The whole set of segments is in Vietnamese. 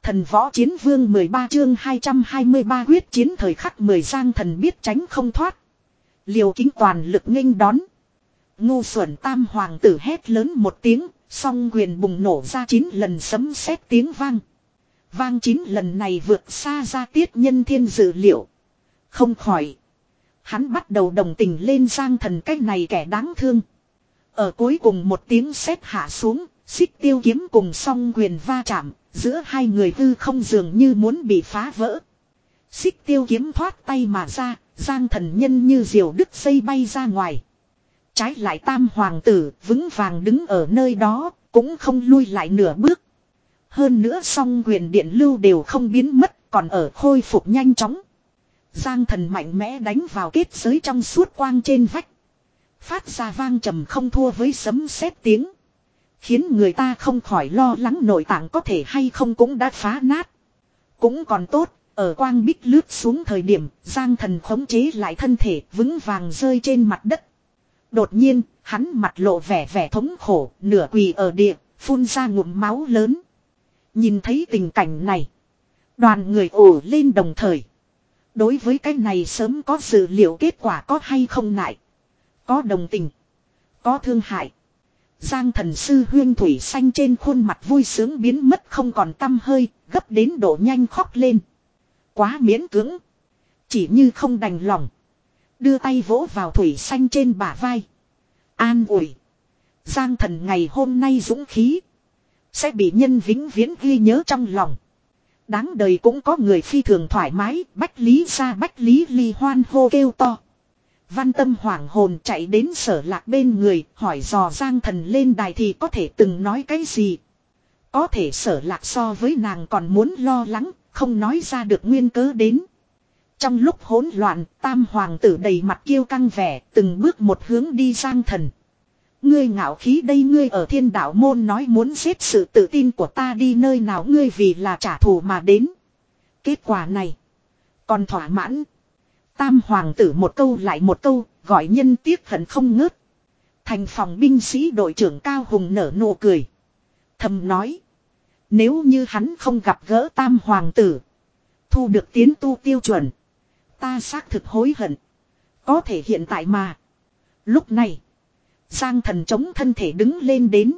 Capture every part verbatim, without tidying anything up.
Thần võ chiến vương mười ba chương hai trăm hai mươi ba quyết chiến thời khắc mười Giang Thần biết tránh không thoát. Liều kính toàn lực nghênh đón. Ngu xuẩn tam hoàng tử hét lớn một tiếng, song quyền bùng nổ ra chín lần sấm sét tiếng vang. Vang chín lần này vượt xa ra Tiết Nhân Thiên dự liệu. Không khỏi. Hắn bắt đầu đồng tình lên Giang Thần cái này kẻ đáng thương. Ở cuối cùng một tiếng sét hạ xuống, xích tiêu kiếm cùng song quyền va chạm, giữa hai người hư không dường như muốn bị phá vỡ. Xích tiêu kiếm thoát tay mà ra, Giang Thần nhân như diều đứt dây bay ra ngoài. Trái lại tam hoàng tử vững vàng đứng ở nơi đó, cũng không lui lại nửa bước. Hơn nữa song quyền điện lưu đều không biến mất, còn ở khôi phục nhanh chóng. Giang Thần mạnh mẽ đánh vào kết giới trong suốt quang trên vách. Phát ra vang trầm không thua với sấm sét tiếng. Khiến người ta không khỏi lo lắng nội tạng có thể hay không cũng đã phá nát. Cũng còn tốt, ở quang bích lướt xuống thời điểm, Giang Thần khống chế lại thân thể vững vàng rơi trên mặt đất. Đột nhiên, hắn mặt lộ vẻ vẻ thống khổ, nửa quỳ ở địa, phun ra ngụm máu lớn. Nhìn thấy tình cảnh này, đoàn người ồ lên đồng thời. Đối với cái này sớm có dự liệu kết quả có hay không nại. Có đồng tình, có thương hại. Giang Thần sư huyên thủy xanh trên khuôn mặt vui sướng biến mất không còn tăm hơi, gấp đến độ nhanh khóc lên. Quá miễn cưỡng. Chỉ như không đành lòng. Đưa tay vỗ vào thủy xanh trên bả vai. An ủi. Giang Thần ngày hôm nay dũng khí. Sẽ bị nhân vĩnh viễn ghi nhớ trong lòng. Đáng đời cũng có người phi thường thoải mái. Bách Lý ra Bách Lý ly hoan hô kêu to. Văn Tâm hoảng hồn chạy đến Sở Lạc bên người, hỏi dò Giang Thần lên đài thì có thể từng nói cái gì. Có thể Sở Lạc so với nàng còn muốn lo lắng, không nói ra được nguyên cớ đến. Trong lúc hỗn loạn, tam hoàng tử đầy mặt kiêu căng vẻ, từng bước một hướng đi Giang Thần. Ngươi ngạo khí đây, ngươi ở Thiên Đạo môn nói muốn giết sự tự tin của ta đi nơi nào, ngươi vì là trả thù mà đến. Kết quả này còn thỏa mãn. Tam hoàng tử một câu lại một câu, gọi nhân tiếc hận không ngớt. Thành phòng binh sĩ đội trưởng Cao Hùng nở nụ cười. Thầm nói. Nếu như hắn không gặp gỡ tam hoàng tử. Thu được tiến tu tiêu chuẩn. Ta xác thực hối hận. Có thể hiện tại mà. Lúc này. Giang Thần chống thân thể đứng lên đến.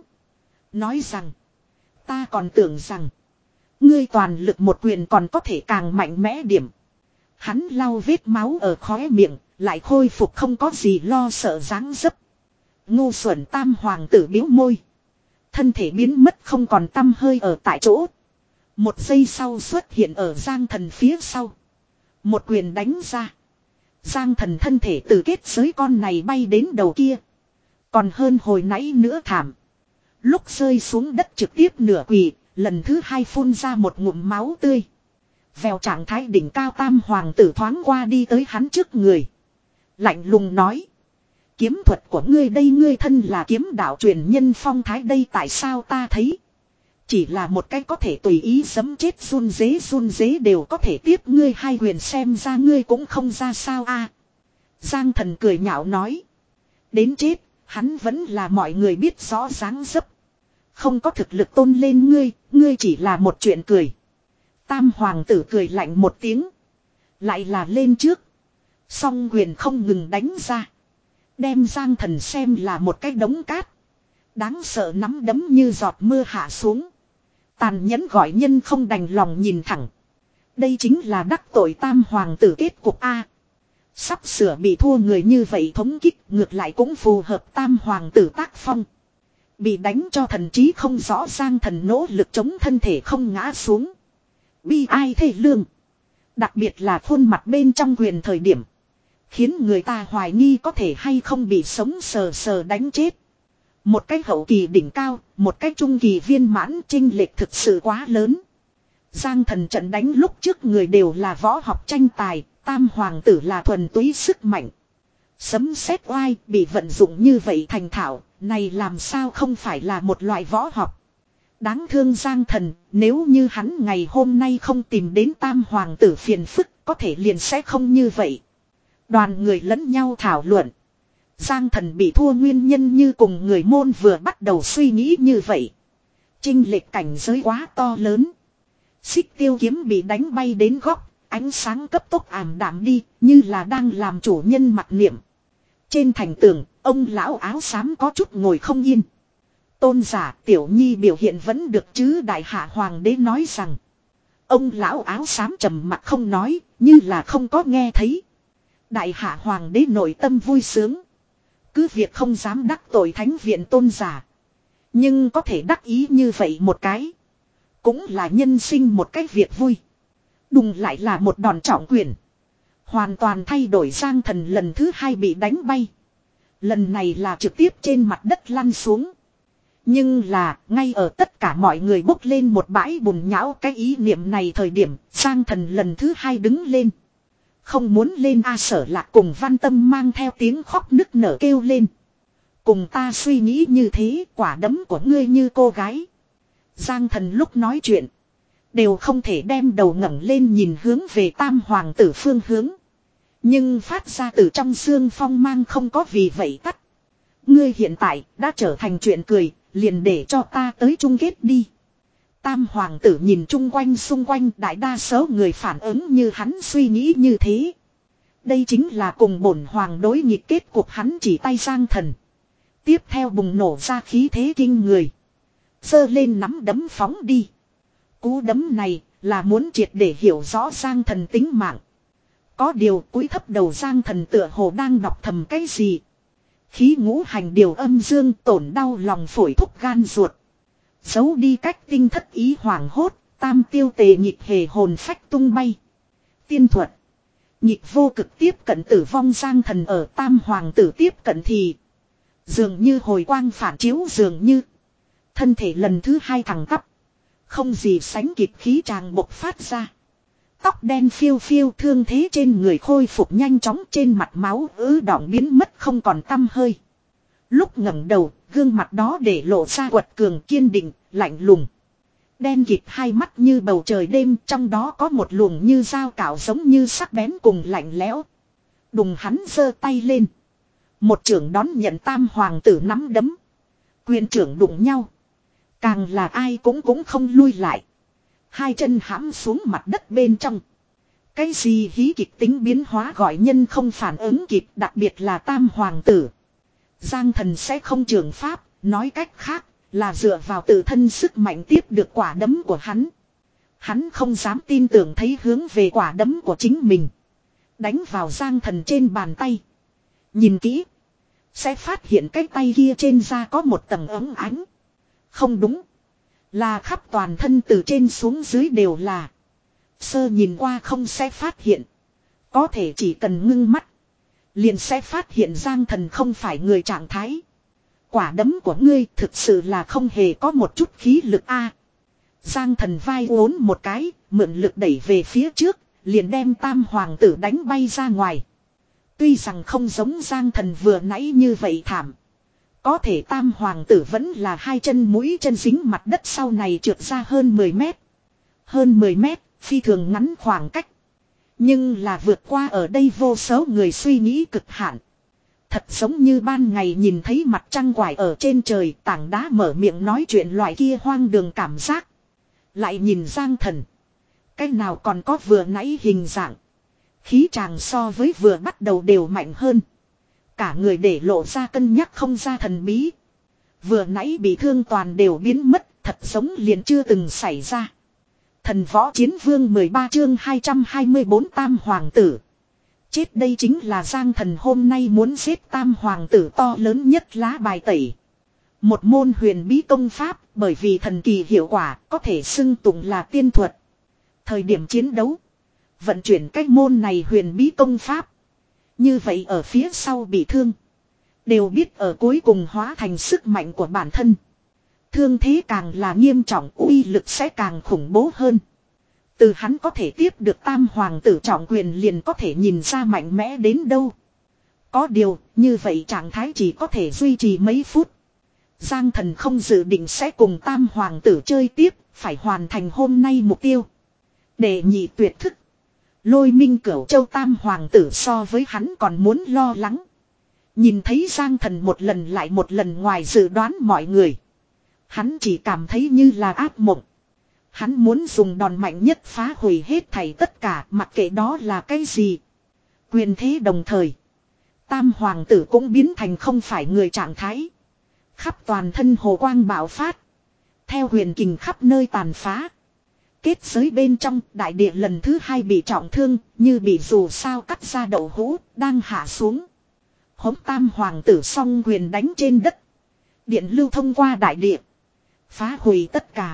Nói rằng. Ta còn tưởng rằng. Ngươi toàn lực một quyền còn có thể càng mạnh mẽ điểm. Hắn lau vết máu ở khóe miệng, lại khôi phục không có gì lo sợ dáng dấp. Ngu xuẩn tam hoàng tử biếu môi. Thân thể biến mất không còn tăm hơi ở tại chỗ. Một giây sau xuất hiện ở Giang Thần phía sau. Một quyền đánh ra. Giang Thần thân thể từ kết giới con này bay đến đầu kia. Còn hơn hồi nãy nữa thảm. Lúc rơi xuống đất trực tiếp nửa quỳ, lần thứ hai phun ra một ngụm máu tươi. Vèo trạng thái đỉnh cao tam hoàng tử thoáng qua đi tới hắn trước người. Lạnh lùng nói. Kiếm thuật của ngươi đây, ngươi thân là kiếm đạo truyền nhân phong thái đây, tại sao ta thấy. Chỉ là một cái có thể tùy ý giấm chết run dế run dế đều có thể tiếp ngươi hai quyền, xem ra ngươi cũng không ra sao a. Giang Thần cười nhạo nói. Đến chết, hắn vẫn là mọi người biết rõ dáng dấp. Không có thực lực tôn lên ngươi, ngươi chỉ là một chuyện cười. Tam hoàng tử cười lạnh một tiếng. Lại là lên trước. Song quyền không ngừng đánh ra. Đem Giang Thần xem là một cái đống cát. Đáng sợ nắm đấm như giọt mưa hạ xuống. Tàn nhẫn gọi nhân không đành lòng nhìn thẳng. Đây chính là đắc tội tam hoàng tử kết cục A. Sắp sửa bị thua người như vậy thống kích, ngược lại cũng phù hợp tam hoàng tử tác phong. Bị đánh cho thần trí không rõ, Giang Thần nỗ lực chống thân thể không ngã xuống. Bi ai thê lương. Đặc biệt là khuôn mặt bên trong quyền thời điểm. Khiến người ta hoài nghi có thể hay không bị sống sờ sờ đánh chết. Một cái hậu kỳ đỉnh cao, một cái trung kỳ viên mãn, chênh lệch thực sự quá lớn. Giang Thần trận đánh lúc trước người đều là võ học tranh tài, tam hoàng tử là thuần túy sức mạnh. Sấm sét oai bị vận dụng như vậy thành thạo, này làm sao không phải là một loại võ học. Đáng thương Giang Thần, nếu như hắn ngày hôm nay không tìm đến tam hoàng tử phiền phức, có thể liền sẽ không như vậy. Đoàn người lẫn nhau thảo luận. Giang Thần bị thua nguyên nhân như cùng người môn vừa bắt đầu suy nghĩ như vậy. Chênh lệch cảnh giới quá to lớn. Xích tiêu kiếm bị đánh bay đến góc, ánh sáng cấp tốc ảm đạm đi, như là đang làm chủ nhân mặc niệm. Trên thành tường, ông lão áo xám có chút ngồi không yên. Tôn giả Tiểu Nhi biểu hiện vẫn được chứ, đại hạ hoàng đế nói rằng. Ông lão áo xám trầm mặt không nói, như là không có nghe thấy. Đại hạ hoàng đế nội tâm vui sướng. Cứ việc không dám đắc tội thánh viện tôn giả. Nhưng có thể đắc ý như vậy một cái. Cũng là nhân sinh một cái việc vui. Đùng lại là một đòn trọng quyền. Hoàn toàn thay đổi Giang Thần lần thứ hai bị đánh bay. Lần này là trực tiếp trên mặt đất lăn xuống. Nhưng là, ngay ở tất cả mọi người bốc lên một bãi bùn nhão cái ý niệm này thời điểm, Giang Thần lần thứ hai đứng lên. Không muốn lên A Sở Lạc cùng Văn Tâm mang theo tiếng khóc nức nở kêu lên. Cùng ta suy nghĩ như thế, quả đấm của ngươi như cô gái. Giang Thần lúc nói chuyện, đều không thể đem đầu ngẩng lên nhìn hướng về Tam Hoàng tử phương hướng. Nhưng phát ra từ trong xương phong mang không có vì vậy tắt. Ngươi hiện tại đã trở thành chuyện cười, liền để cho ta tới chung kết đi. Tam Hoàng tử nhìn chung quanh xung quanh, đại đa số người phản ứng như hắn suy nghĩ như thế. Đây chính là cùng bổn hoàng đối nghịch kết cục, hắn chỉ tay Giang Thần. Tiếp theo bùng nổ ra khí thế kinh người. Giơ lên nắm đấm phóng đi. Cú đấm này là muốn triệt để hiểu rõ Giang Thần tính mạng. Có điều cúi thấp đầu Giang Thần tựa hồ đang đọc thầm cái gì. Khí ngũ hành điều âm dương, tổn đau lòng phổi thúc gan ruột. Giấu đi cách tinh thất ý hoảng hốt, tam tiêu tề nhịp hề hồn phách tung bay. Tiên thuật. Nhịp vô cực tiếp cận tử vong. Giang Thần ở Tam Hoàng tử tiếp cận thì dường như hồi quang phản chiếu, dường như thân thể lần thứ hai thẳng tắp, không gì sánh kịp khí tràng bộc phát ra. Tóc đen phiêu phiêu, thương thế trên người khôi phục nhanh chóng, trên mặt máu ứ đọng biến mất không còn tăm hơi. Lúc ngẩng đầu, gương mặt đó để lộ ra quật cường kiên định, lạnh lùng. Đen kịt hai mắt như bầu trời đêm, trong đó có một luồng như dao cạo giống như sắc bén cùng lạnh lẽo. Đùng, hắn giơ tay lên. Một trưởng đón nhận Tam Hoàng tử nắm đấm. Quyền trưởng đụng nhau. Càng là ai cũng cũng không lui lại. Hai chân hãm xuống mặt đất bên trong. Cái gì hí kịch tính biến hóa gọi nhân không phản ứng kịp, đặc biệt là Tam Hoàng tử. Giang Thần sẽ không trường pháp, nói cách khác là dựa vào tự thân sức mạnh tiếp được quả đấm của hắn. Hắn không dám tin tưởng thấy hướng về quả đấm của chính mình. Đánh vào Giang Thần trên bàn tay. Nhìn kỹ, sẽ phát hiện cái tay kia trên da có một tầng ấm ánh. Không đúng, là khắp toàn thân từ trên xuống dưới đều là. Sơ nhìn qua không sẽ phát hiện. Có thể chỉ cần ngưng mắt, liền sẽ phát hiện Giang Thần không phải người trạng thái. Quả đấm của ngươi thực sự là không hề có một chút khí lực a. Giang Thần vai uốn một cái, mượn lực đẩy về phía trước, liền đem Tam Hoàng tử đánh bay ra ngoài. Tuy rằng không giống Giang Thần vừa nãy như vậy thảm. Có thể Tam Hoàng tử vẫn là hai chân mũi chân dính mặt đất, sau này trượt ra hơn mười mét. Hơn mười mét, phi thường ngắn khoảng cách. Nhưng là vượt qua ở đây vô số người suy nghĩ cực hạn. Thật giống như ban ngày nhìn thấy mặt trăng quải ở trên trời, tảng đá mở miệng nói chuyện loại kia hoang đường cảm giác. Lại nhìn Giang Thần. Cái nào còn có vừa nãy hình dạng. Khí chàng so với vừa bắt đầu đều mạnh hơn. Cả người để lộ ra cân nhắc không ra thần bí. Vừa nãy bị thương toàn đều biến mất, thật giống liền chưa từng xảy ra. Thần võ chiến vương mười ba chương hai trăm hai mươi bốn Tam Hoàng tử. Chết, đây chính là Giang Thần hôm nay muốn giết Tam Hoàng tử to lớn nhất lá bài tẩy. Một môn huyền bí công pháp, bởi vì thần kỳ hiệu quả, có thể xưng tụng là tiên thuật. Thời điểm chiến đấu, vận chuyển cách môn này huyền bí công pháp. Như vậy ở phía sau bị thương, đều biết ở cuối cùng hóa thành sức mạnh của bản thân. Thương thế càng là nghiêm trọng, uy lực sẽ càng khủng bố hơn. Từ hắn có thể tiếp được Tam Hoàng tử trọng quyền liền có thể nhìn ra mạnh mẽ đến đâu. Có điều, như vậy trạng thái chỉ có thể duy trì mấy phút. Giang Thần không dự định sẽ cùng Tam Hoàng tử chơi tiếp, phải hoàn thành hôm nay mục tiêu. Đệ nhị tuyệt thức. Lôi minh cửu châu. Tam Hoàng tử so với hắn còn muốn lo lắng. Nhìn thấy Giang Thần một lần lại một lần ngoài dự đoán mọi người. Hắn chỉ cảm thấy như là ác mộng. Hắn muốn dùng đòn mạnh nhất phá hủy hết thảy tất cả, mặc kệ đó là cái gì. Quyền thế đồng thời. Tam hoàng tử cũng biến thành không phải người trạng thái. Khắp toàn thân hồ quang bạo phát. Theo huyền kình khắp nơi tàn phá. Kết giới bên trong đại địa lần thứ hai bị trọng thương, như bị dù sao cắt ra đậu hũ, đang hạ xuống. Hống tam hoàng tử song quyền đánh trên đất. Điện lưu thông qua đại địa. Phá hủy tất cả.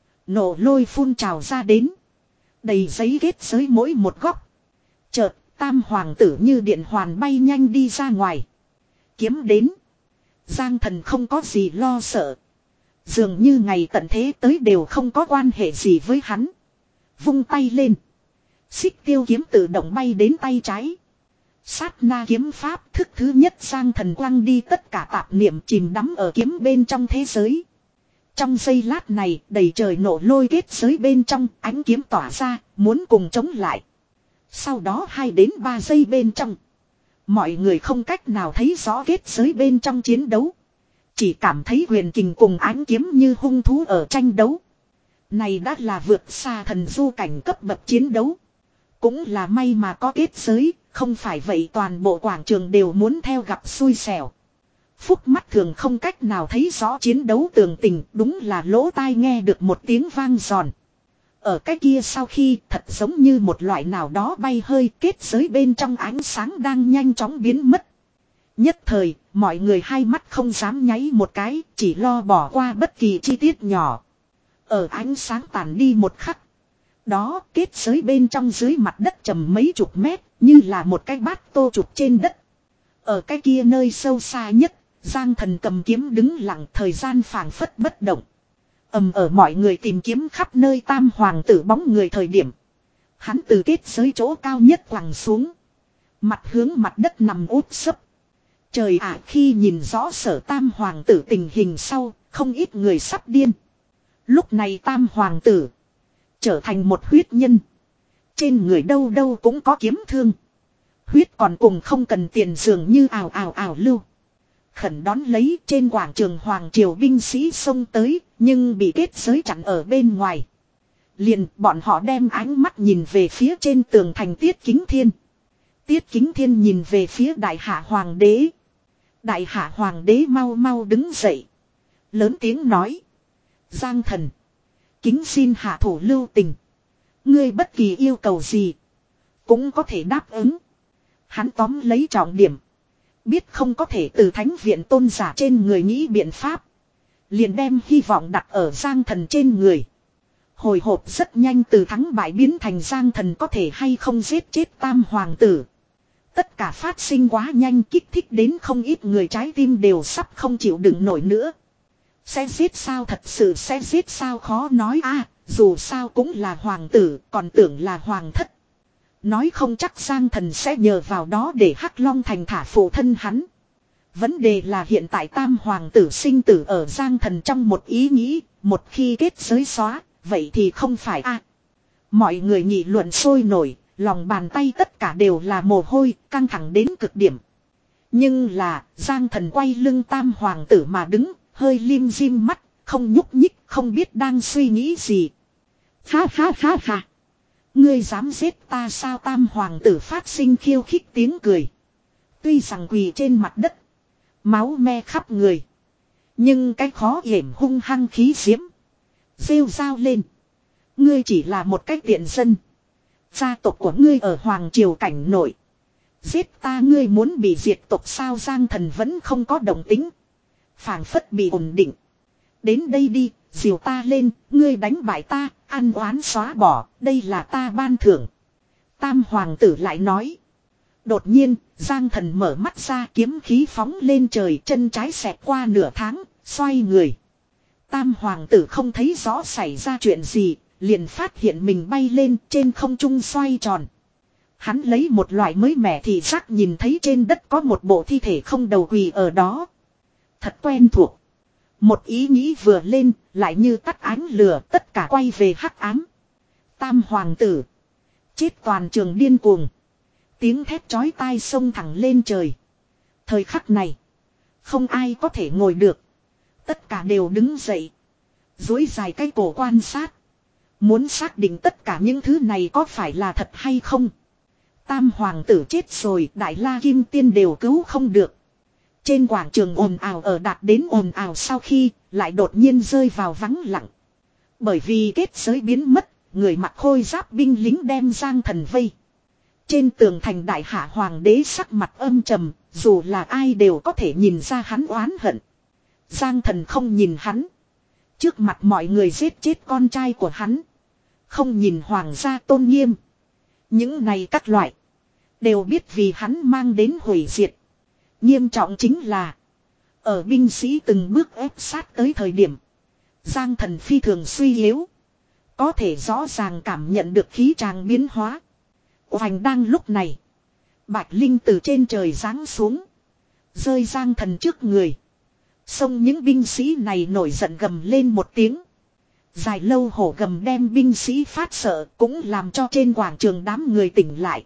Nổ lôi phun trào ra đến. Đầy giấy kết giới mỗi một góc. Chợt tam hoàng tử như điện hoàn bay nhanh đi ra ngoài. Kiếm đến. Giang thần không có gì lo sợ. Dường như ngày tận thế tới đều không có quan hệ gì với hắn. Vung tay lên. Xích tiêu kiếm tự động bay đến tay trái. Sát na kiếm pháp thức thứ nhất Giang thần quăng đi tất cả tạp niệm chìm đắm ở kiếm bên trong thế giới. Trong giây lát này đầy trời nổ lôi kết giới bên trong ánh kiếm tỏa ra muốn cùng chống lại. Sau đó hai đến ba giây bên trong. Mọi người không cách nào thấy rõ kết giới bên trong chiến đấu. Chỉ cảm thấy huyền kình cùng ánh kiếm như hung thú ở tranh đấu. Này đã là vượt xa thần du cảnh cấp bậc chiến đấu. Cũng là may mà có kết giới, không phải vậy toàn bộ quảng trường đều muốn theo gặp xui xẻo. Phúc mắt thường không cách nào thấy rõ chiến đấu tường tình, đúng là lỗ tai nghe được một tiếng vang giòn. Ở cái kia sau khi thật giống như một loại nào đó bay hơi, kết giới bên trong ánh sáng đang nhanh chóng biến mất. Nhất thời, mọi người hai mắt không dám nháy một cái, chỉ lo bỏ qua bất kỳ chi tiết nhỏ. Ở ánh sáng tàn đi một khắc. Đó, kết giới bên trong dưới mặt đất trầm mấy chục mét, như là một cái bát tô trục trên đất. Ở cái kia nơi sâu xa nhất, Giang thần cầm kiếm đứng lặng, thời gian phảng phất bất động. Ầm ở mọi người tìm kiếm khắp nơi tam hoàng tử bóng người thời điểm. Hắn từ kết giới chỗ cao nhất quẳng xuống. Mặt hướng mặt đất nằm úp sấp. Trời ạ, khi nhìn rõ sở tam hoàng tử tình hình sau, không ít người sắp điên. Lúc này tam hoàng tử trở thành một huyết nhân. Trên người đâu đâu cũng có kiếm thương. Huyết còn cùng không cần tiền dường như ào ào ào lưu. Khẩn đón lấy trên quảng trường hoàng triều binh sĩ xông tới, nhưng bị kết giới chặn ở bên ngoài. Liền bọn họ đem ánh mắt nhìn về phía trên tường thành Tiết Kính Thiên. Tiết Kính Thiên nhìn về phía đại hạ hoàng đế. Đại hạ hoàng đế mau mau đứng dậy. Lớn tiếng nói. Giang thần. Kính xin hạ thủ lưu tình. Ngươi bất kỳ yêu cầu gì. Cũng có thể đáp ứng. Hắn tóm lấy trọng điểm. Biết không có thể từ thánh viện tôn giả trên người nghĩ biện pháp. Liền đem hy vọng đặt ở Giang thần trên người. Hồi hộp rất nhanh từ thắng bại biến thành Giang thần có thể hay không giết chết tam hoàng tử. Tất cả phát sinh quá nhanh, kích thích đến không ít người trái tim đều sắp không chịu đựng nổi nữa. Sẽ giết sao, thật sự sẽ giết sao, khó nói a, dù sao cũng là hoàng tử, còn tưởng là hoàng thất. Nói không chắc Giang thần sẽ nhờ vào đó để Hắc Long thành thả phụ thân hắn. Vấn đề là hiện tại tam hoàng tử sinh tử ở Giang thần trong một ý nghĩ, một khi kết giới xóa, vậy thì không phải a. Mọi người nghị luận sôi nổi, lòng bàn tay tất cả đều là mồ hôi, căng thẳng đến cực điểm. Nhưng là, Giang thần quay lưng tam hoàng tử mà đứng, hơi lim dim mắt, không nhúc nhích, không biết đang suy nghĩ gì. Ha ha ha ha. Ngươi dám giết ta sao, tam hoàng tử phát sinh khiêu khích tiếng cười. Tuy rằng quỳ trên mặt đất, máu me khắp người. Nhưng cái khó hiểm hung hăng khí diễm. Rêu rao lên. Ngươi chỉ là một cái tiện dân. Gia tộc của ngươi ở hoàng triều cảnh nội. Giết ta ngươi muốn bị diệt tộc sao, Giang thần vẫn không có động tính. Phảng phất bị ổn định. Đến đây đi, diều ta lên, ngươi đánh bại ta, ăn oán xóa bỏ, đây là ta ban thưởng. Tam hoàng tử lại nói. Đột nhiên, Giang thần mở mắt ra, kiếm khí phóng lên trời, chân trái xẹt qua nửa tháng, xoay người. Tam hoàng tử không thấy rõ xảy ra chuyện gì, liền phát hiện mình bay lên trên không trung xoay tròn. Hắn lấy một loại mới mẻ thì giác nhìn thấy trên đất có một bộ thi thể không đầu quỳ ở đó. Thật quen thuộc. Một ý nghĩ vừa lên, lại như tắt ánh lửa, tất cả quay về hắc ám. Tam hoàng tử. Chết toàn trường điên cuồng. Tiếng thét chói tai xông thẳng lên trời. Thời khắc này, không ai có thể ngồi được. Tất cả đều đứng dậy. Duỗi dài cái cổ quan sát. Muốn xác định tất cả những thứ này có phải là thật hay không. Tam hoàng tử chết rồi, Đại La Kim Tiên đều cứu không được. Trên quảng trường ồn ào ở đạt đến ồn ào sau khi lại đột nhiên rơi vào vắng lặng. Bởi vì kết giới biến mất, người mặc khôi giáp binh lính đem Giang Thần vây. Trên tường thành đại hạ hoàng đế sắc mặt âm trầm, dù là ai đều có thể nhìn ra hắn oán hận. Giang Thần không nhìn hắn. Trước mặt mọi người giết chết con trai của hắn. Không nhìn hoàng gia tôn nghiêm. Những này các loại. Đều biết vì hắn mang đến hủy diệt. Nghiêm trọng chính là. Ở binh sĩ từng bước ép sát tới thời điểm. Giang Thần phi thường suy yếu. Có thể rõ ràng cảm nhận được khí tràng biến hóa. Hoành đang lúc này. Bạch Linh từ trên trời giáng xuống. Rơi Giang Thần trước người. Xông những binh sĩ này nổi giận gầm lên một tiếng. Dài lâu hổ gầm đem binh sĩ phát sợ cũng làm cho trên quảng trường đám người tỉnh lại.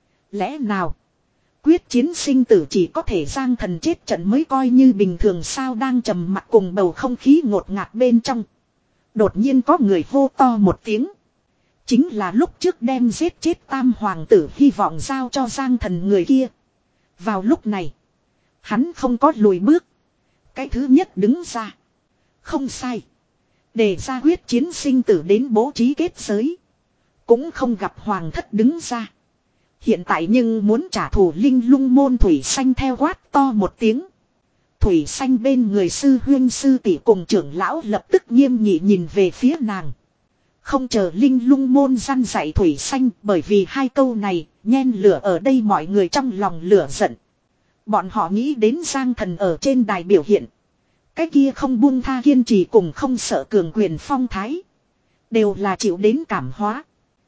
Lẽ nào? Quyết chiến sinh tử chỉ có thể Giang Thần chết trận mới coi như bình thường sao đang trầm mặc cùng bầu không khí ngột ngạt bên trong. Đột nhiên có người hô to một tiếng. Chính là lúc trước đem giết chết tam hoàng tử hy vọng giao cho Giang Thần người kia. Vào lúc này. Hắn không có lùi bước. Cái thứ nhất đứng ra. Không sai. Để ra quyết chiến sinh tử đến bố trí kết giới. Cũng không gặp hoàng thất đứng ra. Hiện tại nhưng muốn trả thù Linh Lung môn Thủy Xanh theo quát to một tiếng. Thủy Xanh bên người sư huyên sư tỷ cùng trưởng lão lập tức nghiêm nghị nhìn về phía nàng. Không chờ Linh Lung môn răn dạy Thủy Xanh bởi vì hai câu này nhen lửa ở đây mọi người trong lòng lửa giận. Bọn họ nghĩ đến Giang Thần ở trên đài biểu hiện. Cái kia không buông tha kiên trì cùng không sợ cường quyền phong thái. Đều là chịu đến cảm hóa.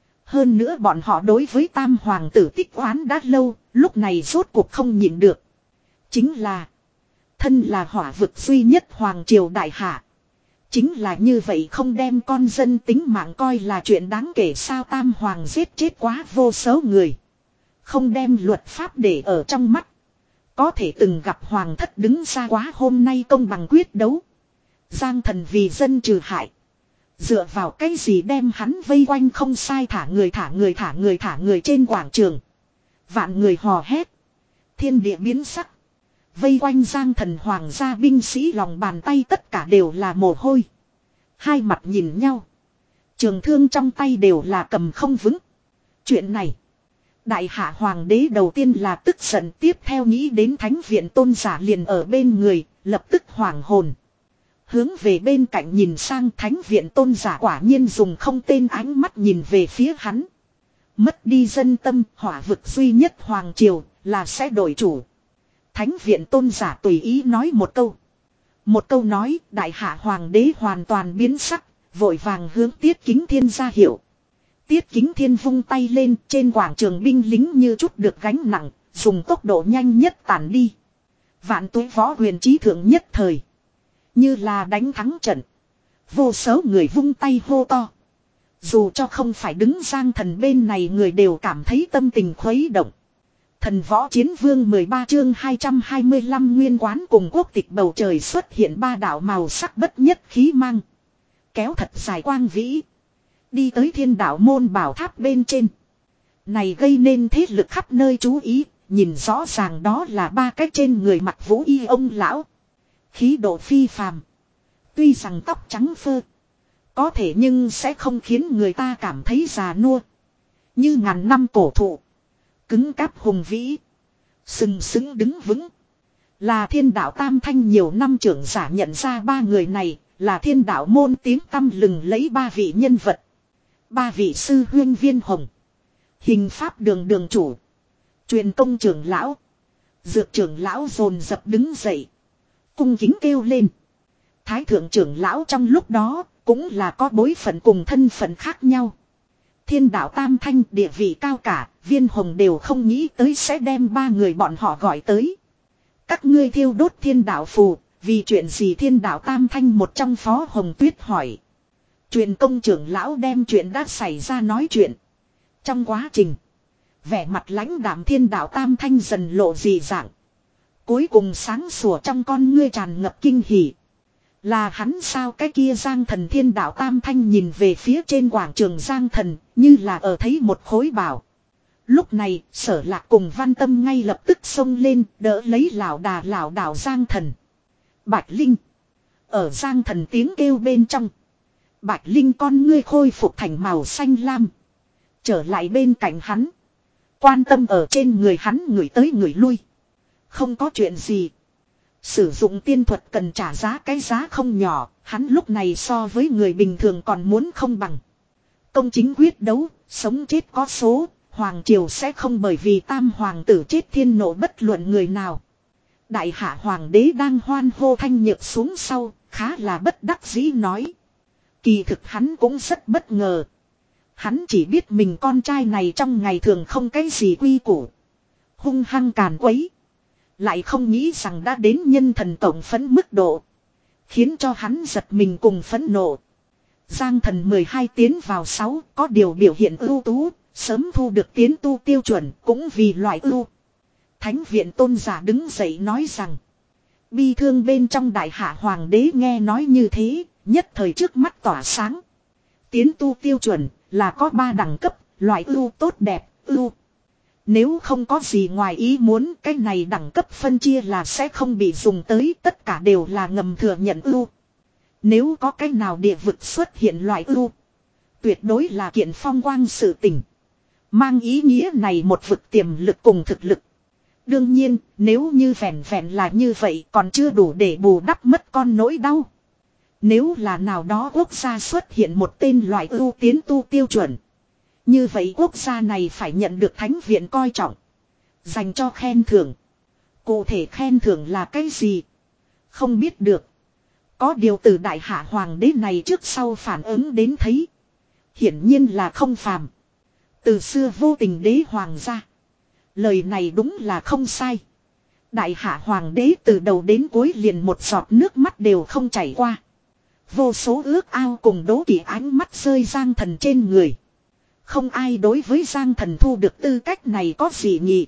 Hơn nữa bọn họ đối với tam hoàng tử tích oán đã lâu, lúc này rốt cuộc không nhịn được. Chính là, thân là hỏa vực duy nhất hoàng triều đại hạ. Chính là như vậy không đem con dân tính mạng coi là chuyện đáng kể sao tam hoàng giết chết quá vô số người. Không đem luật pháp để ở trong mắt. Có thể từng gặp hoàng thất đứng ra quá hôm nay công bằng quyết đấu. Giang Thần vì dân trừ hại. Dựa vào cái gì đem hắn vây quanh không sai thả người thả người thả người thả người trên quảng trường. Vạn người hò hét. Thiên địa biến sắc. Vây quanh Giang Thần hoàng gia binh sĩ lòng bàn tay tất cả đều là mồ hôi. Hai mặt nhìn nhau. Trường thương trong tay đều là cầm không vững. Chuyện này. Đại hạ hoàng đế đầu tiên là tức giận tiếp theo nghĩ đến thánh viện tôn giả liền ở bên người, lập tức hoảng hồn. Hướng về bên cạnh nhìn sang thánh viện tôn giả quả nhiên dùng không tên ánh mắt nhìn về phía hắn. Mất đi dân tâm, hỏa vực duy nhất hoàng triều, là sẽ đổi chủ. Thánh viện tôn giả tùy ý nói một câu. Một câu nói, đại hạ hoàng đế hoàn toàn biến sắc, vội vàng hướng Tiết Kính Thiên ra hiệu. Tiết Kính Thiên vung tay lên trên quảng trường binh lính như chút được gánh nặng, dùng tốc độ nhanh nhất tản đi. Vạn tuế võ huyền trí thượng nhất thời. Như là đánh thắng trận. Vô số người vung tay hô to. Dù cho không phải đứng Giang Thần bên này người đều cảm thấy tâm tình khuấy động. Thần võ chiến vương mười ba chương hai trăm hai mươi lăm nguyên quán cùng quốc tịch bầu trời xuất hiện ba đạo màu sắc bất nhất khí mang. Kéo thật dài quang vĩ. Đi tới thiên đạo môn bảo tháp bên trên. Này gây nên thế lực khắp nơi chú ý. Nhìn rõ ràng đó là ba cái trên người mặc vũ y ông lão. Khí độ phi phàm. Tuy rằng tóc trắng phơ. Có thể nhưng sẽ không khiến người ta cảm thấy già nua. Như ngàn năm cổ thụ. Cứng cáp hùng vĩ. Sừng sững đứng vững. Là thiên đạo tam thanh nhiều năm trưởng giả nhận ra ba người này. Là thiên đạo môn tiếng tăm lừng lấy ba vị nhân vật. Ba vị sư huyên Viên Hồng. Hình pháp đường đường chủ. Truyền công trưởng lão. Dược trưởng lão dồn dập đứng dậy. Cung kính kêu lên. Thái thượng trưởng lão trong lúc đó cũng là có bối phận cùng thân phận khác nhau. Thiên đạo tam thanh địa vị cao cả, Viên Hồng đều không nghĩ tới sẽ đem ba người bọn họ gọi tới. Các ngươi thiêu đốt thiên đạo phù, vì chuyện gì thiên đạo tam thanh một trong Phó Hồng Tuyết hỏi. Truyền công trưởng lão đem chuyện đã xảy ra nói chuyện. Trong quá trình, vẻ mặt lãnh đạm thiên đạo tam thanh dần lộ dị dạng. Cuối cùng sáng sủa trong con ngươi tràn ngập kinh hỉ. Là hắn sao cái kia Giang Thần Thiên Đạo Tam Thanh nhìn về phía trên quảng trường Giang Thần như là ở thấy một khối bảo. Lúc này Sở Lạc cùng Văn Tâm ngay lập tức xông lên đỡ lấy lão đà lão đảo Giang Thần. Bạch Linh. Ở Giang Thần tiếng kêu bên trong. Bạch Linh con ngươi khôi phục thành màu xanh lam. Trở lại bên cạnh hắn. Quan tâm ở trên người hắn người tới người lui. Không có chuyện gì. Sử dụng tiên thuật cần trả giá cái giá không nhỏ. Hắn lúc này so với người bình thường còn muốn không bằng. Công chính quyết đấu, sống chết có số. Hoàng triều sẽ không bởi vì tam hoàng tử chết thiên nộ bất luận người nào. Đại hạ hoàng đế đang hoan hô thanh nhược xuống sau, khá là bất đắc dĩ nói. Kỳ thực hắn cũng rất bất ngờ. Hắn chỉ biết mình con trai này trong ngày thường không cái gì quy củ. Hung hăng càn quấy. Lại không nghĩ rằng đã đến nhân thần tổng phấn mức độ. Khiến cho hắn giật mình cùng phấn nộ. Giang Thần mười hai tiến vào sáu có điều biểu hiện ưu tú. Sớm thu được tiến tu tiêu chuẩn cũng vì loại ưu. Thánh viện tôn giả đứng dậy nói rằng. Bi thương bên trong đại hạ hoàng đế nghe nói như thế. Nhất thời trước mắt tỏa sáng. Tiến tu tiêu chuẩn là có ba đẳng cấp. Loại ưu tốt đẹp ưu. Nếu không có gì ngoài ý muốn cái này đẳng cấp phân chia là sẽ không bị dùng tới. Tất cả đều là ngầm thừa nhận ưu. Nếu có cái nào địa vực xuất hiện loại ưu. Tuyệt đối là kiện phong quang sự tình. Mang ý nghĩa này một vực tiềm lực cùng thực lực. Đương nhiên, nếu như vẹn vẹn là như vậy còn chưa đủ để bù đắp mất con nỗi đau. Nếu là nào đó quốc gia xuất hiện một tên loại ưu tiến tu tiêu chuẩn. Như vậy quốc gia này phải nhận được thánh viện coi trọng. Dành cho khen thưởng. Cụ thể khen thưởng là cái gì? Không biết được. Có điều từ đại hạ hoàng đế này trước sau phản ứng đến thấy. Hiển nhiên là không phàm. Từ xưa vô tình đế hoàng gia. Lời này đúng là không sai. Đại hạ hoàng đế từ đầu đến cuối liền một giọt nước mắt đều không chảy qua. Vô số ước ao cùng đố kỵ ánh mắt rơi Giang Thần trên người. Không ai đối với Giang Thần thu được tư cách này có gì nhỉ.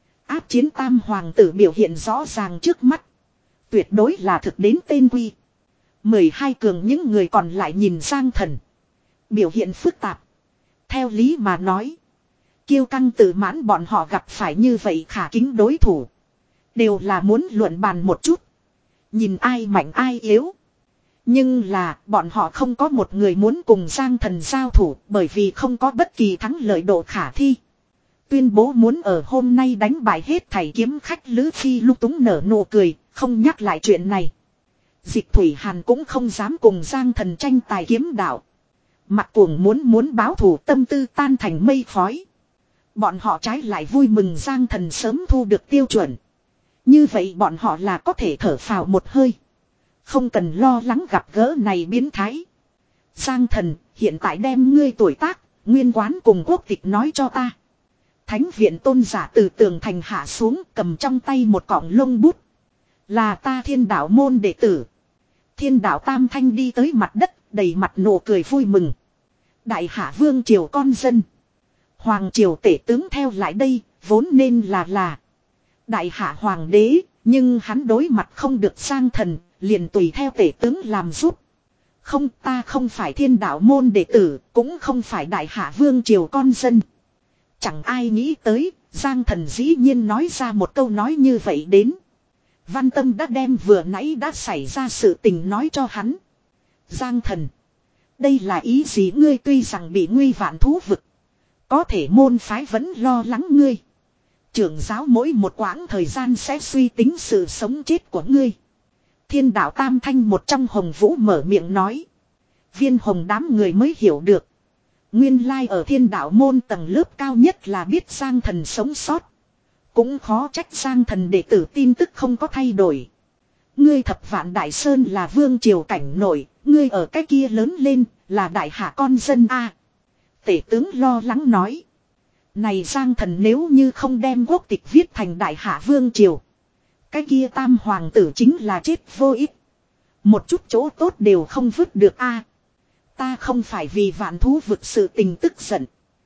Áp chiến tam hoàng tử biểu hiện rõ ràng trước mắt. Tuyệt đối là thực đến tên quy. mười hai cường những người còn lại nhìn Giang Thần. Biểu hiện phức tạp. Theo lý mà nói. Kiêu căng tự mãn bọn họ gặp phải như vậy khả kính đối thủ. Đều là muốn luận bàn một chút. Nhìn ai mạnh ai yếu. Nhưng là bọn họ không có một người muốn cùng Giang Thần giao thủ. Bởi vì không có bất kỳ thắng lợi độ khả thi. Tuyên bố muốn ở hôm nay đánh bại hết thảy kiếm khách Lữ Phi lúc túng nở nụ cười. Không nhắc lại chuyện này. Dịch Thủy Hàn cũng không dám cùng Giang Thần tranh tài kiếm đạo. Mặt cuồng muốn muốn báo thù tâm tư tan thành mây khói. Bọn họ trái lại vui mừng Giang Thần sớm thu được tiêu chuẩn. Như vậy bọn họ là có thể thở phào một hơi. Không cần lo lắng gặp gỡ này biến thái. Giang Thần hiện tại đem ngươi tuổi tác, nguyên quán cùng quốc tịch nói cho ta. Thánh viện tôn giả từ tường thành hạ xuống cầm trong tay một cọng lông bút. Là ta Thiên Đạo môn đệ tử. Thiên Đạo Tam Thanh đi tới mặt đất, đầy mặt nụ cười vui mừng. Đại hạ vương triều con dân. Hoàng triều tể tướng theo lại đây, vốn nên là là đại hạ hoàng đế, nhưng hắn đối mặt không được Giang Thần, liền tùy theo tể tướng làm giúp. Không, ta không phải Thiên Đạo môn đệ tử, cũng không phải đại hạ vương triều con dân. Chẳng ai nghĩ tới, Giang Thần dĩ nhiên nói ra một câu nói như vậy đến. Văn Tâm đã đem vừa nãy đã xảy ra sự tình nói cho hắn. Giang Thần, đây là ý gì? Ngươi tuy rằng bị nguy vạn thú vực, có thể môn phái vẫn lo lắng ngươi. Trưởng giáo mỗi một quãng thời gian sẽ suy tính sự sống chết của ngươi. Thiên Đạo Tam Thanh một trong Hồng Vũ mở miệng nói. Viên Hồng đám người mới hiểu được. Nguyên lai ở Thiên Đạo môn tầng lớp cao nhất là biết Giang Thần sống sót. Cũng khó trách Giang Thần đệ tử tin tức không có thay đổi. Ngươi Thập Vạn Đại Sơn là vương triều cảnh nổi, ngươi ở cái kia lớn lên là đại hạ con dân a. Tể tướng lo lắng nói. Này Giang Thần nếu như không đem quốc tịch viết thành đại hạ vương triều, cái kia tam hoàng tử chính là chết vô ích. Một chút chỗ tốt đều không vứt được a. Ta không phải vì vạn thú vực sự tình tức giận,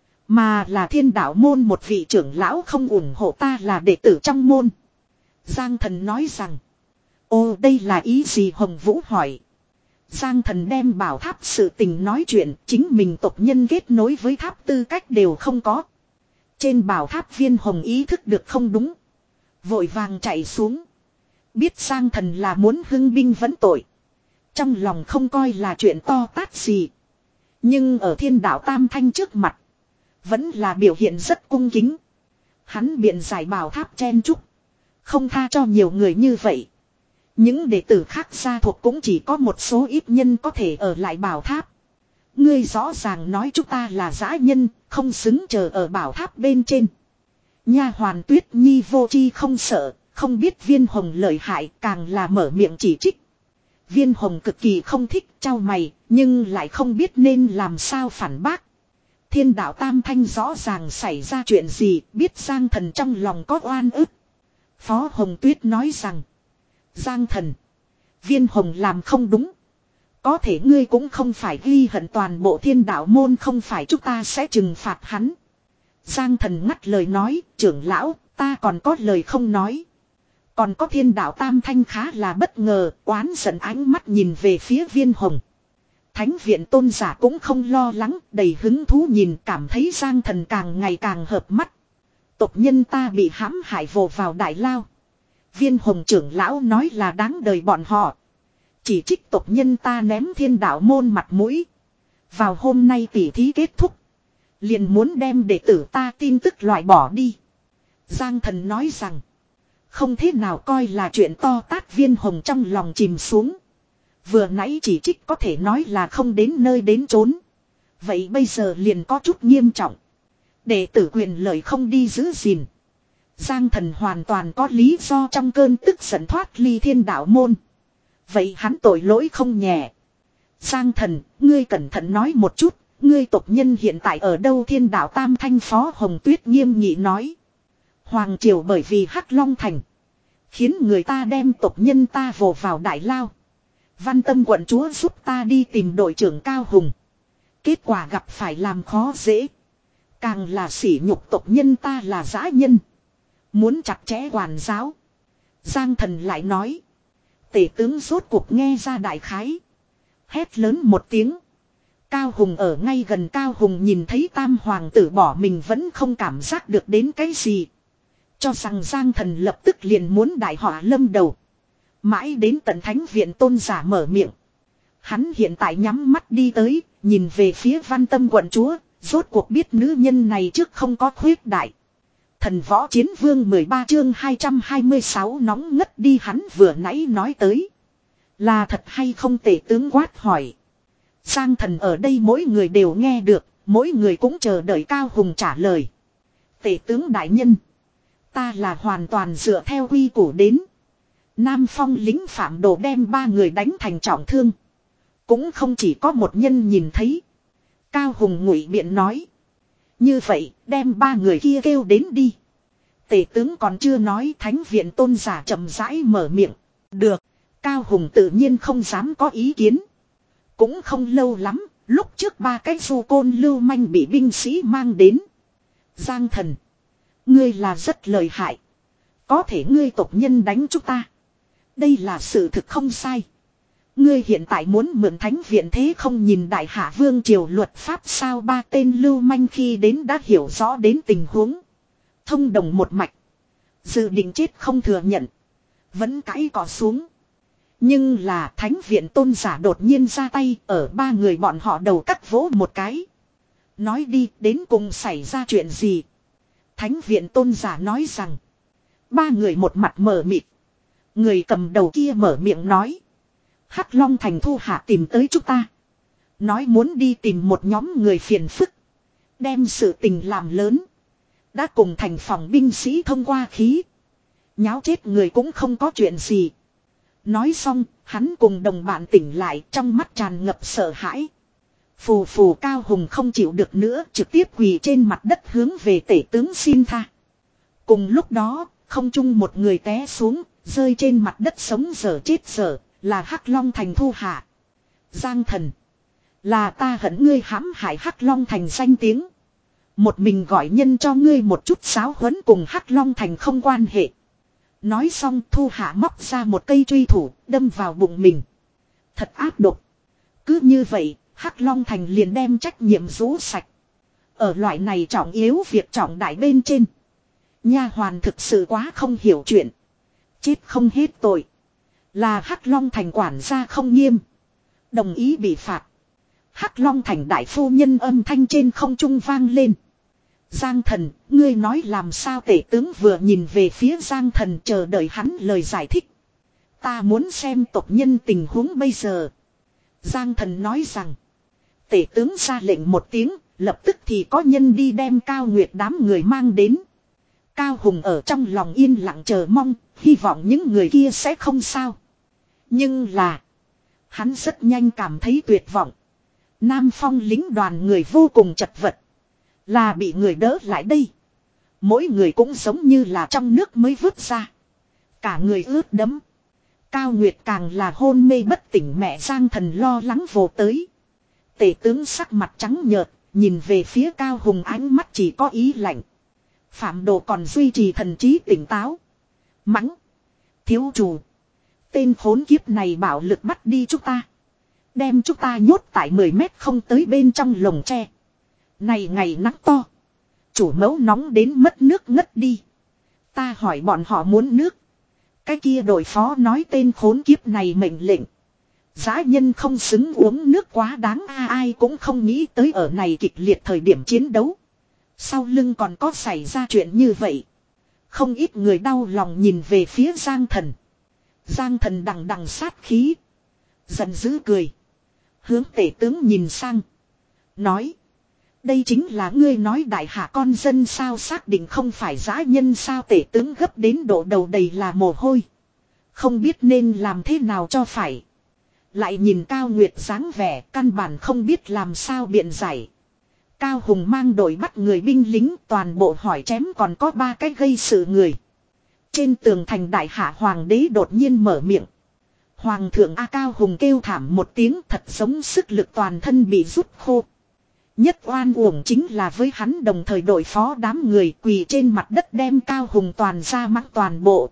mà là Thiên Đạo môn một vị trưởng lão không ủng hộ ta là đệ tử trong môn. Giang Thần nói rằng. Ồ, đây là ý gì? Hồng Vũ hỏi. Giang Thần đem bảo tháp sự tình nói chuyện, chính mình tộc nhân kết nối với tháp tư cách đều không có. Trên bảo tháp Viên Hồng ý thức được không đúng. Vội vàng chạy xuống. Biết Giang Thần là muốn hưng binh vấn tội. Trong lòng không coi là chuyện to tát gì. Nhưng ở Thiên Đạo Tam Thanh trước mặt. Vẫn là biểu hiện rất cung kính. Hắn biện giải bảo tháp chen chúc. Không tha cho nhiều người như vậy. Những đệ tử khác gia thuộc cũng chỉ có một số ít nhân có thể ở lại bảo tháp. Ngươi rõ ràng nói chúng ta là dã nhân, không xứng chờ ở bảo tháp bên trên. Nha hoàn Tuyết Nhi vô chi không sợ, không biết Viên Hồng lợi hại, càng là mở miệng chỉ trích. Viên Hồng cực kỳ không thích trao mày, nhưng lại không biết nên làm sao phản bác. Thiên Đạo Tam Thanh rõ ràng xảy ra chuyện gì, biết Giang Thần trong lòng có oan ức. Phó Hồng Tuyết nói rằng, Giang Thần, Viên Hồng làm không đúng. Có thể ngươi cũng không phải ghi hận toàn bộ Thiên Đạo môn, không phải chúng ta sẽ trừng phạt hắn. Giang Thần ngắt lời nói, trưởng lão, ta còn có lời không nói. Còn có Thiên Đạo Tam Thanh khá là bất ngờ, oán giận ánh mắt nhìn về phía Viên Hồng. Thánh viện tôn giả cũng không lo lắng, đầy hứng thú nhìn, cảm thấy Giang Thần càng ngày càng hợp mắt. Tộc nhân ta bị hãm hại vồ vào đại lao. Viên Hồng trưởng lão nói là đáng đời bọn họ. Chỉ trích tộc nhân ta ném Thiên Đạo môn mặt mũi. Vào hôm nay tỉ thí kết thúc. Liền muốn đem đệ tử ta tin tức loại bỏ đi. Giang Thần nói rằng, không thế nào coi là chuyện to tát. Viên Hồng trong lòng chìm xuống. Vừa nãy chỉ trích có thể nói là không đến nơi đến chốn. Vậy bây giờ liền có chút nghiêm trọng. Đệ tử quyền lợi không đi giữ gìn. Giang Thần hoàn toàn có lý do trong cơn tức giận thoát ly Thiên Đạo môn. Vậy hắn tội lỗi không nhẹ. Giang Thần, ngươi cẩn thận nói một chút, ngươi tộc nhân hiện tại ở đâu? Thiên Đạo Tam Thanh Phó Hồng Tuyết nghiêm nghị nói. Hoàng triều bởi vì Hắc Long Thành, khiến người ta đem tộc nhân ta vồ vào đại lao. Văn Tâm quận chúa giúp ta đi tìm đội trưởng Cao Hùng. Kết quả gặp phải làm khó dễ. Càng là sỉ nhục tộc nhân ta là dã nhân. Muốn chặt chẽ quản giáo. Giang Thần lại nói. Tể tướng rốt cuộc nghe ra đại khái. Hét lớn một tiếng. Cao Hùng ở ngay gần. Cao Hùng nhìn thấy tam hoàng tử bỏ mình vẫn không cảm giác được đến cái gì. Cho rằng Giang Thần lập tức liền muốn đại họa lâm đầu. Mãi đến tận thánh viện tôn giả mở miệng. Hắn hiện tại nhắm mắt đi tới, nhìn về phía Văn Tâm quận chúa, rốt cuộc biết nữ nhân này trước không có khuyết đại. Thần võ chiến vương mười ba chương hai trăm hai mươi sáu nóng ngất đi, hắn vừa nãy nói tới. Là thật hay không? Tể tướng quát hỏi. Giang Thần ở đây mỗi người đều nghe được, mỗi người cũng chờ đợi Cao Hùng trả lời. Tể tướng đại nhân, ta là hoàn toàn dựa theo quy củ đến. Nam Phong lính phạm đồ đem ba người đánh thành trọng thương. Cũng không chỉ có một nhân nhìn thấy. Cao Hùng ngụy biện nói. Như vậy đem ba người kia kêu đến đi. Tể tướng còn chưa nói, thánh viện tôn giả chậm rãi mở miệng. Được. Cao Hùng tự nhiên không dám có ý kiến. Cũng không lâu lắm, lúc trước ba cái du côn lưu manh bị binh sĩ mang đến. Giang Thần, ngươi là rất lợi hại. Có thể ngươi tộc nhân đánh chúng ta. Đây là sự thực không sai. Ngươi hiện tại muốn mượn thánh viện thế không nhìn đại hạ vương triều luật pháp sao? Ba tên lưu manh khi đến đã hiểu rõ đến tình huống. Thông đồng một mạch. Dự định chết không thừa nhận. Vẫn cãi cỏ xuống. Nhưng là thánh viện tôn giả đột nhiên ra tay, ở ba người bọn họ đầu cắt vỗ một cái. Nói đi, đến cùng xảy ra chuyện gì? Thánh viện tôn giả nói rằng. Ba người một mặt mờ mịt. Người cầm đầu kia mở miệng nói. Hắc Long Thành Thu Hạ tìm tới chúng ta. Nói muốn đi tìm một nhóm người phiền phức. Đem sự tình làm lớn. Đã cùng thành phòng binh sĩ thông qua khí. Nháo chết người cũng không có chuyện gì. Nói xong, hắn cùng đồng bạn tỉnh lại, trong mắt tràn ngập sợ hãi. Phù phù. Cao Hùng không chịu được nữa, trực tiếp quỳ trên mặt đất hướng về tể tướng xin tha. Cùng lúc đó, không chung một người té xuống, rơi trên mặt đất sống dở chết dở, là Hắc Long Thành Thu Hạ. Giang Thần, là ta hận ngươi hãm hại Hắc Long Thành danh tiếng. Một mình gọi nhân cho ngươi một chút giáo huấn, cùng Hắc Long Thành không quan hệ. Nói xong Thu Hạ móc ra một cây truy thủ, đâm vào bụng mình. Thật ác độc. Cứ như vậy, Hắc Long Thành liền đem trách nhiệm rũ sạch. Ở loại này trọng yếu việc trọng đại bên trên. Nha hoàn thực sự quá không hiểu chuyện. Chết không hết tội. Là Hắc Long Thành quản gia không nghiêm. Đồng ý bị phạt. Hắc Long Thành đại phu nhân âm thanh trên không trung vang lên. Giang Thần, ngươi nói làm sao? Tể tướng vừa nhìn về phía Giang Thần chờ đợi hắn lời giải thích. Ta muốn xem tộc nhân tình huống bây giờ. Giang Thần nói rằng. Tể tướng ra lệnh một tiếng, lập tức thì có nhân đi đem Cao Nguyệt đám người mang đến. Cao Hùng ở trong lòng yên lặng chờ mong, hy vọng những người kia sẽ không sao. Nhưng là, hắn rất nhanh cảm thấy tuyệt vọng. Nam Phong lính đoàn người vô cùng chật vật. Là bị người đỡ lại đây. Mỗi người cũng giống như là trong nước mới vứt ra. Cả người ướt đẫm. Cao Nguyệt càng là hôn mê bất tỉnh, mẹ Giang Thần lo lắng vồ tới. Tể tướng sắc mặt trắng nhợt, nhìn về phía Cao Hùng ánh mắt chỉ có ý lạnh. Phạm Đồ còn duy trì thần trí tỉnh táo. Mắng. Thiếu chủ. Tên khốn kiếp này bạo lực bắt đi chúng ta. Đem chúng ta nhốt tại mười mét không tới bên trong lồng tre. Này ngày nắng to. Chủ mẫu nóng đến mất nước ngất đi. Ta hỏi bọn họ muốn nước. Cái kia đội phó nói tên khốn kiếp này mệnh lệnh. Dã nhân không xứng uống nước quá đáng, a ai cũng không nghĩ tới ở này kịch liệt thời điểm chiến đấu. Sau lưng còn có xảy ra chuyện như vậy. Không ít người đau lòng nhìn về phía Giang Thần. Giang Thần đằng đằng sát khí. Giận dữ cười. Hướng tể tướng nhìn sang. Nói. Đây chính là ngươi nói đại hạ con dân sao, xác định không phải dã nhân sao? Tể tướng gấp đến độ đầu đầy là mồ hôi. Không biết nên làm thế nào cho phải. Lại nhìn Cao Nguyệt dáng vẻ căn bản không biết làm sao biện giải. Cao Hùng mang đội bắt người binh lính toàn bộ hỏi chém, còn có ba cái gây sự người. Trên tường thành đại hạ hoàng đế đột nhiên mở miệng. Hoàng thượng A. Cao Hùng kêu thảm một tiếng, thật giống sức lực toàn thân bị rút khô. Nhất oan uổng chính là với hắn đồng thời đội phó đám người quỳ trên mặt đất đem Cao Hùng toàn ra mắng toàn bộ.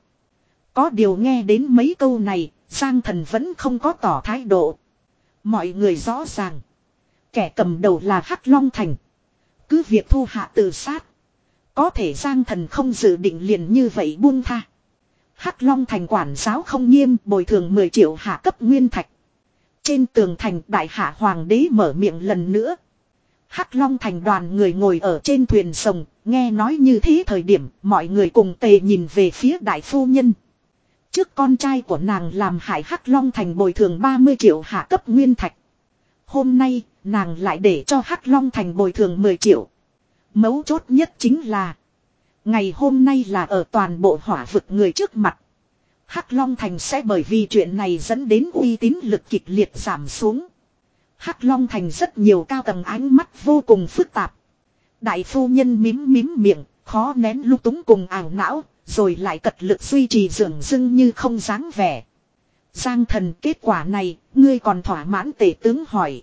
Có điều nghe đến mấy câu này, Giang Thần vẫn không có tỏ thái độ. Mọi người rõ ràng. Kẻ cầm đầu là Hắc Long Thành. Cứ việc thu hạ tự sát. Có thể Giang Thần không dự định liền như vậy buông tha. Hắc Long Thành quản giáo không nghiêm, bồi thường mười triệu hạ cấp nguyên thạch. Trên tường thành đại hạ hoàng đế mở miệng lần nữa. Hắc Long Thành đoàn người ngồi ở trên thuyền sồng, nghe nói như thế thời điểm mọi người cùng tề nhìn về phía đại phu nhân. Trước con trai của nàng làm hại Hắc Long Thành bồi thường ba mươi triệu hạ cấp nguyên thạch. Hôm nay, nàng lại để cho Hắc Long Thành bồi thường mười triệu. Mấu chốt nhất chính là ngày hôm nay là ở toàn bộ hỏa vực người trước mặt. Hắc Long Thành sẽ bởi vì chuyện này dẫn đến uy tín lực kịch liệt giảm xuống. Hắc Long Thành rất nhiều cao tầng ánh mắt vô cùng phức tạp. Đại phu nhân mím mím miệng, khó nén lung túng cùng ảo não, rồi lại cật lực duy trì dường dưng như không dáng vẻ. Giang Thần, kết quả này, ngươi còn thỏa mãn? Tể tướng hỏi.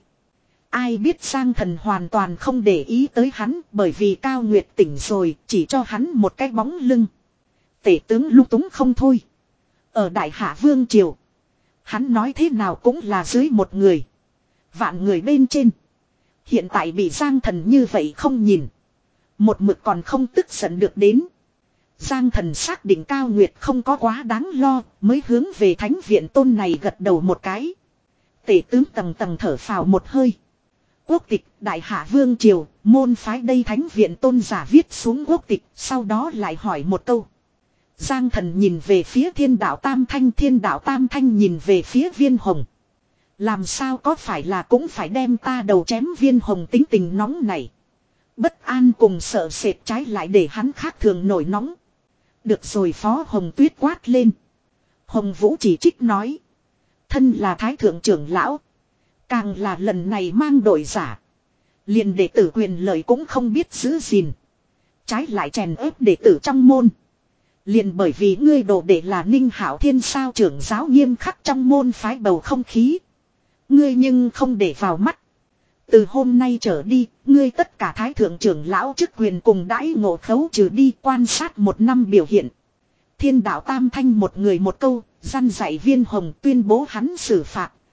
Ai biết Giang Thần hoàn toàn không để ý tới hắn, bởi vì Cao Nguyệt tỉnh rồi, chỉ cho hắn một cái bóng lưng. Tể tướng lung túng không thôi. Ở Đại Hạ Vương Triều, hắn nói thế nào cũng là dưới một người. Vạn người bên trên. Hiện tại bị Giang Thần như vậy không nhìn. Một mực còn không tức giận được đến. Giang Thần xác định Cao Nguyệt không có quá đáng lo, mới hướng về thánh viện tôn này gật đầu một cái. Tể tướng tầng tầng thở phào một hơi. Quốc tịch Đại Hạ Vương Triều, môn phái đây. Thánh viện tôn giả viết xuống quốc tịch, sau đó lại hỏi một câu. Giang Thần nhìn về phía Thiên Đạo Tam Thanh, Thiên Đạo Tam Thanh nhìn về phía Viên Hồng. Làm sao có phải là cũng phải đem ta đầu chém? Viên Hồng tính tình nóng này. Bất an cùng sợ sệt trái lại để hắn khác thường nổi nóng. Được rồi, Phó Hồng Tuyết quát lên. Hồng Vũ chỉ trích nói. Thân là Thái Thượng trưởng lão. Càng là lần này mang đội giả. Liền đệ tử quyền lợi cũng không biết giữ gìn. Trái lại chèn ép đệ tử trong môn. Liền bởi vì ngươi đồ đệ là Ninh Hạo Thiên sao? Trưởng giáo nghiêm khắc trong môn phái bầu không khí. Ngươi nhưng không để vào mắt. Từ hôm nay trở đi, ngươi tất cả Thái Thượng trưởng lão chức quyền cùng đãi ngộ khấu trừ đi, quan sát một năm biểu hiện. Thiên Đạo Tam Thanh một người một câu, răn dạy Viên Hồng tuyên bố hắn xử phạt,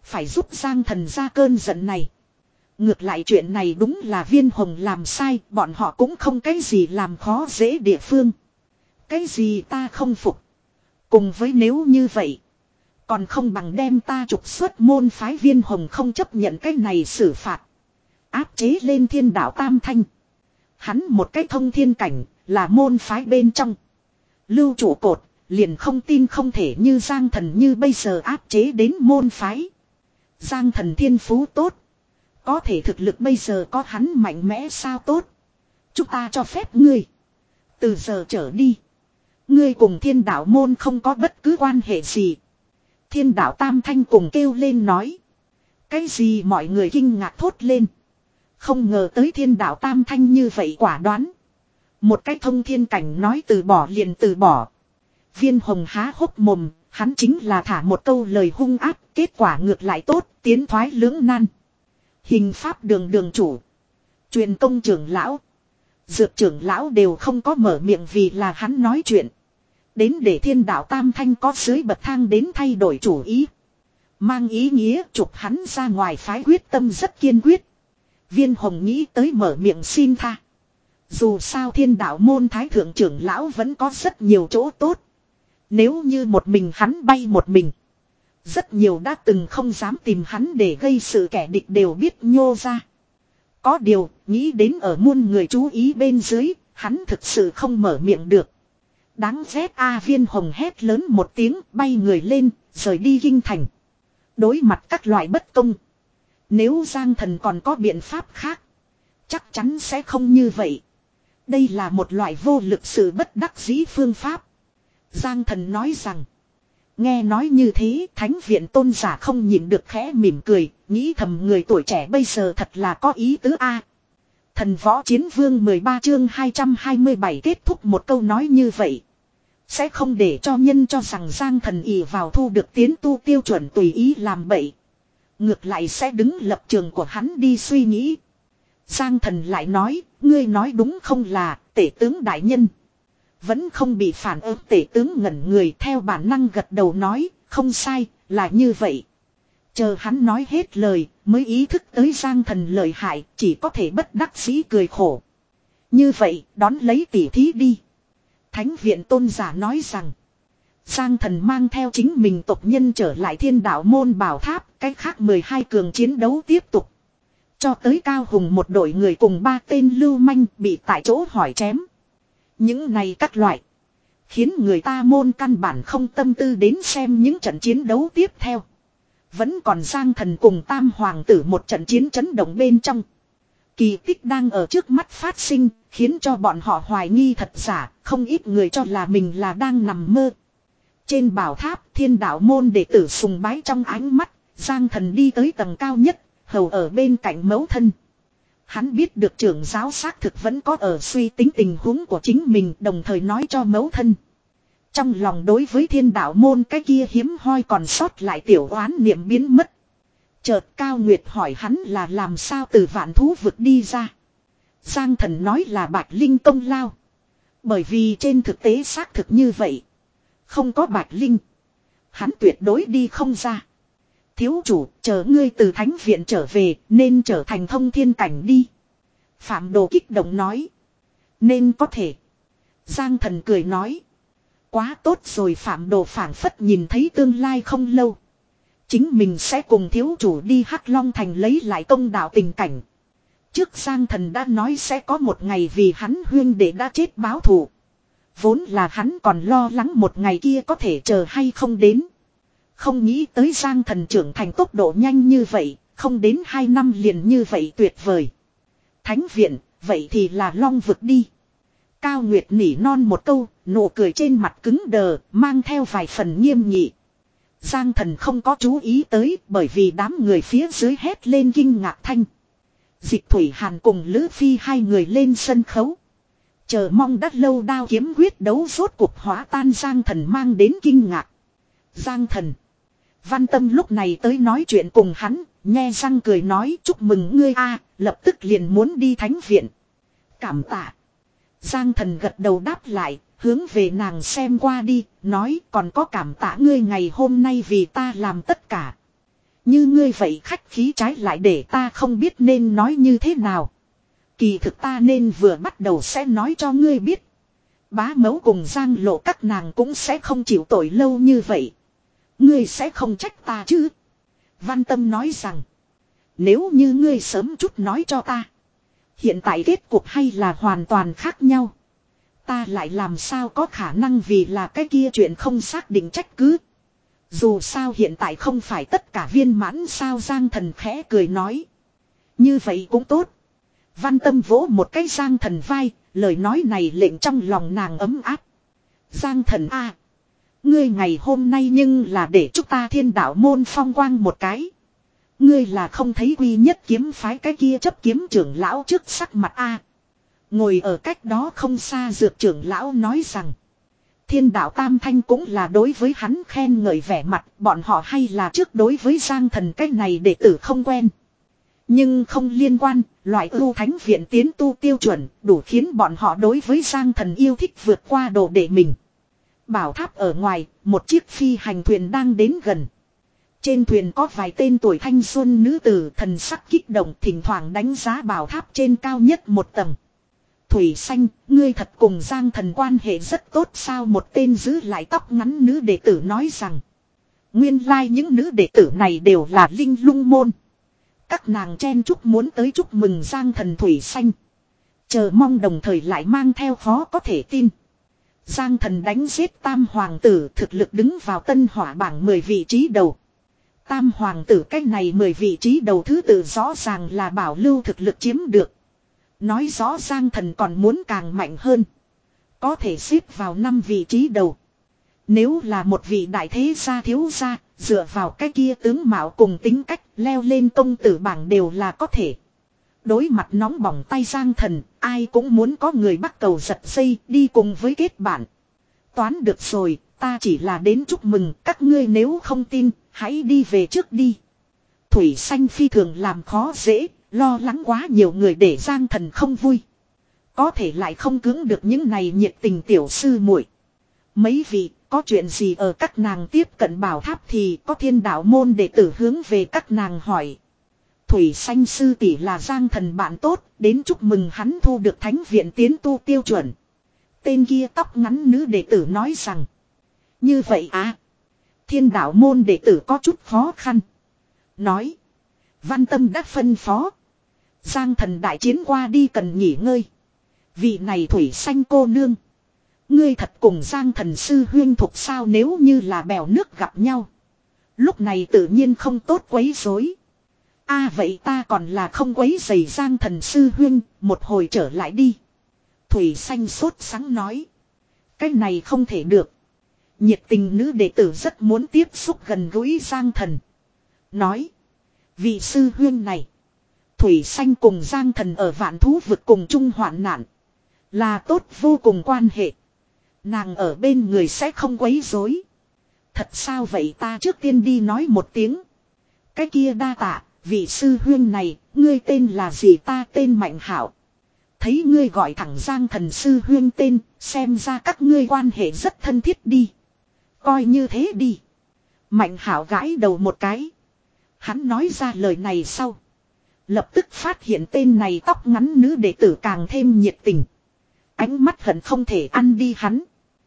Phải giúp Giang Thần ra cơn giận này. Ngược lại chuyện này đúng là Viên Hồng làm sai. Bọn họ cũng không cái gì làm khó dễ địa phương. Cái gì ta không phục. Cùng với nếu như vậy. Còn không bằng đem ta trục xuất môn phái. Viên Hồng không chấp nhận cái này xử phạt. Áp chế lên Thiên Đạo Tam Thanh. Hắn một cái thông thiên cảnh là môn phái bên trong. Lưu trụ cột liền không tin không thể như Giang Thần như bây giờ áp chế đến môn phái. Giang Thần thiên phú tốt. Có thể thực lực bây giờ có hắn mạnh mẽ sao tốt. Chúng ta cho phép ngươi. Từ giờ trở đi. Ngươi cùng Thiên Đạo môn không có bất cứ quan hệ gì. Thiên Đạo Tam Thanh cùng kêu lên nói. Cái gì mọi người kinh ngạc thốt lên. Không ngờ tới Thiên Đạo Tam Thanh như vậy quả đoán. Một cái thông thiên cảnh nói từ bỏ liền từ bỏ. Viên Hồng há hốc mồm, hắn chính là thả một câu lời hung ác, kết quả ngược lại tốt, tiến thoái lưỡng nan. Hình pháp đường đường chủ, truyền công trưởng lão, dược trưởng lão đều không có mở miệng vì là hắn nói chuyện. Đến để Thiên Đạo Tam Thanh có dưới bậc thang đến thay đổi chủ ý. Mang ý nghĩa chụp hắn ra ngoài phái quyết tâm rất kiên quyết. Viên Hồng nghĩ tới mở miệng xin tha. Dù sao Thiên Đạo môn thái thượng trưởng lão vẫn có rất nhiều chỗ tốt. Nếu như một mình hắn bay một mình. Rất nhiều đã từng không dám tìm hắn để gây sự kẻ địch đều biết nhô ra. Có điều, nghĩ đến ở muôn người chú ý bên dưới, hắn thực sự không mở miệng được. Đáng ghét a. Viên Hồng hét lớn một tiếng, bay người lên, rời đi kinh thành. Đối mặt các loại bất công. Nếu Giang Thần còn có biện pháp khác, chắc chắn sẽ không như vậy. Đây là một loại vô lực sự bất đắc dĩ phương pháp. Giang Thần nói rằng. Nghe nói như thế, Thánh viện tôn giả không nhịn được khẽ mỉm cười, nghĩ thầm người tuổi trẻ bây giờ thật là có ý tứ a. Thần võ chiến vương mười ba chương hai trăm hai mươi bảy kết thúc một câu nói như vậy. Sẽ không để cho nhân cho rằng Giang Thần ỷ vào thu được tiến tu tiêu chuẩn tùy ý làm bậy. Ngược lại sẽ đứng lập trường của hắn đi suy nghĩ. Giang Thần lại nói, ngươi nói đúng không là, tể tướng đại nhân. Vẫn không bị phản ứng, tể tướng ngẩn người theo bản năng gật đầu nói, không sai, là như vậy. Chờ hắn nói hết lời, mới ý thức tới Giang Thần lợi hại, chỉ có thể bất đắc dĩ cười khổ. Như vậy, đón lấy tỉ thí đi. Thánh viện tôn giả nói rằng, Giang Thần mang theo chính mình tộc nhân trở lại Thiên Đạo môn bảo tháp, cách khác mười hai cường chiến đấu tiếp tục. Cho tới Cao Hùng một đội người cùng ba tên lưu manh bị tại chỗ hỏi chém. Những này các loại. Khiến người ta môn căn bản không tâm tư đến xem những trận chiến đấu tiếp theo. Vẫn còn Giang Thần cùng Tam Hoàng tử một trận chiến chấn động bên trong. Kỳ tích đang ở trước mắt phát sinh, khiến cho bọn họ hoài nghi thật giả, không ít người cho là mình là đang nằm mơ. Trên bảo tháp Thiên Đạo môn đệ tử sùng bái trong ánh mắt, Giang Thần đi tới tầng cao nhất, hầu ở bên cạnh mẫu thân. Hắn biết được trưởng giáo xác thực vẫn có ở suy tính tình huống của chính mình, đồng thời nói cho mẫu thân. Trong lòng đối với Thiên Đạo môn cái kia hiếm hoi còn sót lại tiểu oán niệm biến mất. Chợt Cao Nguyệt hỏi hắn là làm sao từ vạn thú vực đi ra. Giang Thần nói là Bạch Linh công lao. Bởi vì trên thực tế xác thực như vậy. Không có Bạch Linh, hắn tuyệt đối đi không ra. Thiếu chủ, chờ ngươi từ thánh viện trở về, nên trở thành thông thiên cảnh đi. Phạm Đồ kích động nói. Nên có thể. Giang Thần cười nói. Quá tốt rồi. Phạm Đồ phảng phất nhìn thấy tương lai không lâu. Chính mình sẽ cùng thiếu chủ đi Hắc Long Thành lấy lại công đạo tình cảnh. Trước Giang Thần đã nói sẽ có một ngày vì hắn huyên đệ đã chết báo thù. Vốn là hắn còn lo lắng một ngày kia có thể chờ hay không đến. Không nghĩ tới Giang Thần trưởng thành tốc độ nhanh như vậy, không đến hai năm liền như vậy tuyệt vời. Thánh viện, vậy thì là Long vực đi. Cao Nguyệt nỉ non một câu, nụ cười trên mặt cứng đờ, mang theo vài phần nghiêm nghị. Giang Thần không có chú ý tới, bởi vì đám người phía dưới hét lên kinh ngạc thanh. Dịch Thủy Hàn cùng Lữ Phi hai người lên sân khấu. Chờ mong đã lâu đao kiếm quyết đấu rốt cuộc hóa tan Giang Thần mang đến kinh ngạc. Giang Thần. Văn Tâm lúc này tới nói chuyện cùng hắn, nhe răng cười nói chúc mừng ngươi a, lập tức liền muốn đi thánh viện. Cảm tạ. Giang Thần gật đầu đáp lại, hướng về nàng xem qua đi, nói còn có cảm tạ ngươi ngày hôm nay vì ta làm tất cả. Như ngươi vậy khách khí trái lại để ta không biết nên nói như thế nào. Kỳ thực ta nên vừa bắt đầu sẽ nói cho ngươi biết. Bá mẫu cùng Giang Lộ các nàng cũng sẽ không chịu tội lâu như vậy. Ngươi sẽ không trách ta chứ? Văn Tâm nói rằng. Nếu như ngươi sớm chút nói cho ta. Hiện tại kết cục hay là hoàn toàn khác nhau. Ta lại làm sao có khả năng vì là cái kia chuyện không xác định trách cứ. Dù sao hiện tại không phải tất cả viên mãn sao. Giang Thần khẽ cười nói. Như vậy cũng tốt. Văn Tâm vỗ một cái Giang Thần vai. Lời nói này lệnh trong lòng nàng ấm áp. Giang Thần a, à, ngươi ngày hôm nay nhưng là để chúng ta Thiên Đạo môn phong quang một cái. Ngươi là không thấy quy nhất kiếm phái cái kia chấp kiếm trưởng lão trước sắc mặt a. À. Ngồi ở cách đó không xa dược trưởng lão nói rằng. Thiên Đạo Tam Thanh cũng là đối với hắn khen ngợi vẻ mặt. Bọn họ hay là trước đối với Giang Thần cái này đệ tử không quen. Nhưng không liên quan, loại ưu thánh viện tiến tu tiêu chuẩn đủ khiến bọn họ đối với Giang Thần yêu thích vượt qua đồ đệ mình. Bảo tháp ở ngoài, một chiếc phi hành thuyền đang đến gần. Trên thuyền có vài tên tuổi thanh xuân nữ tử thần sắc kích động thỉnh thoảng đánh giá bảo tháp trên cao nhất một tầng. Thủy Xanh, ngươi thật cùng Giang Thần quan hệ rất tốt sao? Một tên giữ lại tóc ngắn nữ đệ tử nói rằng. Nguyên lai những nữ đệ tử này đều là linh lung môn. Các nàng chen chúc muốn tới chúc mừng Giang Thần. Thủy Xanh chờ mong đồng thời lại mang theo khó có thể tin. Giang Thần đánh giết Tam Hoàng tử thực lực đứng vào tân hỏa bảng mười vị trí đầu. Tam Hoàng tử cách này mười vị trí đầu thứ tự rõ ràng là bảo lưu thực lực chiếm được. Nói rõ Giang Thần còn muốn càng mạnh hơn. Có thể xếp vào năm vị trí đầu. Nếu là một vị đại thế gia thiếu gia, dựa vào cái kia tướng mạo cùng tính cách leo lên công tử bảng đều là có thể. Đối mặt nóng bỏng tay Giang Thần, ai cũng muốn có người bắt cầu giật dây đi cùng với kết bạn. Toán được rồi, ta chỉ là đến chúc mừng, các ngươi nếu không tin, hãy đi về trước đi. Thủy Xanh phi thường làm khó dễ, lo lắng quá nhiều người để Giang Thần không vui. Có thể lại không cưỡng được những này nhiệt tình tiểu sư muội. Mấy vị, có chuyện gì ở các nàng tiếp cận bảo tháp thì có Thiên Đạo môn đệ tử hướng về các nàng hỏi. Thủy Xanh sư tỷ là Giang Thần bạn tốt, đến chúc mừng hắn thu được thánh viện tiến tu tiêu chuẩn. Tên kia tóc ngắn nữ đệ tử nói rằng. Như vậy à? Thiên Đạo môn đệ tử có chút khó khăn. Nói. Văn Tâm đã phân phó. Giang Thần đại chiến qua đi cần nghỉ ngơi. Vị này Thủy Xanh cô nương. Ngươi thật cùng Giang Thần sư huyên thuộc sao? Nếu như là bèo nước gặp nhau. Lúc này tự nhiên không tốt quấy rối. A à, vậy ta còn là không quấy rầy Giang Thần sư huyên, một hồi trở lại đi. Thủy Xanh sốt sắng nói. Cái này không thể được. Nhiệt tình nữ đệ tử rất muốn tiếp xúc gần gũi Giang Thần. Nói. Vị sư huyên này. Thủy Xanh cùng Giang Thần ở vạn thú vực cùng chung hoạn nạn. Là tốt vô cùng quan hệ. Nàng ở bên người sẽ không quấy rối. Thật sao vậy? Ta trước tiên đi nói một tiếng. Cái kia đa tạ, vị sư huyên này, ngươi tên là gì? Ta tên Mạnh Hảo. Thấy ngươi gọi thẳng Giang Thần sư huyên tên, xem ra các ngươi quan hệ rất thân thiết đi. Coi như thế đi. Mạnh Hảo gãi đầu một cái. Hắn nói ra lời này sau. Lập tức phát hiện tên này tóc ngắn nữ đệ tử càng thêm nhiệt tình. Ánh mắt hận không thể ăn đi hắn.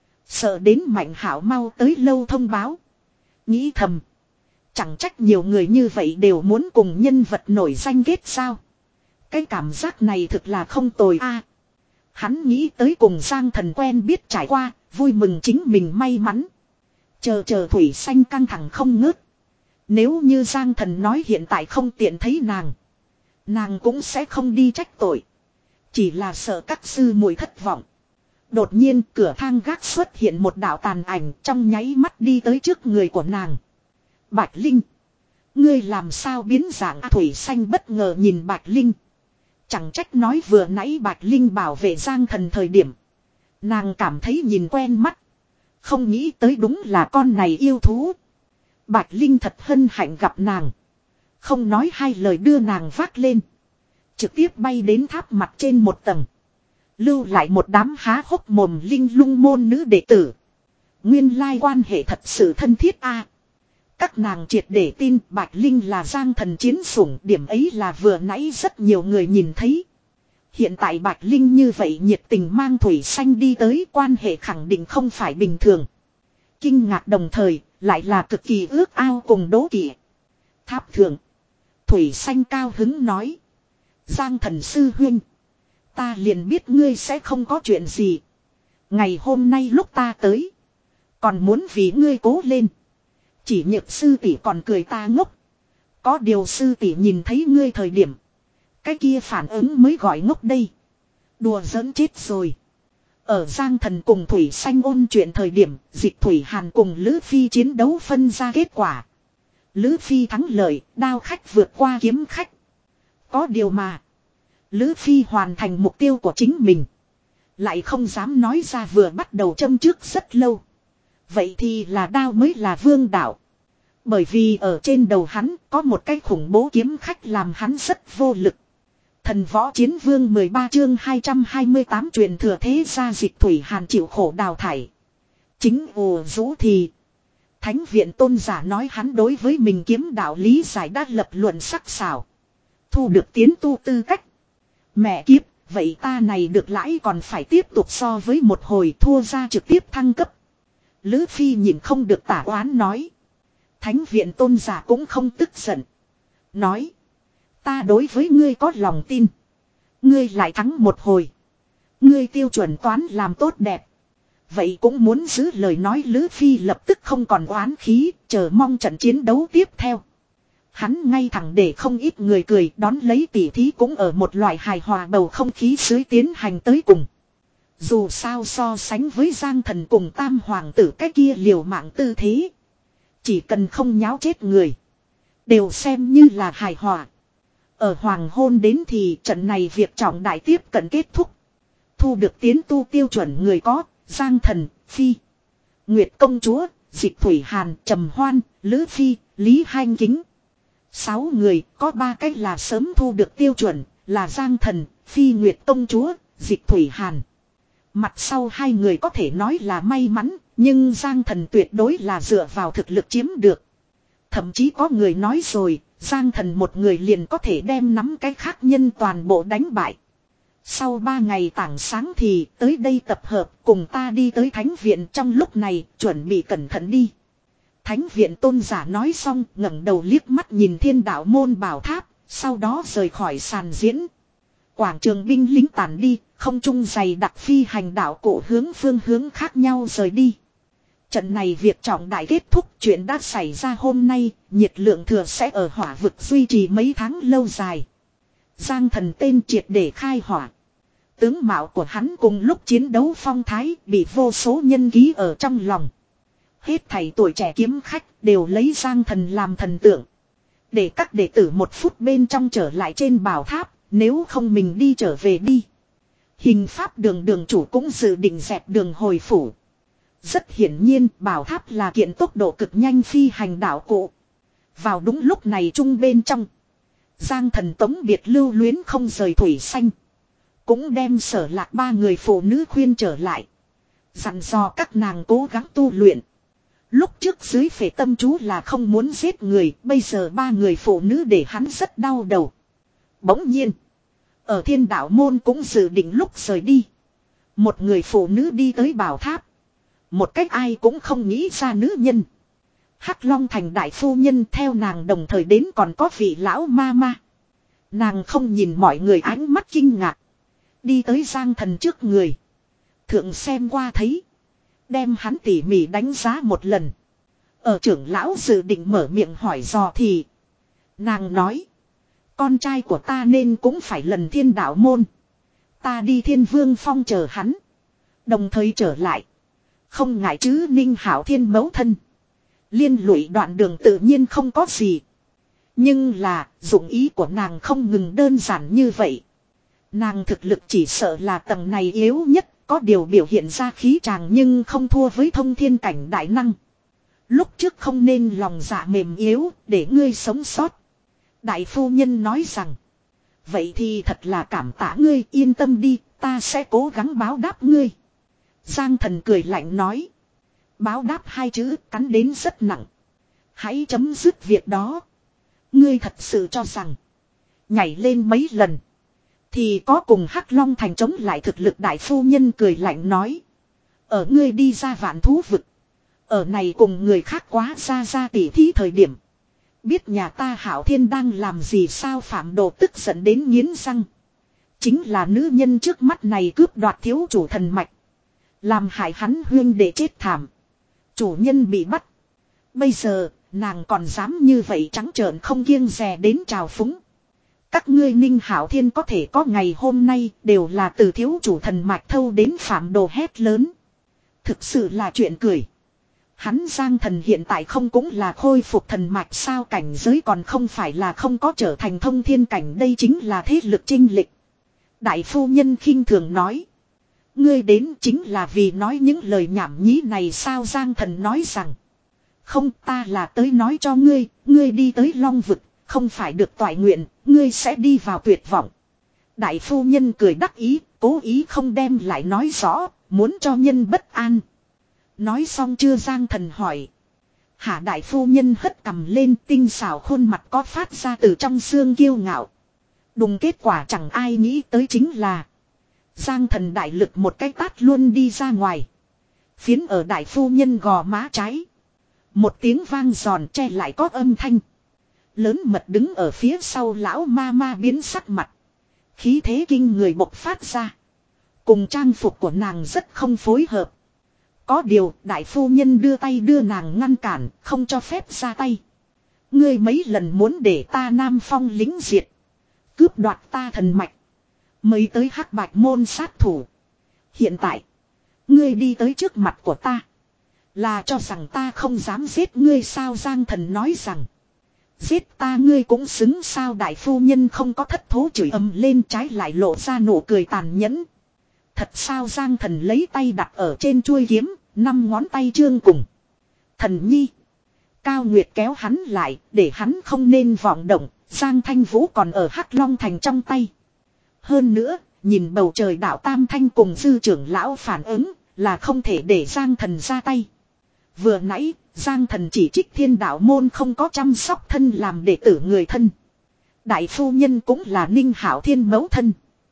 Sợ đến Mạnh Hảo mau tới lâu thông báo. Nghĩ thầm. Chẳng trách nhiều người như vậy đều muốn cùng nhân vật nổi danh kết sao. Cái cảm giác này thực là không tồi a. À, hắn nghĩ tới cùng Giang Thần quen biết trải qua, vui mừng chính mình may mắn. Chờ chờ Thủy Xanh căng thẳng không ngớt. Nếu như Giang Thần nói hiện tại không tiện thấy nàng. Nàng cũng sẽ không đi trách tội. Chỉ là sợ các sư muội thất vọng. Đột nhiên cửa thang gác xuất hiện một đạo tàn ảnh trong nháy mắt đi tới trước người của nàng. Bạch Linh. Ngươi làm sao biến dạng? Thủy Xanh bất ngờ nhìn Bạch Linh. Chẳng trách nói vừa nãy Bạch Linh bảo vệ Giang Thần thời điểm. Nàng cảm thấy nhìn quen mắt. Không nghĩ tới đúng là con này yêu thú. Bạch Linh thật hân hạnh gặp nàng. Không nói hai lời đưa nàng vác lên. Trực tiếp bay đến tháp mặt trên một tầng. Lưu lại một đám há hốc mồm linh lung môn nữ đệ tử. Nguyên lai quan hệ thật sự thân thiết a. Các nàng triệt để tin Bạch Linh là Giang Thần chiến sủng, điểm ấy là vừa nãy rất nhiều người nhìn thấy. Hiện tại Bạch Linh như vậy nhiệt tình mang Thủy Xanh đi tới, quan hệ khẳng định không phải bình thường. Kinh ngạc đồng thời, lại là cực kỳ ước ao cùng đố kỵ. Tháp thượng, Thủy Xanh cao hứng nói. Giang Thần sư huynh, ta liền biết ngươi sẽ không có chuyện gì. Ngày hôm nay lúc ta tới, còn muốn vì ngươi cố lên. Chỉ Nhược sư tỷ còn cười ta ngốc. Có điều sư tỷ nhìn thấy ngươi thời điểm, cái kia phản ứng mới gọi ngốc đây. Đùa giỡn chết rồi. Ở Giang Thần cùng Thủy Xanh ôn chuyện thời điểm, Dịch Thủy Hàn cùng Lữ Phi chiến đấu phân ra kết quả. Lữ Phi thắng lợi, đao khách vượt qua kiếm khách. Có điều mà, Lữ Phi hoàn thành mục tiêu của chính mình, lại không dám nói ra, vừa bắt đầu châm trước rất lâu. Vậy thì là đao mới là vương đạo. Bởi vì ở trên đầu hắn có một cái khủng bố kiếm khách làm hắn rất vô lực. Thần võ chiến vương mười ba chương hai trăm hai mươi tám truyền thừa thế gia Dịch Thủy Hàn chịu khổ đào thải. Chính ồ rũ thì Thánh viện tôn giả nói hắn đối với mình kiếm đạo lý giải đã lập luận sắc sảo, thu được tiến tu tư cách. Mẹ kiếp, vậy ta này được lãi còn phải tiếp tục so với một hồi, thua ra trực tiếp thăng cấp. Lữ Phi nhìn không được tả oán nói. Thánh viện tôn giả cũng không tức giận. Nói. Ta đối với ngươi có lòng tin. Ngươi lại thắng một hồi. Ngươi tiêu chuẩn toán làm tốt đẹp. Vậy cũng muốn giữ lời nói. Lữ Phi lập tức không còn oán khí, chờ mong trận chiến đấu tiếp theo. Hắn ngay thẳng để không ít người cười, đón lấy tỉ thí cũng ở một loại hài hòa bầu không khí dưới tiến hành tới cùng. Dù sao so sánh với Giang Thần cùng Tam Hoàng tử cái kia liều mạng tư thế, chỉ cần không nháo chết người, đều xem như là hài hòa. Ở hoàng hôn đến thì trận này việc trọng đại tiếp cận kết thúc. Thu được tiến tu tiêu chuẩn người có Giang Thần, Phi, Nguyệt công chúa, Dịch Thủy Hàn, Trầm Hoan, Lữ Phi, Lý Hanh Kính. Sáu người, có ba cách là sớm thu được tiêu chuẩn, là Giang Thần, Phi Nguyệt công chúa, Dịch Thủy Hàn. Mặt sau hai người có thể nói là may mắn, nhưng Giang Thần tuyệt đối là dựa vào thực lực chiếm được. Thậm chí có người nói rồi, Giang Thần một người liền có thể đem nắm cái khác nhân toàn bộ đánh bại. Sau ba ngày tảng sáng thì tới đây tập hợp, cùng ta đi tới thánh viện, trong lúc này chuẩn bị cẩn thận đi. Thánh viện tôn giả nói xong ngẩng đầu liếc mắt nhìn Thiên Đạo môn bảo tháp, sau đó rời khỏi sàn diễn. Quảng trường binh lính tản đi, không trung dày đặc phi hành đạo cụ hướng phương hướng khác nhau rời đi. Trận này việc trọng đại kết thúc, chuyện đã xảy ra hôm nay, nhiệt lượng thừa sẽ ở hỏa vực duy trì mấy tháng lâu dài. Giang Thần tên triệt để khai hỏa. Tướng mạo của hắn cùng lúc chiến đấu phong thái bị vô số nhân ký ở trong lòng. Hết thảy tuổi trẻ kiếm khách đều lấy Giang Thần làm thần tượng. Để các đệ tử một phút bên trong trở lại trên bảo tháp, nếu không mình đi trở về đi. Hình pháp đường đường chủ cũng dự định dẹp đường hồi phủ. Rất hiển nhiên bảo tháp là kiện tốc độ cực nhanh phi hành đạo cụ. Vào đúng lúc này trung bên trong, Giang Thần tống biệt lưu luyến không rời Thủy Xanh. Cũng đem Sở Lạc ba người phụ nữ khuyên trở lại, dặn dò các nàng cố gắng tu luyện. Lúc trước dưới phệ tâm chú là không muốn giết người, bây giờ ba người phụ nữ để hắn rất đau đầu. Bỗng nhiên, ở Thiên Đạo môn cũng dự định lúc rời đi, một người phụ nữ đi tới bảo tháp. Một cách ai cũng không nghĩ ra nữ nhân. Hắc Long thành đại phu nhân, theo nàng đồng thời đến còn có vị lão ma ma. Nàng không nhìn mọi người ánh mắt kinh ngạc, đi tới Giang Thần trước người. Thượng xem qua thấy, đem hắn tỉ mỉ đánh giá một lần. Ở trưởng lão dự định mở miệng hỏi dò thì nàng nói, con trai của ta nên cũng phải lần Thiên Đạo môn. Ta đi Thiên Vương Phong chờ hắn, đồng thời trở lại. Không ngại chứ Ninh Hảo Thiên mẫu thân. Liên lụy đoạn đường tự nhiên không có gì. Nhưng là dụng ý của nàng không ngừng đơn giản như vậy. Nàng thực lực chỉ sợ là tầng này yếu nhất, có điều biểu hiện ra khí tràng nhưng không thua với thông thiên cảnh đại năng. Lúc trước không nên lòng dạ mềm yếu để ngươi sống sót. Đại phu nhân nói rằng, vậy thì thật là cảm tạ ngươi, yên tâm đi, ta sẽ cố gắng báo đáp ngươi. Giang Thần cười lạnh nói. Báo đáp hai chữ cắn đến rất nặng. Hãy chấm dứt việc đó. Ngươi thật sự cho rằng. Nhảy lên mấy lần. Thì có cùng Hắc Long Thành chống lại thực lực đại phu nhân cười lạnh nói. Ở ngươi đi ra vạn thú vực. Ở này cùng người khác quá ra ra tỉ thí thời điểm. Biết nhà ta Hảo Thiên đang làm gì sao Phạm Đồ tức giận đến nghiến răng. Chính là nữ nhân trước mắt này cướp đoạt thiếu chủ thần mạch. Làm hại hắn huyên để chết thảm. Chủ nhân bị bắt. Bây giờ nàng còn dám như vậy trắng trợn không kiêng dè đến trào phúng. Các ngươi Ninh Hảo Thiên có thể có ngày hôm nay đều là từ thiếu chủ thần mạch thâu đến Phạm Đồ hét lớn. Thực sự là chuyện cười. Hắn Giang Thần hiện tại không cũng là khôi phục thần mạch sao cảnh giới còn không phải là không có trở thành thông thiên cảnh đây chính là thế lực chinh lịch. Đại phu nhân khinh thường nói. Ngươi đến chính là vì nói những lời nhảm nhí này sao Giang Thần nói rằng. Không ta là tới nói cho ngươi, ngươi đi tới Long Vực, không phải được toại nguyện, ngươi sẽ đi vào tuyệt vọng. Đại phu nhân cười đắc ý, cố ý không đem lại nói rõ, muốn cho nhân bất an. Nói xong chưa Giang Thần hỏi. Hạ đại phu nhân hất cầm lên tinh xảo khuôn mặt có phát ra từ trong xương kiêu ngạo. Đùng kết quả chẳng ai nghĩ tới chính là. Giang Thần đại lực một cái tát luôn đi ra ngoài. Phiến ở đại phu nhân gò má trái. Một tiếng vang giòn che lại có âm thanh. Lớn mật đứng ở phía sau lão ma ma biến sắc mặt. Khí thế kinh người bộc phát ra. Cùng trang phục của nàng rất không phối hợp. Có điều đại phu nhân đưa tay đưa nàng ngăn cản không cho phép ra tay. Ngươi mấy lần muốn để ta Nam Phong lính diệt. Cướp đoạt ta thần mạch. Mới tới Hắc Bạch môn sát thủ. Hiện tại. Ngươi đi tới trước mặt của ta. Là cho rằng ta không dám giết ngươi sao Giang Thần nói rằng. Giết ta ngươi cũng xứng sao đại phu nhân không có thất thố chửi ầm lên trái lại lộ ra nụ cười tàn nhẫn. Thật sao Giang Thần lấy tay đặt ở trên chuôi kiếm, năm ngón tay trương cùng. Thần nhi. Cao Nguyệt kéo hắn lại, để hắn không nên vọng động, Giang Thanh Vũ còn ở Hắc Long Thành trong tay. Hơn nữa, nhìn bầu trời đạo Tam Thanh cùng dư trưởng lão phản ứng, là không thể để Giang Thần ra tay. Vừa nãy, Giang Thần chỉ trích Thiên Đạo môn không có chăm sóc thân làm đệ tử người thân. Đại phu nhân cũng là Ninh Hảo Thiên mẫu thân.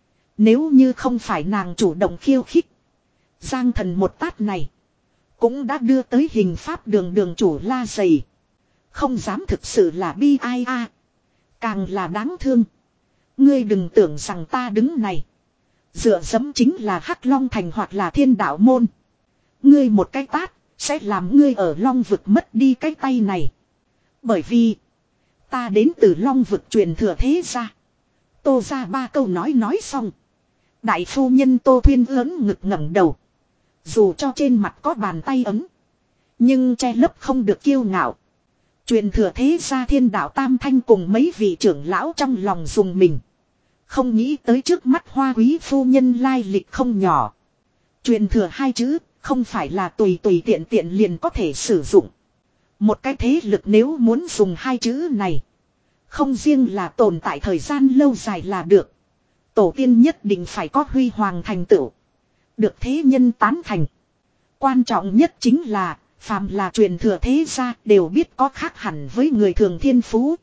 Nếu như không phải nàng chủ động khiêu khích. Giang Thần một tát này. Cũng đã đưa tới hình pháp đường đường chủ la dày. Không dám thực sự là bi ai a. Càng là đáng thương. Ngươi đừng tưởng rằng ta đứng này. Dựa dẫm chính là Hắc Long Thành hoặc là Thiên Đạo môn. Ngươi một cái tát. Sẽ làm ngươi ở Long Vực mất đi cái tay này. Bởi vì. Ta đến từ Long Vực truyền thừa thế ra. Tô ra ba câu nói nói xong. Đại phu nhân Tô Thuyên lớn ngực ngẩng đầu. Dù cho trên mặt có bàn tay ấm. Nhưng che lấp không được kiêu ngạo. Truyền thừa thế gia Thiên Đạo Tam Thanh cùng mấy vị trưởng lão trong lòng dùng mình. Không nghĩ tới trước mắt hoa quý phu nhân lai lịch không nhỏ. Truyền thừa hai chữ không phải là tùy tùy tiện tiện liền có thể sử dụng. Một cái thế lực nếu muốn dùng hai chữ này. Không riêng là tồn tại thời gian lâu dài là được. Tổ tiên nhất định phải có huy hoàng thành tựu. Được thế nhân tán thành. Quan trọng nhất chính là, phàm là truyền thừa thế gia đều biết có khác hẳn với người thường thiên phú.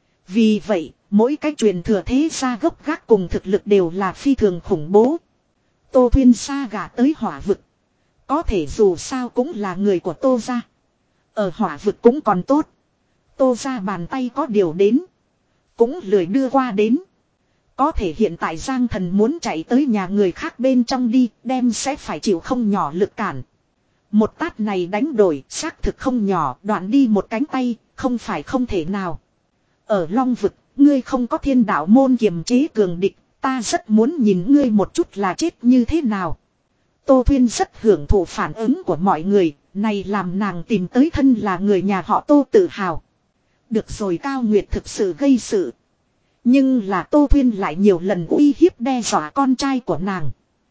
Vì vậy, mỗi cái truyền thừa thế gia gốc gác cùng thực lực đều là phi thường khủng bố. Tô Thuyên xa gả tới hỏa vực. Có thể dù sao cũng là người của Tô gia. Ở hỏa vực cũng còn tốt. Tô gia bàn tay có điều đến. Cũng lười đưa qua đến. Có thể hiện tại Giang Thần muốn chạy tới nhà người khác bên trong đi, đem sẽ phải chịu không nhỏ lực cản. Một tát này đánh đổi, xác thực không nhỏ, đoạn đi một cánh tay, không phải không thể nào. Ở Long Vực, ngươi không có Thiên Đạo môn kiềm chế cường địch, ta rất muốn nhìn ngươi một chút là chết như thế nào. Tô Thuyên rất hưởng thụ phản ứng của mọi người, này làm nàng tìm tới thân là người nhà họ Tô tự hào. Được rồi Cao Nguyệt thực sự gây sự. Nhưng là Tô Thuyên lại nhiều lần uy hiếp đe dọa con trai của nàng.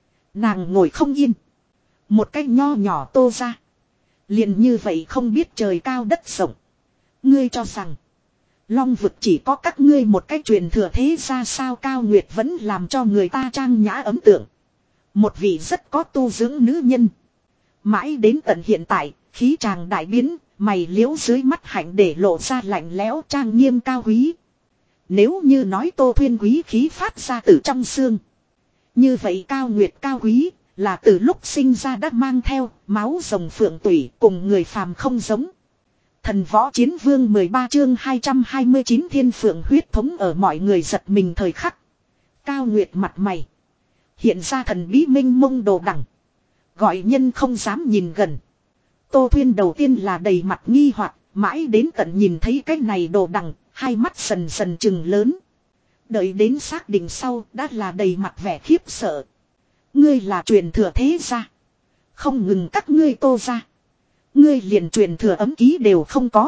Nàng ngồi không yên. Một cách nho nhỏ Tô ra. Liền như vậy không biết trời cao đất rộng. Ngươi cho rằng. Long Vực chỉ có các ngươi một cách truyền thừa thế ra sao Cao Nguyệt vẫn làm cho người ta trang nhã ấn tượng. Một vị rất có tu dưỡng nữ nhân. Mãi đến tận hiện tại, khí chàng đại biến, mày liễu dưới mắt hạnh để lộ ra lạnh lẽo trang nghiêm cao quý. Nếu như nói Tô Thuyên quý khí phát ra từ trong xương. Như vậy Cao Nguyệt cao quý là từ lúc sinh ra đã mang theo máu rồng phượng tủy cùng người phàm không giống. Thần võ chiến vương mười ba chương hai trăm hai mươi chín thiên phượng huyết thống ở mọi người giật mình thời khắc. Cao Nguyệt mặt mày. Hiện ra thần bí minh mông đồ đằng. Gọi nhân không dám nhìn gần. Tô Thuyên đầu tiên là đầy mặt nghi hoặc, mãi đến tận nhìn thấy cái này đồ đằng, hai mắt sần sần trừng lớn. Đợi đến xác định sau đã là đầy mặt vẻ khiếp sợ. Ngươi là truyền thừa thế gia. Không ngừng các ngươi Tô gia. Ngươi liền truyền thừa ấm ký đều không có.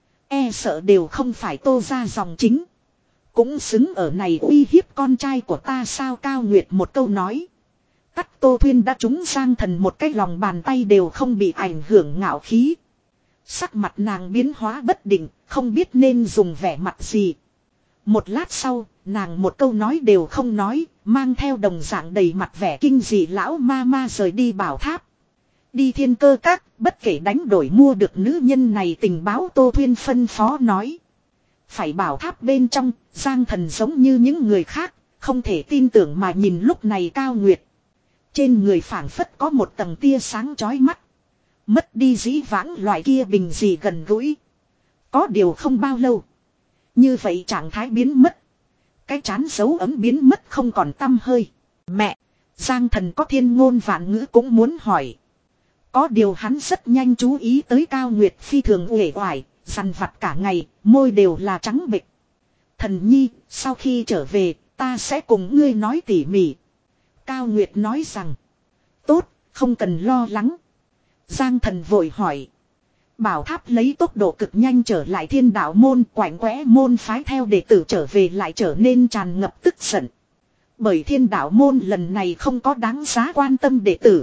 E sợ đều không phải Tô gia dòng chính. Cũng xứng ở này uy hiếp con trai của ta sao Cao Nguyệt một câu nói. Tắt Tô Thuyên đã trúng Giang Thần một cái lòng bàn tay đều không bị ảnh hưởng ngạo khí. Sắc mặt nàng biến hóa bất định, không biết nên dùng vẻ mặt gì. Một lát sau, nàng một câu nói đều không nói, mang theo đồng dạng đầy mặt vẻ kinh dị lão ma ma rời đi bảo tháp. Đi Thiên Cơ Các, bất kể đánh đổi mua được nữ nhân này tình báo Tô Thuyên phân phó nói. Phải bảo tháp bên trong, Giang Thần giống như những người khác, không thể tin tưởng mà nhìn lúc này Cao Nguyệt. Trên người phảng phất có một tầng tia sáng chói mắt. Mất đi dĩ vãng loại kia bình dị gần gũi. Có điều không bao lâu. Như vậy trạng thái biến mất. Cái chán dấu ấm biến mất không còn tăm hơi. Mẹ, Giang Thần có thiên ngôn vạn ngữ cũng muốn hỏi. Có điều hắn rất nhanh chú ý tới Cao Nguyệt phi thường uể oải, dằn vặt cả ngày, môi đều là trắng bệch. Thần nhi, sau khi trở về, ta sẽ cùng ngươi nói tỉ mỉ. Cao Nguyệt nói rằng, tốt, không cần lo lắng. Giang Thần vội hỏi. Bảo tháp lấy tốc độ cực nhanh trở lại Thiên Đạo môn, quạnh quẽ môn phái theo đệ tử trở về lại trở nên tràn ngập tức giận. Bởi Thiên Đạo môn lần này không có đáng giá quan tâm đệ tử.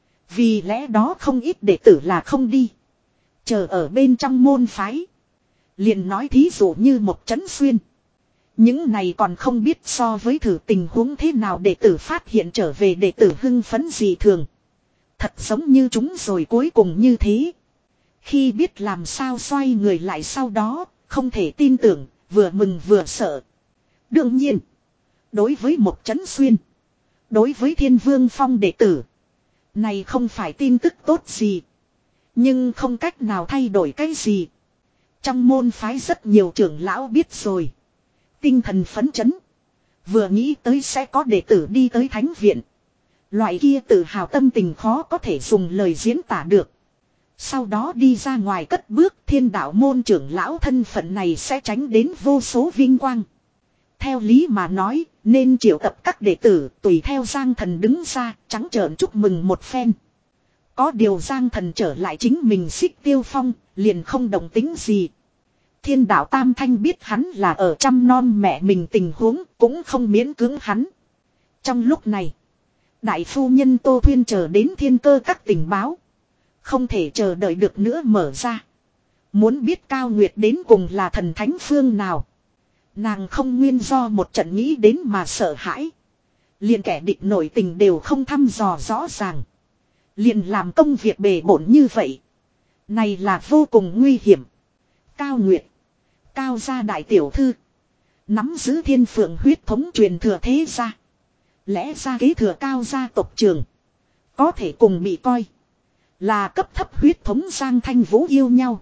Vì lẽ đó không ít đệ tử là không đi. Chờ ở bên trong môn phái. Liền nói thí dụ như một Trấn Xuyên. Những này còn không biết so với thử tình huống thế nào đệ tử phát hiện trở về đệ tử hưng phấn dị thường. Thật giống như chúng rồi cuối cùng như thế. Khi biết làm sao xoay người lại sau đó, không thể tin tưởng, vừa mừng vừa sợ. Đương nhiên, đối với một Trấn Xuyên, đối với Thiên Vương Phong đệ tử, này không phải tin tức tốt gì. Nhưng không cách nào thay đổi cái gì. Trong môn phái rất nhiều trưởng lão biết rồi. Tinh thần phấn chấn. Vừa nghĩ tới sẽ có đệ tử đi tới thánh viện. Loại kia tự hào tâm tình khó có thể dùng lời diễn tả được. Sau đó đi ra ngoài cất bước Thiên Đạo môn trưởng lão thân phận này sẽ tránh đến vô số vinh quang. Theo lý mà nói, nên triệu tập các đệ tử tùy theo Giang Thần đứng ra trắng trợn chúc mừng một phen. Có điều Giang Thần trở lại chính mình Xích Tiêu Phong, liền không đồng tính gì. Thiên Đạo Tam Thanh biết hắn là ở chăm nom mẹ mình tình huống, cũng không miễn cưỡng hắn. Trong lúc này, Đại phu nhân Tô Thuyên chờ đến Thiên Cơ Các tình báo. Không thể chờ đợi được nữa mở ra. Muốn biết Cao Nguyệt đến cùng là thần thánh phương nào. Nàng không nguyên do một trận nghĩ đến mà sợ hãi. Liền kẻ địch nổi tình đều không thăm dò rõ ràng. Liền làm công việc bề bộn như vậy. Này là vô cùng nguy hiểm. Cao Nguyệt. Cao gia đại tiểu thư. Nắm giữ thiên phượng huyết thống truyền thừa thế gia. Lẽ ra kế thừa Cao gia tộc trường. Có thể cùng bị coi. Là cấp thấp huyết thống Giang Thanh Vũ yêu nhau.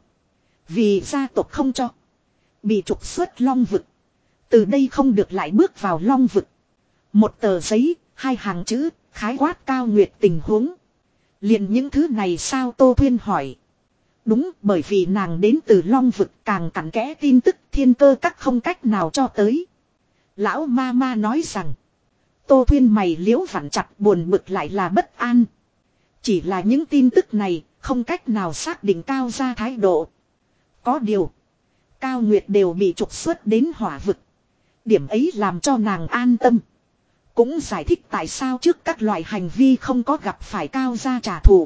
Vì gia tộc không cho. Bị trục xuất long vực. Từ đây không được lại bước vào long vực. Một tờ giấy, hai hàng chữ, khái quát Cao Nguyệt tình huống. Liền những thứ này sao Tô Thuyên hỏi. Đúng bởi vì nàng đến từ long vực càng cặn kẽ tin tức Thiên Cơ Các không cách nào cho tới. Lão ma ma nói rằng. Tô Thuyên mày liễu vặn chặt buồn bực lại là bất an. Chỉ là những tin tức này không cách nào xác định Cao gia thái độ. Có điều. Cao Nguyệt đều bị trục xuất đến hỏa vực. Điểm ấy làm cho nàng an tâm. Cũng giải thích tại sao trước các loại hành vi không có gặp phải Cao gia trả thù.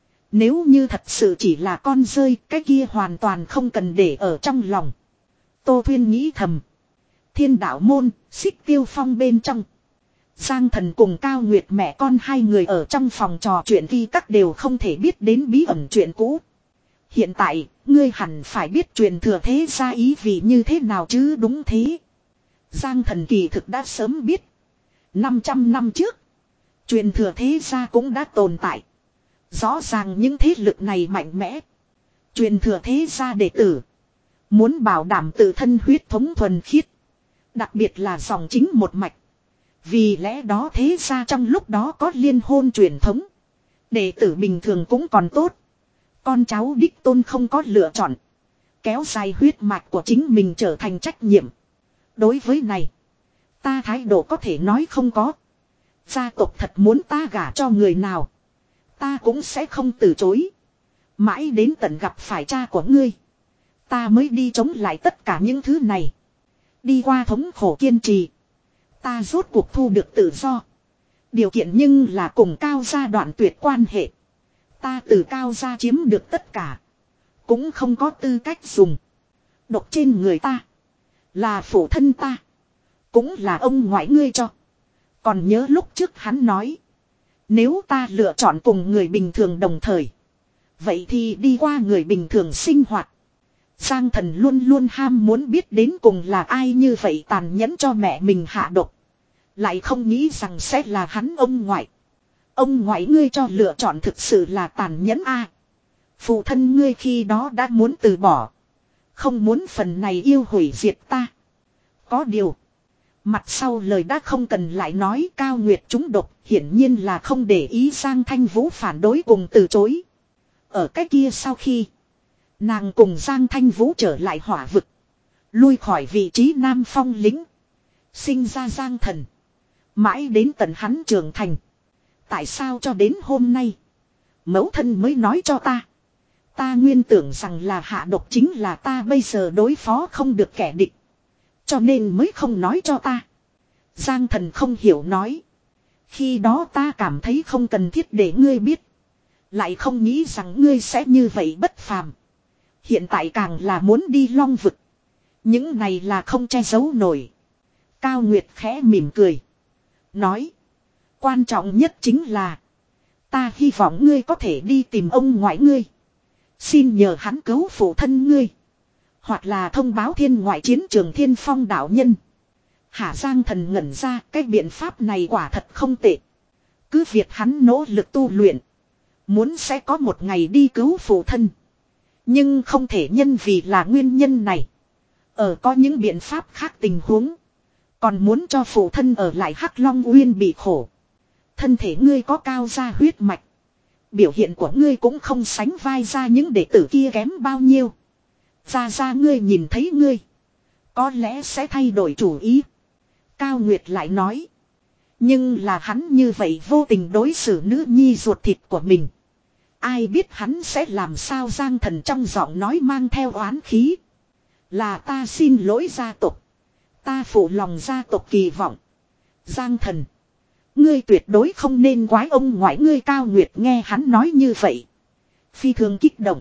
Nếu như thật sự chỉ là con rơi, cái kia hoàn toàn không cần để ở trong lòng. Tô Thuyên nghĩ thầm. Thiên Đạo môn, Xích Tiêu Phong bên trong. Giang Thần cùng Cao Nguyệt mẹ con hai người ở trong phòng trò chuyện khi các đều không thể biết đến bí ẩn chuyện cũ. Hiện tại, ngươi hẳn phải biết truyền thừa thế gia ý vị như thế nào chứ đúng thế. Giang Thần kỳ thực đã sớm biết. năm trăm năm trước, truyền thừa thế gia cũng đã tồn tại. Rõ ràng những thế lực này mạnh mẽ. Truyền thừa thế gia đệ tử muốn bảo đảm tự thân huyết thống thuần khiết. Đặc biệt là dòng chính một mạch. Vì lẽ đó thế gia trong lúc đó có liên hôn truyền thống. Đệ tử bình thường cũng còn tốt. Con cháu đích tôn không có lựa chọn. Kéo dài huyết mạch của chính mình trở thành trách nhiệm. Đối với này, ta thái độ có thể nói không có. Gia tộc thật muốn ta gả cho người nào, ta cũng sẽ không từ chối. Mãi đến tận gặp phải cha của ngươi, ta mới đi chống lại tất cả những thứ này. Đi qua thống khổ kiên trì, ta rốt cuộc thu được tự do. Điều kiện nhưng là cùng Cao gia đoạn tuyệt quan hệ. Ta từ Cao gia chiếm được tất cả, cũng không có tư cách dùng. Độc trên người ta là phụ thân ta, cũng là ông ngoại ngươi cho. Còn nhớ lúc trước hắn nói, nếu ta lựa chọn cùng người bình thường đồng thời, vậy thì đi qua người bình thường sinh hoạt. Giang Thần luôn luôn ham muốn biết đến cùng là ai như vậy tàn nhẫn cho mẹ mình hạ độc. Lại không nghĩ rằng sẽ là hắn ông ngoại. Ông ngoại ngươi cho lựa chọn thực sự là tàn nhẫn a. Phụ thân ngươi khi đó đã muốn từ bỏ, không muốn phần này yêu hủy diệt ta. Có điều, mặt sau lời đã không cần lại nói. Cao Nguyệt trúng độc hiển nhiên là không để ý Giang Thanh Vũ phản đối cùng từ chối. Ở cái kia sau khi nàng cùng Giang Thanh Vũ trở lại hỏa vực, lui khỏi vị trí Nam Phong lính, sinh ra Giang Thần. Mãi đến tận hắn trưởng thành. Tại sao cho đến hôm nay mẫu thân mới nói cho ta? Ta nguyên tưởng rằng là hạ độc chính là ta bây giờ đối phó không được kẻ địch, cho nên mới không nói cho ta. Giang Thần không hiểu nói, khi đó ta cảm thấy không cần thiết để ngươi biết, lại không nghĩ rằng ngươi sẽ như vậy bất phàm. Hiện tại càng là muốn đi Long vực, những này là không che giấu nổi. Cao Nguyệt khẽ mỉm cười, nói, quan trọng nhất chính là ta hy vọng ngươi có thể đi tìm ông ngoại ngươi, xin nhờ hắn cứu phụ thân ngươi, hoặc là thông báo thiên ngoại chiến trường Thiên Phong đạo nhân. Hạ Giang Thần ngẩn ra, cái biện pháp này quả thật không tệ. Cứ việc hắn nỗ lực tu luyện, muốn sẽ có một ngày đi cứu phụ thân, nhưng không thể nhân vì là nguyên nhân này ở có những biện pháp khác tình huống, còn muốn cho phụ thân ở lại Hắc Long Uyên bị khổ. Thân thể ngươi có Cao gia huyết mạch, biểu hiện của ngươi cũng không sánh vai ra những đệ tử kia kém bao nhiêu. Ra ra ngươi nhìn thấy ngươi, có lẽ sẽ thay đổi chủ ý. Cao Nguyệt lại nói, nhưng là hắn như vậy vô tình đối xử nữ nhi ruột thịt của mình, ai biết hắn sẽ làm sao? Giang Thần trong giọng nói mang theo oán khí. Là ta xin lỗi gia tộc, ta phụ lòng gia tộc kỳ vọng. Giang Thần, ngươi tuyệt đối không nên quái ông ngoại ngươi. Cao Nguyệt nghe hắn nói như vậy, phi thường kích động.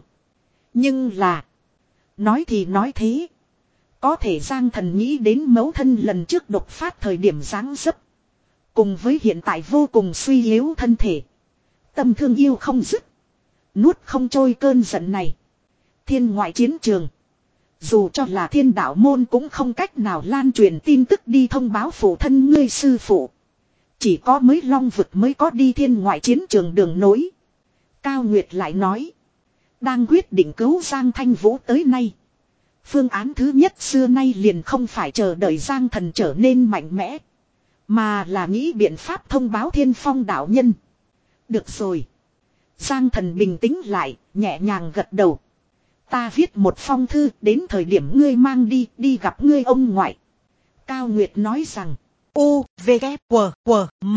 Nhưng là, nói thì nói thế, có thể Giang Thần nghĩ đến mẫu thân lần trước đột phát thời điểm dáng dấp, cùng với hiện tại vô cùng suy yếu thân thể, tâm thương yêu không dứt, nuốt không trôi cơn giận này. Thiên ngoại chiến trường, dù cho là Thiên đạo môn cũng không cách nào lan truyền tin tức đi thông báo phụ thân ngươi sư phụ. Chỉ có mới Long vực mới có đi thiên ngoại chiến trường đường nối. Cao Nguyệt lại nói, đang quyết định cứu Giang Thanh Vũ tới nay, phương án thứ nhất xưa nay liền không phải chờ đợi Giang Thần trở nên mạnh mẽ, mà là nghĩ biện pháp thông báo Thiên Phong đạo nhân. Được rồi. Giang Thần bình tĩnh lại, nhẹ nhàng gật đầu. Ta viết một phong thư, đến thời điểm ngươi mang đi, đi gặp ngươi ông ngoại. Cao Nguyệt nói rằng, U, V, K, W, W, M.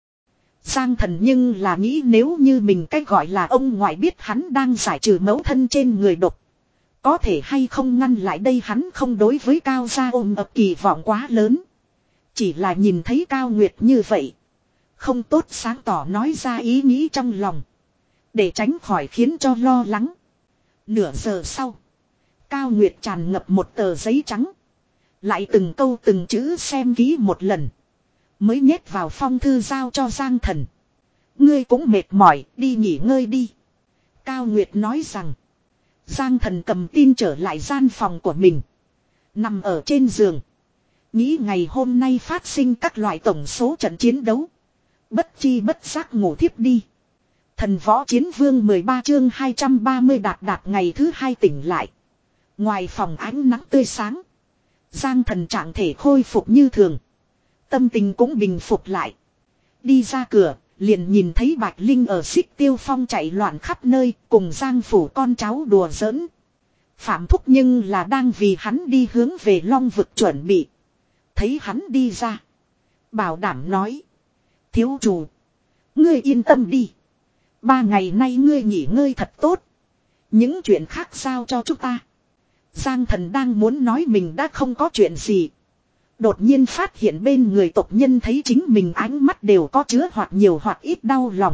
Giang Thần nhưng là nghĩ nếu như mình cách gọi là ông ngoại biết hắn đang giải trừ mẫu thân trên người độc, có thể hay không ngăn lại đây. Hắn không đối với Cao gia ôm ập kỳ vọng quá lớn, chỉ là nhìn thấy Cao Nguyệt như vậy, không tốt sáng tỏ nói ra ý nghĩ trong lòng, để tránh khỏi khiến cho lo lắng. Nửa giờ sau, Cao Nguyệt tràn ngập một tờ giấy trắng, lại từng câu từng chữ xem kỹ một lần, mới nhét vào phong thư giao cho Giang Thần. Ngươi cũng mệt mỏi, đi nghỉ ngơi đi. Cao Nguyệt nói rằng. Giang Thần cầm tin trở lại gian phòng của mình. Nằm ở trên giường. Nghĩ ngày hôm nay phát sinh các loại tổng số trận chiến đấu. Bất chi bất giác ngủ thiếp đi. Thần võ chiến vương mười ba chương hai trăm ba mươi đạt đạt ngày thứ hai tỉnh lại. Ngoài phòng ánh nắng tươi sáng. Giang Thần trạng thể khôi phục như thường. Tâm tình cũng bình phục lại. Đi ra cửa, liền nhìn thấy Bạch Linh ở Xích Tiêu Phong chạy loạn khắp nơi, cùng Giang phủ con cháu đùa giỡn. Phạm Thúc nhưng là đang vì hắn đi hướng về Long vực chuẩn bị. Thấy hắn đi ra. Bảo đảm nói. Thiếu chủ. Ngươi yên tâm đi. Ba ngày nay ngươi nghỉ ngơi thật tốt. Những chuyện khác giao cho chúng ta. Giang Thần đang muốn nói mình đã không có chuyện gì. Đột nhiên phát hiện bên người tộc nhân thấy chính mình ánh mắt đều có chứa hoặc nhiều hoặc ít đau lòng.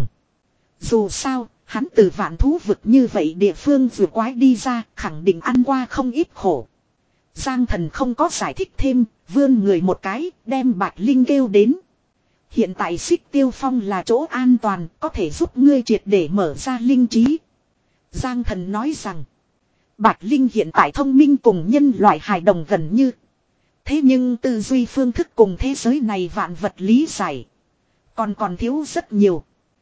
Dù sao, hắn từ vạn thú vực như vậy địa phương vừa quái đi ra, khẳng định ăn qua không ít khổ. Giang Thần không có giải thích thêm, vươn người một cái, đem Bạch Linh kêu đến. Hiện tại Xích Tiêu Phong là chỗ an toàn, có thể giúp ngươi triệt để mở ra linh trí. Giang Thần nói rằng, Bạch Linh hiện tại thông minh cùng nhân loại hài đồng gần như. Thế nhưng tư duy phương thức cùng thế giới này vạn vật lý giải. Còn còn thiếu rất nhiều.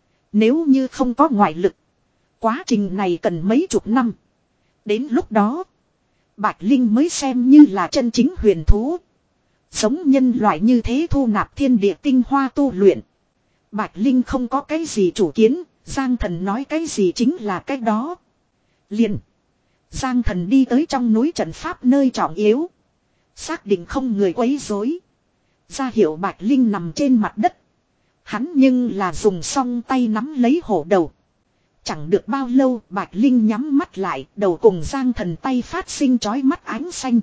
Nếu như không có ngoại lực. Quá trình này cần mấy chục năm. Đến lúc đó. Bạch Linh mới xem như là chân chính huyền thú. Giống nhân loại như thế thu nạp thiên địa tinh hoa tu luyện. Bạch Linh không có cái gì chủ kiến. Giang Thần nói cái gì chính là cái đó. Liền. Giang Thần đi tới trong núi trận pháp nơi trọng yếu. Xác định không người quấy rối. Ra hiệu Bạch Linh nằm trên mặt đất. Hắn nhưng là dùng song tay nắm lấy hổ đầu. Chẳng được bao lâu Bạch Linh nhắm mắt lại, đầu cùng Giang Thần tay phát sinh chói mắt ánh xanh.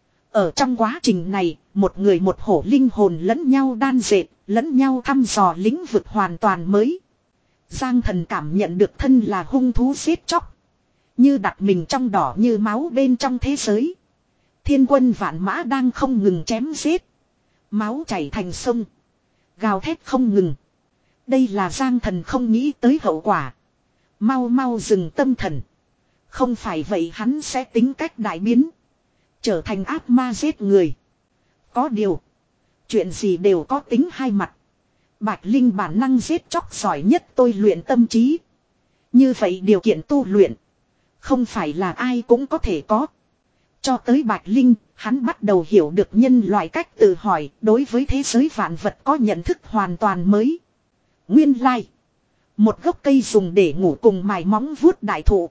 Ở trong quá trình này, một người một hổ linh hồn lẫn nhau đan dệt, lẫn nhau thăm dò lĩnh vực hoàn toàn mới. Giang Thần cảm nhận được thân là hung thú giết chóc. Như đặt mình trong đỏ như máu bên trong thế giới. Thiên quân vạn mã đang không ngừng chém giết. Máu chảy thành sông. Gào thét không ngừng. Đây là Giang Thần không nghĩ tới hậu quả. Mau mau dừng tâm thần. Không phải vậy hắn sẽ tính cách đại biến. Trở thành ác ma giết người. Có điều. Chuyện gì đều có tính hai mặt. Bạch Linh bản năng giết chóc giỏi nhất tôi luyện tâm trí. Như vậy điều kiện tu luyện. Không phải là ai cũng có thể có. Cho tới Bạch Linh, hắn bắt đầu hiểu được nhân loại cách tự hỏi đối với thế giới vạn vật có nhận thức hoàn toàn mới. Nguyên lai. Một gốc cây dùng để ngủ cùng mài móng vuốt đại thụ.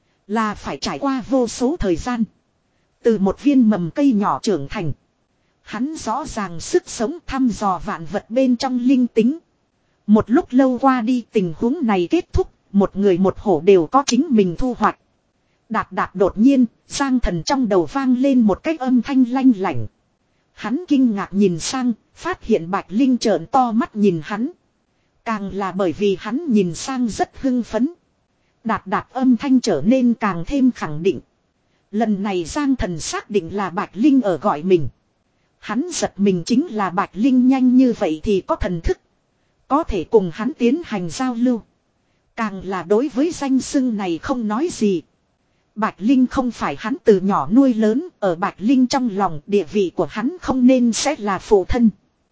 Là phải trải qua vô số thời gian. Từ một viên mầm cây nhỏ trưởng thành. Hắn rõ ràng sức sống thăm dò vạn vật bên trong linh tính. Một lúc lâu qua đi tình huống này kết thúc. Một người một hổ đều có chính mình thu hoạch. Đạt đạt đột nhiên, Giang Thần trong đầu vang lên một cái âm thanh lanh lảnh. Hắn kinh ngạc nhìn sang, phát hiện Bạch Linh trợn to mắt nhìn hắn. Càng là bởi vì hắn nhìn sang rất hưng phấn. Đạt đạt âm thanh trở nên càng thêm khẳng định. Lần này Giang Thần xác định là Bạch Linh ở gọi mình. Hắn giật mình chính là Bạch Linh nhanh như vậy thì có thần thức. Có thể cùng hắn tiến hành giao lưu. Càng là đối với danh xưng này không nói gì. Bạch Linh không phải hắn từ nhỏ nuôi lớn, ở Bạch Linh trong lòng địa vị của hắn không nên sẽ là phụ thân.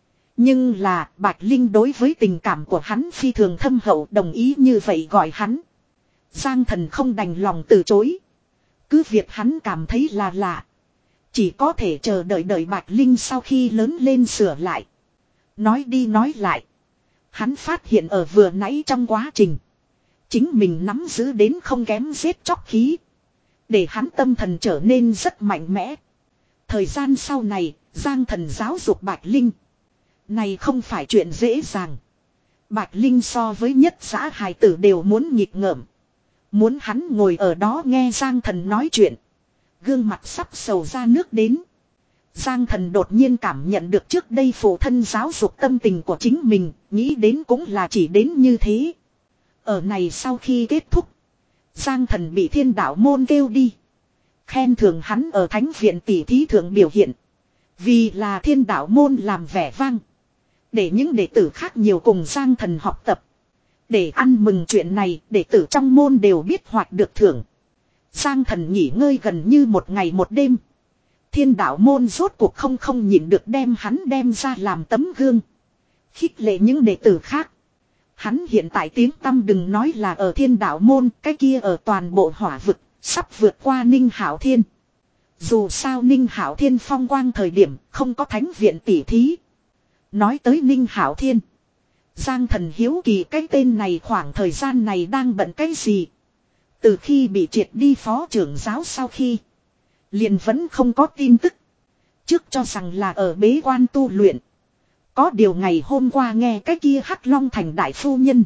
Nhưng là Bạch Linh đối với tình cảm của hắn phi thường thâm hậu đồng ý như vậy gọi hắn. Giang Thần không đành lòng từ chối. Cứ việc hắn cảm thấy là lạ. Chỉ có thể chờ đợi đợi Bạch Linh sau khi lớn lên sửa lại. Nói đi nói lại. Hắn phát hiện ở vừa nãy trong quá trình. Chính mình nắm giữ đến không kém giết chóc khí. Để hắn tâm thần trở nên rất mạnh mẽ. Thời gian sau này, Giang Thần giáo dục Bạch Linh. Này không phải chuyện dễ dàng. Bạch Linh so với nhất xã hài tử đều muốn nghịch ngợm. Muốn hắn ngồi ở đó nghe Giang Thần nói chuyện. Gương mặt sắp sầu ra nước đến. Giang Thần đột nhiên cảm nhận được trước đây phụ thân giáo dục tâm tình của chính mình. Nghĩ đến cũng là chỉ đến như thế. Ở này sau khi kết thúc. Giang Thần bị Thiên Đạo môn kêu đi. Khen thưởng hắn ở thánh viện tỷ thí thượng biểu hiện. Vì là Thiên Đạo môn làm vẻ vang. Để những đệ tử khác nhiều cùng Giang Thần học tập. Để ăn mừng chuyện này, đệ tử trong môn đều biết hoặc được thưởng. Giang Thần nghỉ ngơi gần như một ngày một đêm. Thiên đạo môn rốt cuộc không không nhịn được đem hắn đem ra làm tấm gương. Khích lệ những đệ tử khác. Hắn hiện tại tiếng tăm đừng nói là ở thiên đạo môn, cái kia ở toàn bộ hỏa vực, sắp vượt qua Ninh Hạo Thiên. Dù sao Ninh Hạo Thiên phong quang thời điểm không có thánh viện tỷ thí. Nói tới Ninh Hạo Thiên, Giang Thần hiếu kỳ cái tên này khoảng thời gian này đang bận cái gì. Từ khi bị triệt đi phó trưởng giáo sau khi, liền vẫn không có tin tức. Trước cho rằng là ở bế quan tu luyện. Có điều ngày hôm qua nghe cái kia Hắc Long Thành đại phu nhân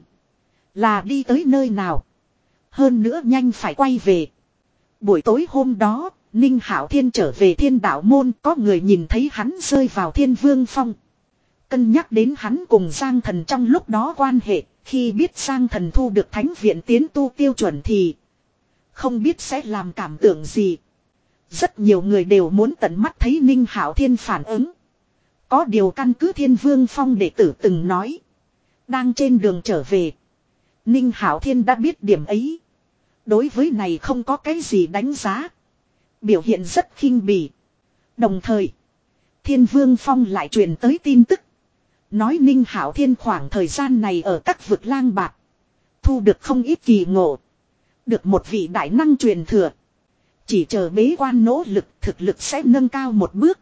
là đi tới nơi nào. Hơn nữa nhanh phải quay về. Buổi tối hôm đó, Ninh Hạo Thiên trở về thiên đạo môn, có người nhìn thấy hắn rơi vào thiên vương phong. Cân nhắc đến hắn cùng Giang Thần trong lúc đó quan hệ, khi biết Giang Thần thu được thánh viện tiến tu tiêu chuẩn thì không biết sẽ làm cảm tưởng gì. Rất nhiều người đều muốn tận mắt thấy Ninh Hạo Thiên phản ứng. Có điều căn cứ thiên vương phong đệ tử từng nói. Đang trên đường trở về, Ninh Hạo Thiên đã biết điểm ấy. Đối với này không có cái gì đánh giá. Biểu hiện rất khinh bỉ. Đồng thời, thiên vương phong lại truyền tới tin tức. Nói Ninh Hạo Thiên khoảng thời gian này ở các vực lang bạc. Thu được không ít kỳ ngộ. Được một vị đại năng truyền thừa. Chỉ chờ bế quan nỗ lực, thực lực sẽ nâng cao một bước.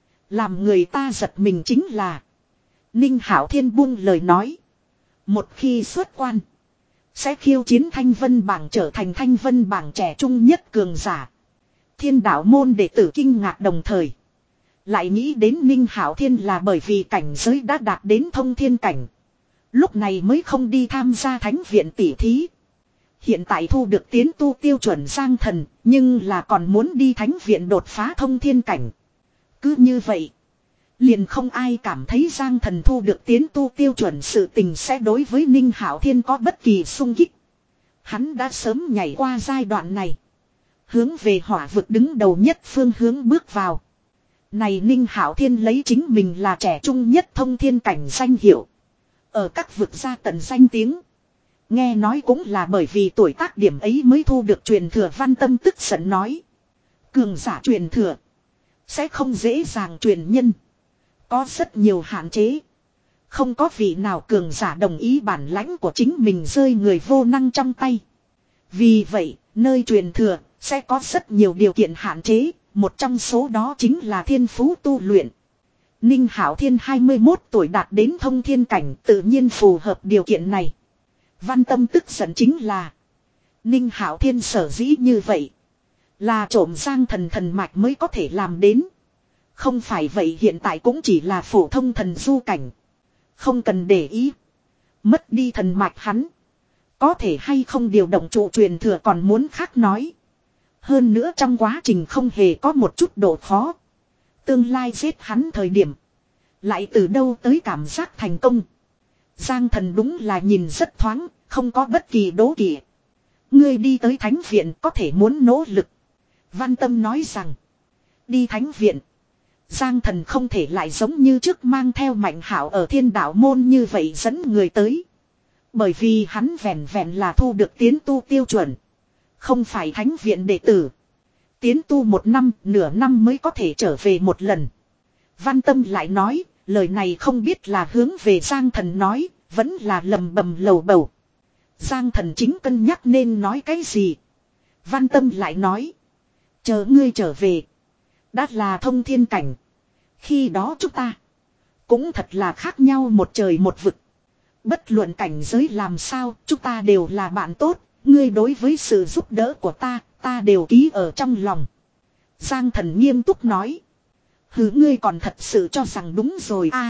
Làm người ta giật mình chính là Ninh Hạo Thiên buông lời nói. Một khi xuất quan, sẽ khiêu chiến Thanh Vân bảng trở thành Thanh Vân bảng trẻ trung nhất cường giả. Thiên đạo môn đệ tử kinh ngạc đồng thời. Lại nghĩ đến Ninh Hạo Thiên là bởi vì cảnh giới đã đạt đến thông thiên cảnh. Lúc này mới không đi tham gia thánh viện tỷ thí. Hiện tại thu được tiến tu tiêu chuẩn Giang Thần, nhưng là còn muốn đi thánh viện đột phá thông thiên cảnh. Cứ như vậy, liền không ai cảm thấy Giang Thần thu được tiến tu tiêu chuẩn sự tình sẽ đối với Ninh Hạo Thiên có bất kỳ xung kích. Hắn đã sớm nhảy qua giai đoạn này. Hướng về hỏa vực đứng đầu nhất phương hướng bước vào. Này Ninh Hạo Thiên lấy chính mình là trẻ trung nhất thông thiên cảnh danh hiệu. Ở các vực ra tận danh tiếng. Nghe nói cũng là bởi vì tuổi tác điểm ấy mới thu được truyền thừa. Văn Tâm tức giận nói. Cường giả truyền thừa sẽ không dễ dàng truyền nhân. Có rất nhiều hạn chế. Không có vị nào cường giả đồng ý bản lãnh của chính mình rơi người vô năng trong tay. Vì vậy, nơi truyền thừa sẽ có rất nhiều điều kiện hạn chế. Một trong số đó chính là thiên phú tu luyện. Ninh Hạo Thiên hai mươi mốt tuổi đạt đến thông thiên cảnh tự nhiên phù hợp điều kiện này. Văn Tâm tức giận chính là Ninh Hạo Thiên sở dĩ như vậy là trộm Giang Thần thần mạch mới có thể làm đến. Không phải vậy hiện tại cũng chỉ là phổ thông thần du cảnh. Không cần để ý. Mất đi thần mạch hắn, có thể hay không điều động trụ truyền thừa còn muốn khác nói. Hơn nữa trong quá trình không hề có một chút độ khó. Tương lai giết hắn thời điểm, lại từ đâu tới cảm giác thành công. Giang Thần đúng là nhìn rất thoáng, không có bất kỳ đố kỵ. Ngươi đi tới thánh viện có thể muốn nỗ lực. Văn Tâm nói rằng, đi thánh viện, Giang Thần không thể lại giống như trước mang theo Mạnh Hạo ở thiên đạo môn như vậy dẫn người tới. Bởi vì hắn vẹn vẹn là thu được tiến tu tiêu chuẩn. Không phải thánh viện đệ tử. Tiến tu một năm, nửa năm mới có thể trở về một lần. Văn Tâm lại nói, lời này không biết là hướng về Giang Thần nói, vẫn là lầm bầm lầu bầu. Giang Thần chính cân nhắc nên nói cái gì. Văn Tâm lại nói, chờ ngươi trở về, đã là thông thiên cảnh. Khi đó chúng ta cũng thật là khác nhau một trời một vực. Bất luận cảnh giới làm sao, chúng ta đều là bạn tốt. Ngươi đối với sự giúp đỡ của ta, ta đều ký ở trong lòng. Giang Thần nghiêm túc nói. Hứ, ngươi còn thật sự cho rằng đúng rồi a?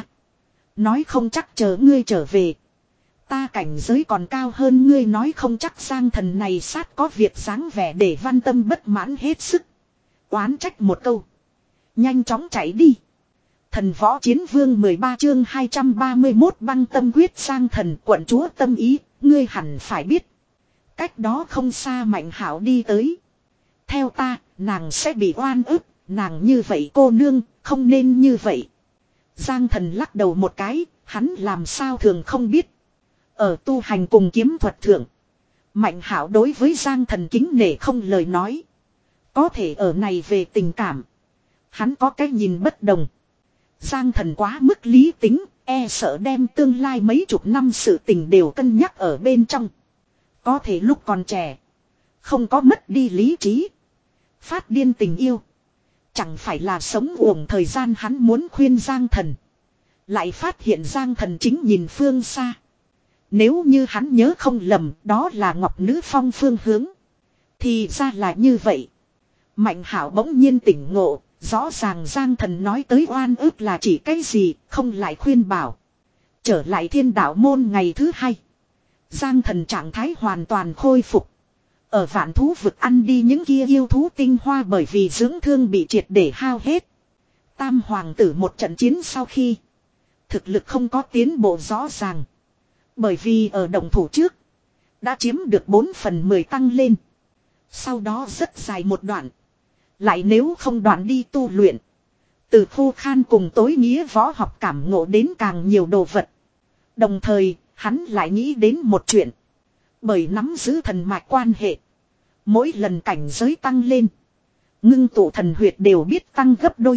Nói không chắc chờ ngươi trở về, ta cảnh giới còn cao hơn ngươi. Nói không chắc Giang Thần này sát có việc dáng vẻ để Văn Tâm bất mãn hết sức. Oán trách một câu, nhanh chóng chạy đi. Thần Võ Chiến Vương mười ba chương hai trăm ba mươi mốt băng tâm quyết. Giang Thần quận chúa tâm ý, ngươi hẳn phải biết. Cách đó không xa Mạnh Hạo đi tới. Theo ta, nàng sẽ bị oan ức, nàng như vậy cô nương, không nên như vậy. Giang Thần lắc đầu một cái, hắn làm sao thường không biết. Ở tu hành cùng kiếm thuật thượng, Mạnh Hạo đối với Giang Thần kính nể không lời nói. Có thể ở này về tình cảm. Hắn có cái nhìn bất đồng. Giang Thần quá mức lý tính, e sợ đem tương lai mấy chục năm sự tình đều cân nhắc ở bên trong. Có thể lúc còn trẻ, không có mất đi lý trí. Phát điên tình yêu. Chẳng phải là sống uổng thời gian. Hắn muốn khuyên Giang Thần, lại phát hiện Giang Thần chính nhìn phương xa. Nếu như hắn nhớ không lầm, đó là Ngọc Nữ Phong phương hướng. Thì ra là như vậy. Mạnh Hạo bỗng nhiên tỉnh ngộ, rõ ràng Giang Thần nói tới oan ức là chỉ cái gì, không lại khuyên bảo. Trở lại Thiên Đạo môn ngày thứ hai, Giang Thần trạng thái hoàn toàn khôi phục. Ở Vạn Thú vực ăn đi những kia yêu thú tinh hoa, bởi vì dưỡng thương bị triệt để hao hết. Tam hoàng tử một trận chiến sau khi, thực lực không có tiến bộ rõ ràng. Bởi vì ở động thủ trước, đã chiếm được bốn phần mười tăng lên. Sau đó rất dài một đoạn. Lại nếu không đoạn đi tu luyện, từ khô khan cùng tối nghĩa võ học cảm ngộ đến càng nhiều đồ vật. Đồng thời, hắn lại nghĩ đến một chuyện. Bởi nắm giữ thần mạch quan hệ, mỗi lần cảnh giới tăng lên, ngưng tụ thần huyệt đều biết tăng gấp đôi.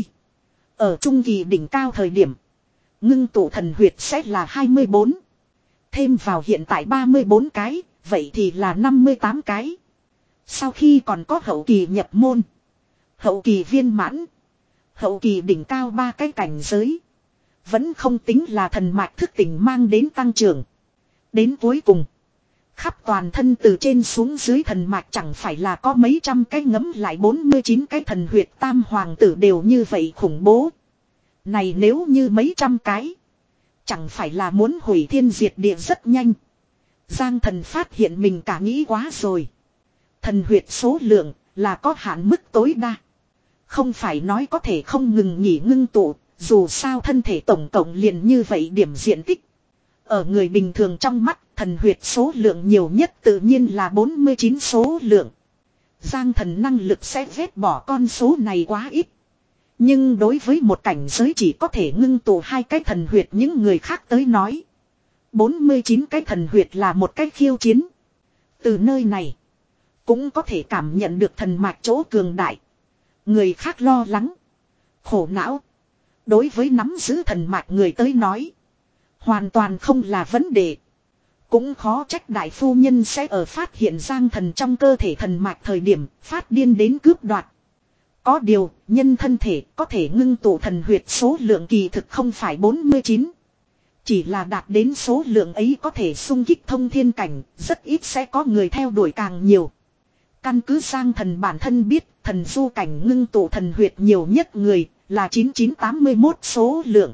Ở trung kỳ đỉnh cao thời điểm, ngưng tụ thần huyệt sẽ là hai mươi bốn. Thêm vào hiện tại ba mươi bốn cái, vậy thì là năm mươi tám cái. Sau khi còn có hậu kỳ nhập môn, hậu kỳ viên mãn, hậu kỳ đỉnh cao ba cái cảnh giới, vẫn không tính là thần mạch thức tỉnh mang đến tăng trưởng. Đến cuối cùng, khắp toàn thân từ trên xuống dưới thần mạch chẳng phải là có mấy trăm cái, ngấm lại bốn mươi chín cái thần huyệt tam hoàng tử đều như vậy khủng bố. Này nếu như mấy trăm cái, chẳng phải là muốn hủy thiên diệt địa rất nhanh. Giang Thần phát hiện mình cả nghĩ quá rồi. Thần huyệt số lượng là có hạn mức tối đa. Không phải nói có thể không ngừng nghỉ ngưng tụ, dù sao thân thể tổng cộng liền như vậy điểm diện tích. Ở người bình thường trong mắt, thần huyệt số lượng nhiều nhất tự nhiên là bốn mươi chín số lượng. Giang Thần năng lực sẽ vét bỏ con số này quá ít. Nhưng đối với một cảnh giới chỉ có thể ngưng tụ hai cái thần huyệt những người khác tới nói, bốn mươi chín cái thần huyệt là một cái khiêu chiến. Từ nơi này, cũng có thể cảm nhận được thần mạch chỗ cường đại. Người khác lo lắng, khổ não, đối với nắm giữ thần mạch người tới nói, hoàn toàn không là vấn đề. Cũng khó trách đại phu nhân sẽ ở phát hiện Giang Thần trong cơ thể thần mạch thời điểm phát điên đến cướp đoạt. Có điều, nhân thân thể có thể ngưng tụ thần huyệt số lượng kỳ thực không phải bốn mươi chín. Chỉ là đạt đến số lượng ấy có thể xung kích thông thiên cảnh, rất ít sẽ có người theo đuổi càng nhiều. Căn cứ Giang Thần bản thân biết, thần du cảnh ngưng tụ thần huyệt nhiều nhất người là chín chín tám mươi mốt số lượng.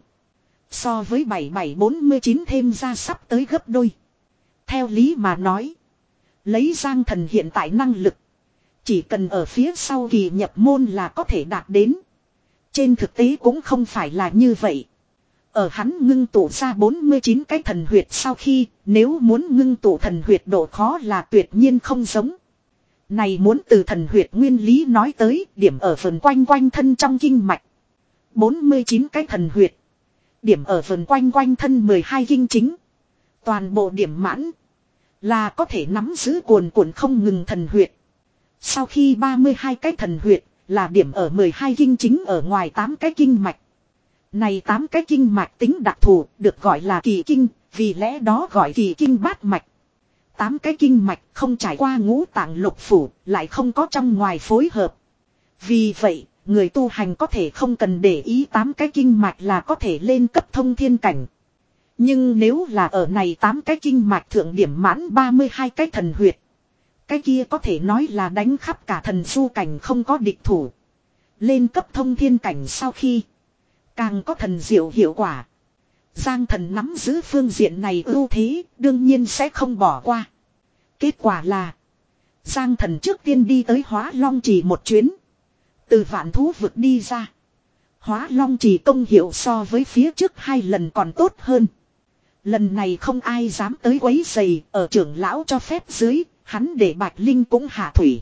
So với bảy bảy bốn mươi chín thêm ra sắp tới gấp đôi. Theo lý mà nói, lấy Giang Thần hiện tại năng lực, chỉ cần ở phía sau kỳ nhập môn là có thể đạt đến. Trên thực tế cũng không phải là như vậy. Ở hắn ngưng tụ ra bốn mươi chín cái thần huyệt sau khi, nếu muốn ngưng tụ thần huyệt độ khó là tuyệt nhiên không giống. Này muốn từ thần huyệt nguyên lý nói tới, điểm ở phần quanh quanh thân trong kinh mạch. bốn mươi chín cái thần huyệt. Điểm ở phần quanh quanh thân mười hai kinh chính. Toàn bộ điểm mãn, là có thể nắm giữ cuồn cuộn không ngừng thần huyệt. Sau khi ba mươi hai cái thần huyệt, là điểm ở mười hai kinh chính ở ngoài tám cái kinh mạch. Này tám cái kinh mạch tính đặc thù, được gọi là kỳ kinh, vì lẽ đó gọi kỳ kinh bát mạch. tám cái kinh mạch không trải qua ngũ tạng lục phủ, lại không có trong ngoài phối hợp. Vì vậy, người tu hành có thể không cần để ý tám cái kinh mạch là có thể lên cấp thông thiên cảnh. Nhưng nếu là ở này tám cái kinh mạch thượng điểm mãn ba mươi hai cái thần huyệt, cái kia có thể nói là đánh khắp cả thần du cảnh không có địch thủ. Lên cấp thông thiên cảnh sau khi, càng có thần diệu hiệu quả. Giang Thần nắm giữ phương diện này ưu thế, đương nhiên sẽ không bỏ qua. Kết quả là, Giang Thần trước tiên đi tới Hóa Long Trì một chuyến. Từ Vạn Thú vực đi ra, Hóa Long Trì công hiệu so với phía trước hai lần còn tốt hơn. Lần này không ai dám tới quấy rầy, ở trưởng lão cho phép dưới, hắn để Bạch Linh cũng hạ thủy.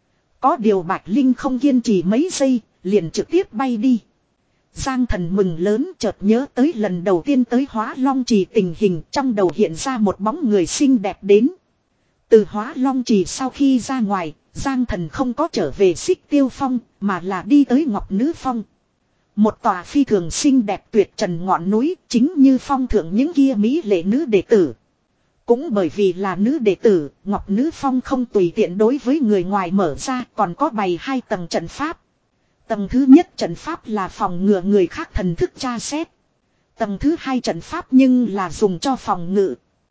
Có điều Bạch Linh không kiên trì mấy giây, liền trực tiếp bay đi. Giang Thần mừng lớn, chợt nhớ tới lần đầu tiên tới Hóa Long Trì tình hình, trong đầu hiện ra một bóng người xinh đẹp đến. Từ Hóa Long Trì sau khi ra ngoài, Giang Thần không có trở về Xích Tiêu Phong, mà là đi tới Ngọc Nữ Phong. Một tòa phi thường xinh đẹp tuyệt trần ngọn núi, chính như phong thượng những kia mỹ lệ nữ đệ tử. Cũng bởi vì là nữ đệ tử, Ngọc Nữ Phong không tùy tiện đối với người ngoài mở ra, còn có bày hai tầng trận pháp. Tầng thứ nhất trận pháp là phòng ngừa người khác thần thức tra xét. Tầng thứ hai trận pháp nhưng là dùng cho phòng ngự.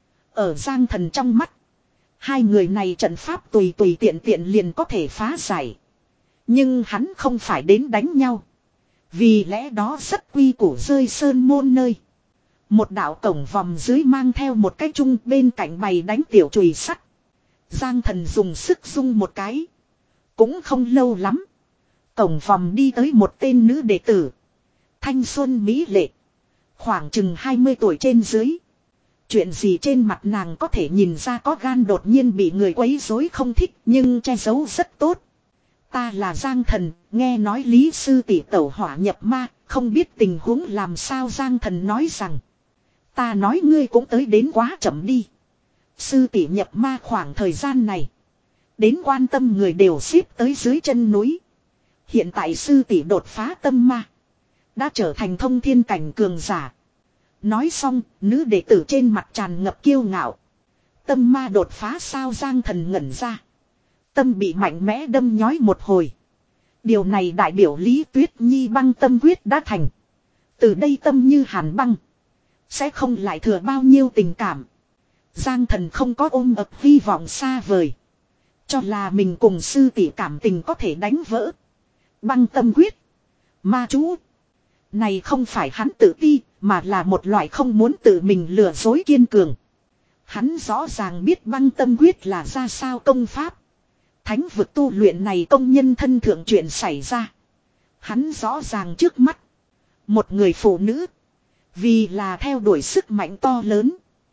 Ở Giang Thần trong mắt, hai người này trận pháp tùy tùy tiện tiện liền có thể phá giải. Nhưng hắn không phải đến đánh nhau. Vì lẽ đó rất quy củ rơi sơn môn nơi. Một đạo cổng vòng dưới mang theo một cái chung bên cạnh bày đánh tiểu chùy sắt. Giang Thần dùng sức rung một cái. Cũng không lâu lắm. Cổng vòng đi tới một tên nữ đệ tử. Thanh xuân mỹ lệ. Khoảng chừng hai mươi tuổi trên dưới. Chuyện gì trên mặt nàng có thể nhìn ra có gan đột nhiên bị người quấy rối không thích nhưng che giấu rất tốt. Ta là Giang Thần, nghe nói Lý sư tỷ tẩu hỏa nhập ma, không biết tình huống làm sao. Giang Thần nói rằng. Ta nói ngươi cũng tới đến quá chậm đi. Sư tỷ nhập ma khoảng thời gian này. Đến quan tâm người đều xếp tới dưới chân núi. Hiện tại sư tỷ đột phá tâm ma. Đã trở thành thông thiên cảnh cường giả. Nói xong, nữ đệ tử trên mặt tràn ngập kiêu ngạo. Tâm ma đột phá sao? Giang Thần ngẩn ra. Tâm bị mạnh mẽ đâm nhói một hồi. Điều này đại biểu Lý Tuyết Nhi băng tâm quyết đã thành. Từ đây tâm như hàn băng. Sẽ không lại thừa bao nhiêu tình cảm. Giang Thần không có ôm ấp hy vọng xa vời. Cho là mình cùng sư tỷ cảm tình có thể đánh vỡ. Băng tâm quyết. Ma chú. Này không phải hắn tự ti, mà là một loại không muốn tự mình lừa dối kiên cường. Hắn rõ ràng biết băng tâm quyết là ra sao công pháp. Thánh vực tu luyện này công nhân thân thượng chuyện xảy ra. Hắn rõ ràng trước mắt. Một người phụ nữ. Vì là theo đuổi sức mạnh to lớn.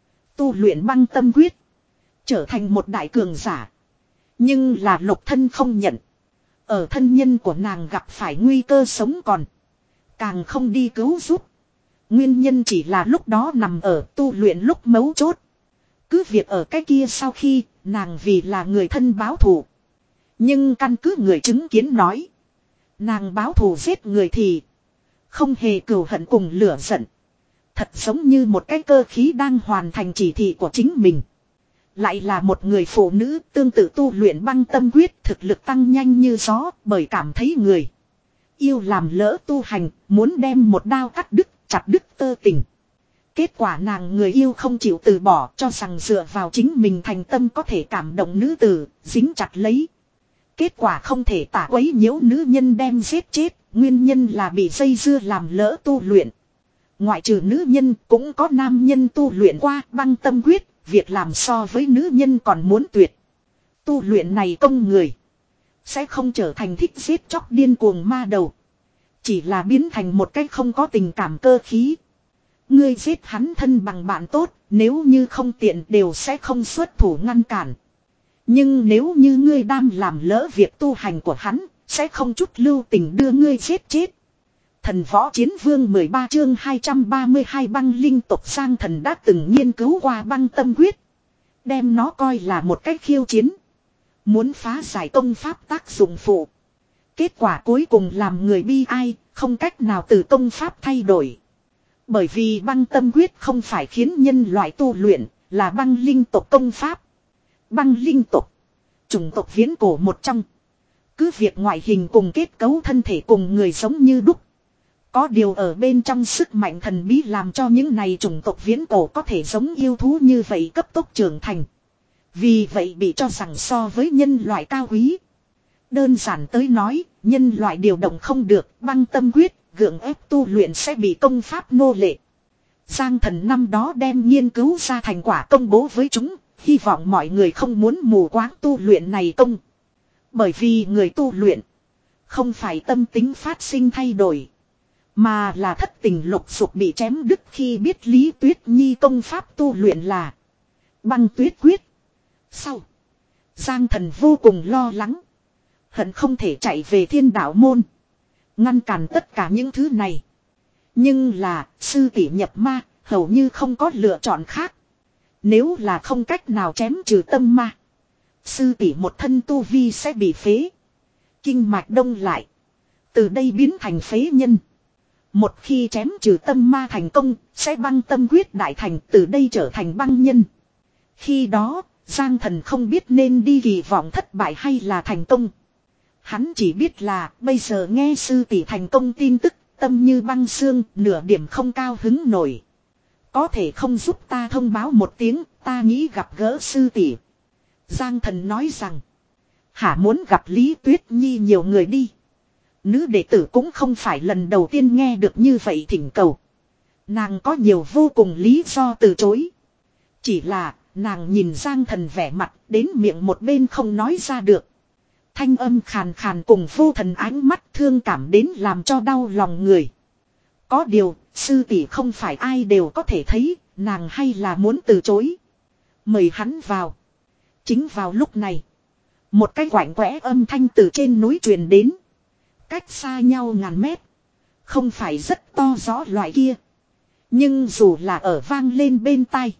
Tu luyện băng tâm quyết. Trở thành một đại cường giả. Nhưng là lục thân không nhận. Ở thân nhân của nàng gặp phải nguy cơ sống còn. Càng không đi cứu giúp. Nguyên nhân chỉ là lúc đó nằm ở tu luyện lúc mấu chốt. Cứ việc ở cái kia sau khi nàng vì là người thân báo thù. Nhưng căn cứ người chứng kiến nói. Nàng báo thù giết người thì không hề cừu hận cùng lửa giận. Thật giống như một cái cơ khí đang hoàn thành chỉ thị của chính mình. Lại là một người phụ nữ tương tự tu luyện băng tâm quyết thực lực tăng nhanh như gió bởi cảm thấy người yêu làm lỡ tu hành, muốn đem một đao cắt đứt, chặt đứt tơ tình. Kết quả nàng người yêu không chịu từ bỏ, cho rằng dựa vào chính mình thành tâm có thể cảm động nữ tử, dính chặt lấy. Kết quả không thể tả quấy nhiễu nữ nhân đem giết chết, nguyên nhân là bị dây dưa làm lỡ tu luyện. Ngoại trừ nữ nhân cũng có nam nhân tu luyện qua băng tâm quyết, việc làm so với nữ nhân còn muốn tuyệt. Tu luyện này công người sẽ không trở thành thích giết chóc điên cuồng ma đầu. Chỉ là biến thành một cách không có tình cảm cơ khí. Ngươi giết hắn thân bằng bạn tốt, nếu như không tiện đều sẽ không xuất thủ ngăn cản. Nhưng nếu như ngươi đam làm lỡ việc tu hành của hắn, sẽ không chút lưu tình đưa ngươi giết chết. Thần võ chiến vương mười ba chương hai trăm ba mươi hai băng linh tộc. Giang Thần đã từng nghiên cứu qua băng tâm quyết. Đem nó coi là một cách khiêu chiến. Muốn phá giải công pháp tác dụng phụ. Kết quả cuối cùng làm người bi ai, không cách nào từ công pháp thay đổi. Bởi vì băng tâm quyết không phải khiến nhân loại tu luyện, là băng linh tộc công pháp. Băng linh tộc, chủng tộc viễn cổ một trong. Cứ việc ngoại hình cùng kết cấu thân thể cùng người giống như đúc. Có điều ở bên trong sức mạnh thần bí làm cho những này chủng tộc viễn cổ có thể giống yêu thú như vậy cấp tốc trưởng thành. Vì vậy bị cho rằng so với nhân loại cao quý. Đơn giản tới nói, nhân loại điều động không được, băng tâm quyết, gượng ép tu luyện sẽ bị công pháp nô lệ. Giang Thần năm đó đem nghiên cứu ra thành quả công bố với chúng, hy vọng mọi người không muốn mù quáng tu luyện này công. Bởi vì người tu luyện, không phải tâm tính phát sinh thay đổi, mà là thất tình lục dục bị chém đứt khi biết Lý Tuyết Nhi công pháp tu luyện là băng tuyết quyết. Sau, Giang Thần vô cùng lo lắng. Hận không thể chạy về thiên đạo môn. Ngăn cản tất cả những thứ này. Nhưng là, sư tỷ nhập ma, hầu như không có lựa chọn khác. Nếu là không cách nào chém trừ tâm ma, Sư tỷ một thân tu vi sẽ bị phế. Kinh mạch đông lại. Từ đây biến thành phế nhân. Một khi chém trừ tâm ma thành công, sẽ băng tâm quyết đại thành, từ đây trở thành băng nhân. Khi đó, Giang Thần không biết nên đi kỳ vọng thất bại hay là thành công. Hắn chỉ biết là bây giờ nghe sư tỷ thành công tin tức, tâm như băng xương, nửa điểm không cao hứng nổi. Có thể không giúp ta thông báo một tiếng, ta nghĩ gặp gỡ sư tỷ. Giang Thần nói rằng, hả muốn gặp Lý Tuyết Nhi nhiều người đi. Nữ đệ tử cũng không phải lần đầu tiên nghe được như vậy thỉnh cầu. Nàng có nhiều vô cùng lý do từ chối. Chỉ là, nàng nhìn Giang Thần vẻ mặt, đến miệng một bên không nói ra được. Thanh âm khàn khàn cùng vô thần ánh mắt thương cảm đến làm cho đau lòng người. Có điều, sư tỷ không phải ai đều có thể thấy, nàng hay là muốn từ chối. Mời hắn vào. Chính vào lúc này, một cái quạnh quẽ âm thanh từ trên núi truyền đến. Cách xa nhau ngàn mét. Không phải rất to rõ loại kia. Nhưng dù là ở vang lên bên tai.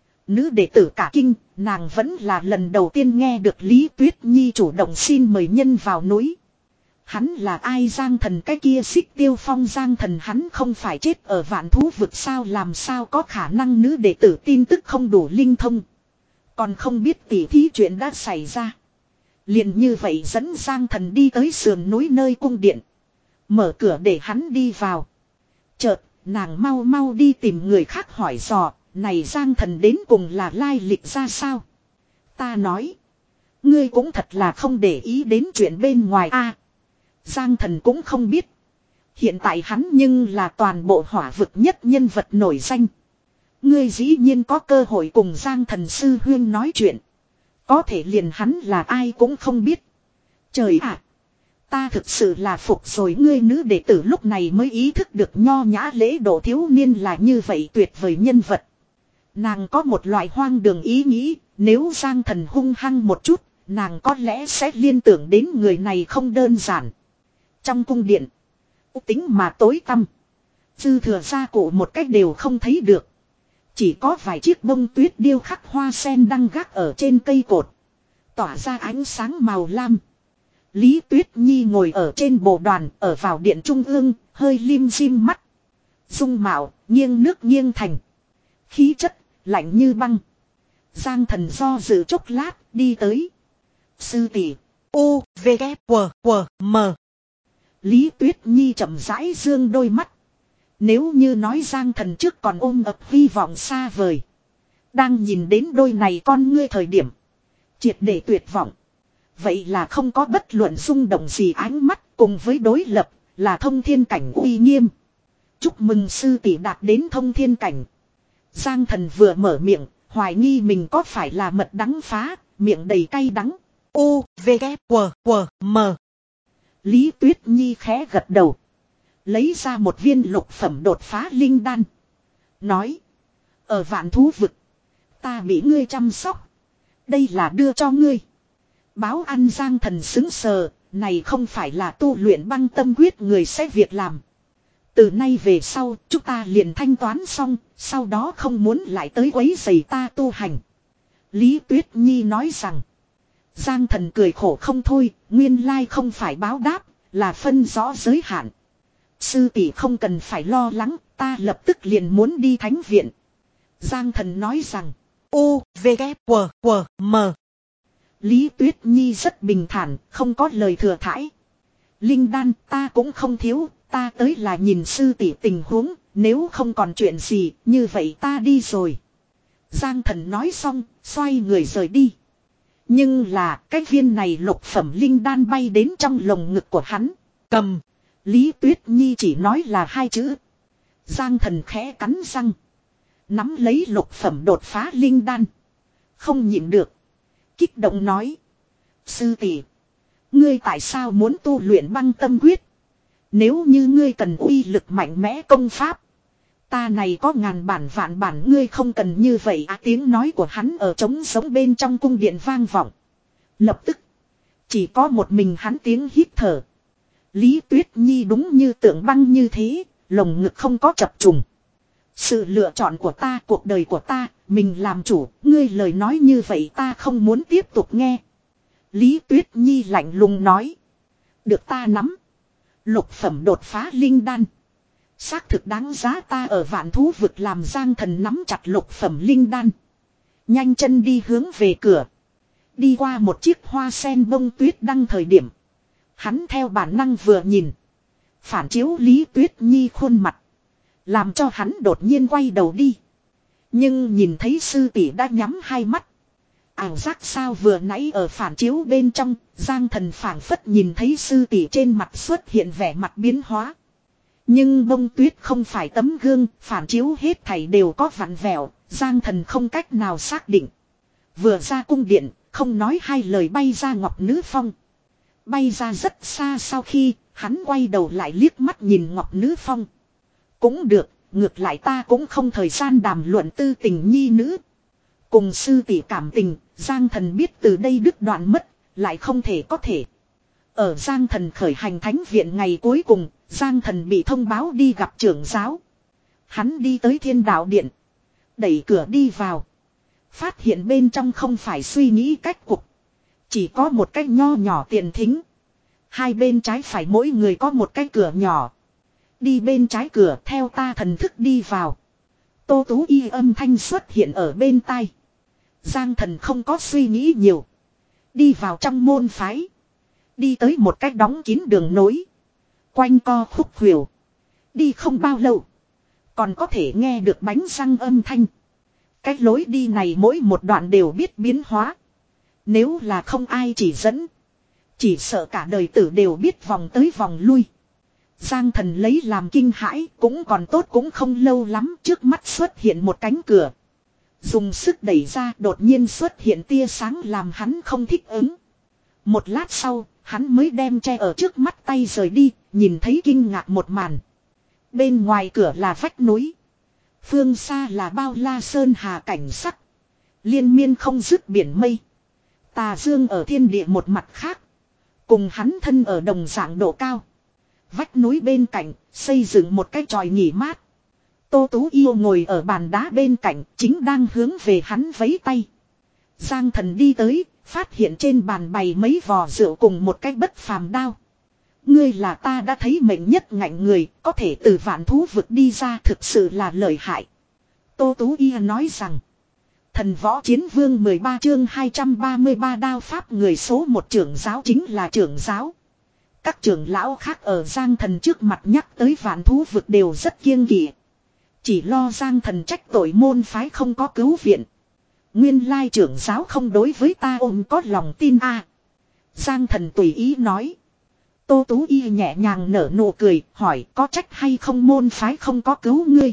Nữ đệ tử cả kinh, nàng vẫn là lần đầu tiên nghe được Lý Tuyết Nhi chủ động xin mời nhân vào núi. Hắn là ai? Giang Thần cái kia Xích Tiêu Phong Giang Thần hắn không phải chết ở vạn thú vực sao, làm sao có khả năng nữ đệ tử tin tức không đủ linh thông. Còn không biết tỉ thí chuyện đã xảy ra. Liền như vậy dẫn Giang Thần đi tới sườn núi nơi cung điện. Mở cửa để hắn đi vào. Chợt, nàng mau mau đi tìm người khác hỏi dò, này Giang Thần đến cùng là lai lịch ra sao? Ta nói, ngươi cũng thật là không để ý đến chuyện bên ngoài a. Giang Thần cũng không biết. Hiện tại hắn nhưng là toàn bộ hỏa vực nhất nhân vật nổi danh. Ngươi dĩ nhiên có cơ hội cùng Giang Thần sư huyên nói chuyện. Có thể liền hắn là ai cũng không biết. Trời ạ! Ta thực sự là phục rồi. Ngươi nữ đệ tử lúc này mới ý thức được nho nhã lễ độ thiếu niên là như vậy tuyệt vời nhân vật. Nàng có một loại hoang đường ý nghĩ, nếu Giang Thần hung hăng một chút, nàng có lẽ sẽ liên tưởng đến người này không đơn giản. Trong cung điện, tính mà tối tăm, dư thừa gia cụ một cách đều không thấy được. Chỉ có vài chiếc bông tuyết điêu khắc hoa sen đang gác ở trên cây cột, tỏa ra ánh sáng màu lam. Lý Tuyết Nhi ngồi ở trên bồ đoàn, ở vào điện trung ương, hơi lim dim mắt. Dung mạo, nghiêng nước nghiêng thành. Khí chất, lạnh như băng. Giang Thần do dự chốc lát, đi tới. Sư tỷ. U, V, K, W, W, M. Lý Tuyết Nhi chậm rãi dương đôi mắt. Nếu như nói Giang Thần trước còn ôm ập hy vọng xa vời. Đang nhìn đến đôi này con ngươi thời điểm. Triệt để tuyệt vọng. Vậy là không có bất luận rung động gì, ánh mắt cùng với đối lập là thông thiên cảnh uy nghiêm. Chúc mừng sư tỷ đạt đến thông thiên cảnh. Giang Thần vừa mở miệng, hoài nghi mình có phải là mật đắng phá, miệng đầy cay đắng. U, V, K, W, W, M. Lý Tuyết Nhi khẽ gật đầu. Lấy ra một viên lục phẩm đột phá linh đan. Nói. Ở vạn thú vực. Ta bị ngươi chăm sóc. Đây là đưa cho ngươi. Báo ăn. Giang Thần xứng sờ. Này không phải là tu luyện băng tâm quyết người sẽ việc làm. Từ nay về sau chúng ta liền thanh toán xong. Sau đó không muốn lại tới quấy rầy ta tu hành. Lý Tuyết Nhi nói rằng. Giang Thần cười khổ không thôi. Nguyên lai không phải báo đáp. Là phân rõ giới hạn. Sư tỷ không cần phải lo lắng. Ta lập tức liền muốn đi thánh viện. Giang Thần nói rằng. U, V, K, W, W, M. Lý Tuyết Nhi rất bình thản. Không có lời thừa thãi. Linh đan ta cũng không thiếu. Ta tới là nhìn sư tỷ tình huống. Nếu không còn chuyện gì. Như vậy ta đi rồi. Giang Thần nói xong. Xoay người rời đi. Nhưng là cái viên này lục phẩm linh đan bay đến trong lồng ngực của hắn. Cầm. Lý Tuyết Nhi chỉ nói là hai chữ. Giang Thần khẽ cắn răng. Nắm lấy lục phẩm đột phá linh đan. Không nhịn được. Kích động nói. Sư tỷ, ngươi tại sao muốn tu luyện băng tâm quyết? Nếu như ngươi cần uy lực mạnh mẽ công pháp. Ta này có ngàn bản vạn bản, ngươi không cần như vậy à. Tiếng nói của hắn ở trống sống bên trong cung điện vang vọng. Lập tức. Chỉ có một mình hắn tiếng hít thở. Lý Tuyết Nhi đúng như tượng băng như thế. Lồng ngực không có chập trùng. Sự lựa chọn của ta, cuộc đời của ta, mình làm chủ. Ngươi lời nói như vậy ta không muốn tiếp tục nghe. Lý Tuyết Nhi lạnh lùng nói. Được ta nắm. Lục phẩm đột phá linh đan. Xác thực đáng giá ta ở vạn thú vực làm. Giang Thần nắm chặt lục phẩm linh đan. Nhanh chân đi hướng về cửa. Đi qua một chiếc hoa sen bông tuyết đăng thời điểm. Hắn theo bản năng vừa nhìn. Phản chiếu Lý Tuyết Nhi khuôn mặt. Làm cho hắn đột nhiên quay đầu đi. Nhưng nhìn thấy sư tỷ đã nhắm hai mắt. Ảo giác sao vừa nãy ở phản chiếu bên trong. Giang Thần phảng phất nhìn thấy sư tỷ trên mặt xuất hiện vẻ mặt biến hóa. Nhưng bông tuyết không phải tấm gương. Phản chiếu hết thảy đều có vặn vẹo. Giang Thần không cách nào xác định. Vừa ra cung điện. Không nói hai lời bay ra Ngọc Nữ Phong. Bay ra rất xa sau khi hắn quay đầu lại liếc mắt nhìn Ngọc Nữ Phong. Cũng được, ngược lại ta cũng không thời gian đàm luận tư tình nhi nữ. Cùng sư tỷ cảm tình, Giang Thần biết từ đây đứt đoạn mất, lại không thể có thể. Ở Giang Thần khởi hành thánh viện ngày cuối cùng, Giang Thần bị thông báo đi gặp trưởng giáo. Hắn đi tới Thiên Đạo Điện. Đẩy cửa đi vào. Phát hiện bên trong không phải suy nghĩ cách cục. Chỉ có một cái nho nhỏ tiền thính. Hai bên trái phải mỗi người có một cái cửa nhỏ. Đi bên trái cửa theo ta thần thức đi vào. Tô Tú Y âm thanh xuất hiện ở bên tai. Giang Thần không có suy nghĩ nhiều. Đi vào trong môn phái. Đi tới một cái đóng kín đường nối. Quanh co khúc khuỷu. Đi không bao lâu. Còn có thể nghe được bánh răng âm thanh. Cái lối đi này mỗi một đoạn đều biết biến hóa. Nếu là không ai chỉ dẫn. Chỉ sợ cả đời tử đều biết vòng tới vòng lui. Giang Thần lấy làm kinh hãi. Cũng còn tốt cũng không lâu lắm. Trước mắt xuất hiện một cánh cửa. Dùng sức đẩy ra đột nhiên xuất hiện tia sáng làm hắn không thích ứng. Một lát sau hắn mới đem che ở trước mắt tay rời đi. Nhìn thấy kinh ngạc một màn. Bên ngoài cửa là vách núi. Phương xa là bao la sơn hà cảnh sắc. Liên miên không dứt biển mây. Tà dương ở thiên địa một mặt khác. Cùng hắn thân ở đồng dạng độ cao. Vách núi bên cạnh xây dựng một cái chòi nghỉ mát. Tô Tú Yêu ngồi ở bàn đá bên cạnh chính đang hướng về hắn vẫy tay. Giang Thần đi tới, phát hiện trên bàn bày mấy vò rượu cùng một cái bất phàm đao. Ngươi là ta đã thấy mệnh nhất ngạnh người, có thể từ vạn thú vực đi ra thực sự là lợi hại. Tô Tú Y nói rằng, Thần Võ Chiến Vương mười ba chương hai trăm ba mươi ba đao pháp người số một trưởng giáo chính là trưởng giáo. Các trưởng lão khác ở Giang Thần trước mặt nhắc tới vạn thú vực đều rất kiêng kỵ. Chỉ lo Giang Thần trách tội môn phái không có cứu viện. Nguyên lai trưởng giáo không đối với ta ôm có lòng tin a. À. Giang Thần tùy ý nói. Tô Tú Y nhẹ nhàng nở nụ cười, hỏi có trách hay không môn phái không có cứu ngươi.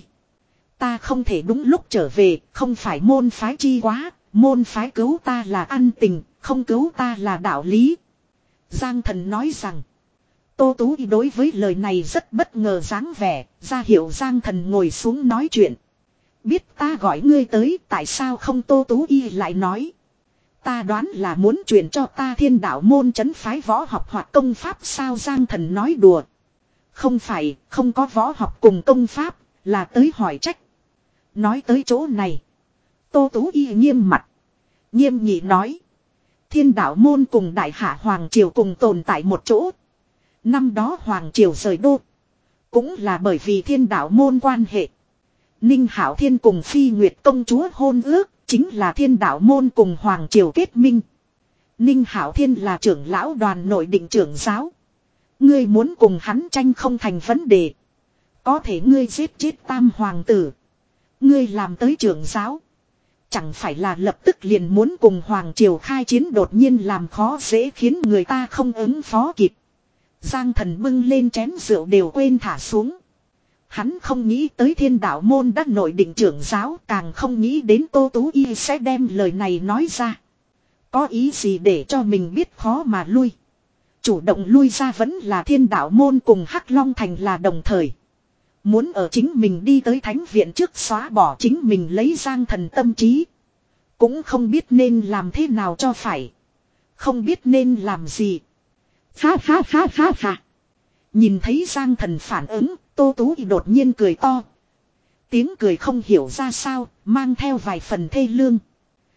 Ta không thể đúng lúc trở về, không phải môn phái chi quá, môn phái cứu ta là ăn tình, không cứu ta là đạo lý. Giang Thần nói rằng, Tô Tú Y đối với lời này rất bất ngờ dáng vẻ, ra hiệu Giang Thần ngồi xuống nói chuyện. Biết ta gọi ngươi tới, tại sao không? Tô Tú Y lại nói. Ta đoán là muốn truyền cho ta Thiên Đạo môn trấn phái võ học hoặc công pháp sao? Giang Thần nói đùa. Không phải, không có võ học cùng công pháp, là tới hỏi trách. Nói tới chỗ này. Tô Tú Y nghiêm mặt. Nghiêm nghị nói. Thiên Đạo môn cùng Đại Hạ Hoàng Triều cùng tồn tại một chỗ. Năm đó Hoàng Triều rời đô. Cũng là bởi vì Thiên Đạo môn quan hệ. Ninh Hạo Thiên cùng Phi Nguyệt công chúa hôn ước. Chính là Thiên Đạo môn cùng Hoàng Triều kết minh. Ninh Hạo Thiên là trưởng lão đoàn nội định trưởng giáo. Ngươi muốn cùng hắn tranh không thành vấn đề. Có thể ngươi giết chết tam hoàng tử. Ngươi làm tới trưởng giáo. Chẳng phải là lập tức liền muốn cùng Hoàng Triều khai chiến, đột nhiên làm khó dễ khiến người ta không ứng phó kịp. Giang Thần bưng lên chén rượu đều quên thả xuống. Hắn không nghĩ tới Thiên Đạo môn đã nội định trưởng giáo, càng không nghĩ đến Tô Tú Y sẽ đem lời này nói ra. Có ý gì để cho mình biết khó mà lui. Chủ động lui ra vẫn là Thiên Đạo môn cùng Hắc Long Thành là đồng thời. Muốn ở chính mình đi tới thánh viện trước xóa bỏ chính mình lấy Giang Thần tâm trí. Cũng không biết nên làm thế nào cho phải. Không biết nên làm gì. Ha ha ha ha ha. Nhìn thấy Giang Thần phản ứng, Tô Tú Y đột nhiên cười to. Tiếng cười không hiểu ra sao, mang theo vài phần thê lương.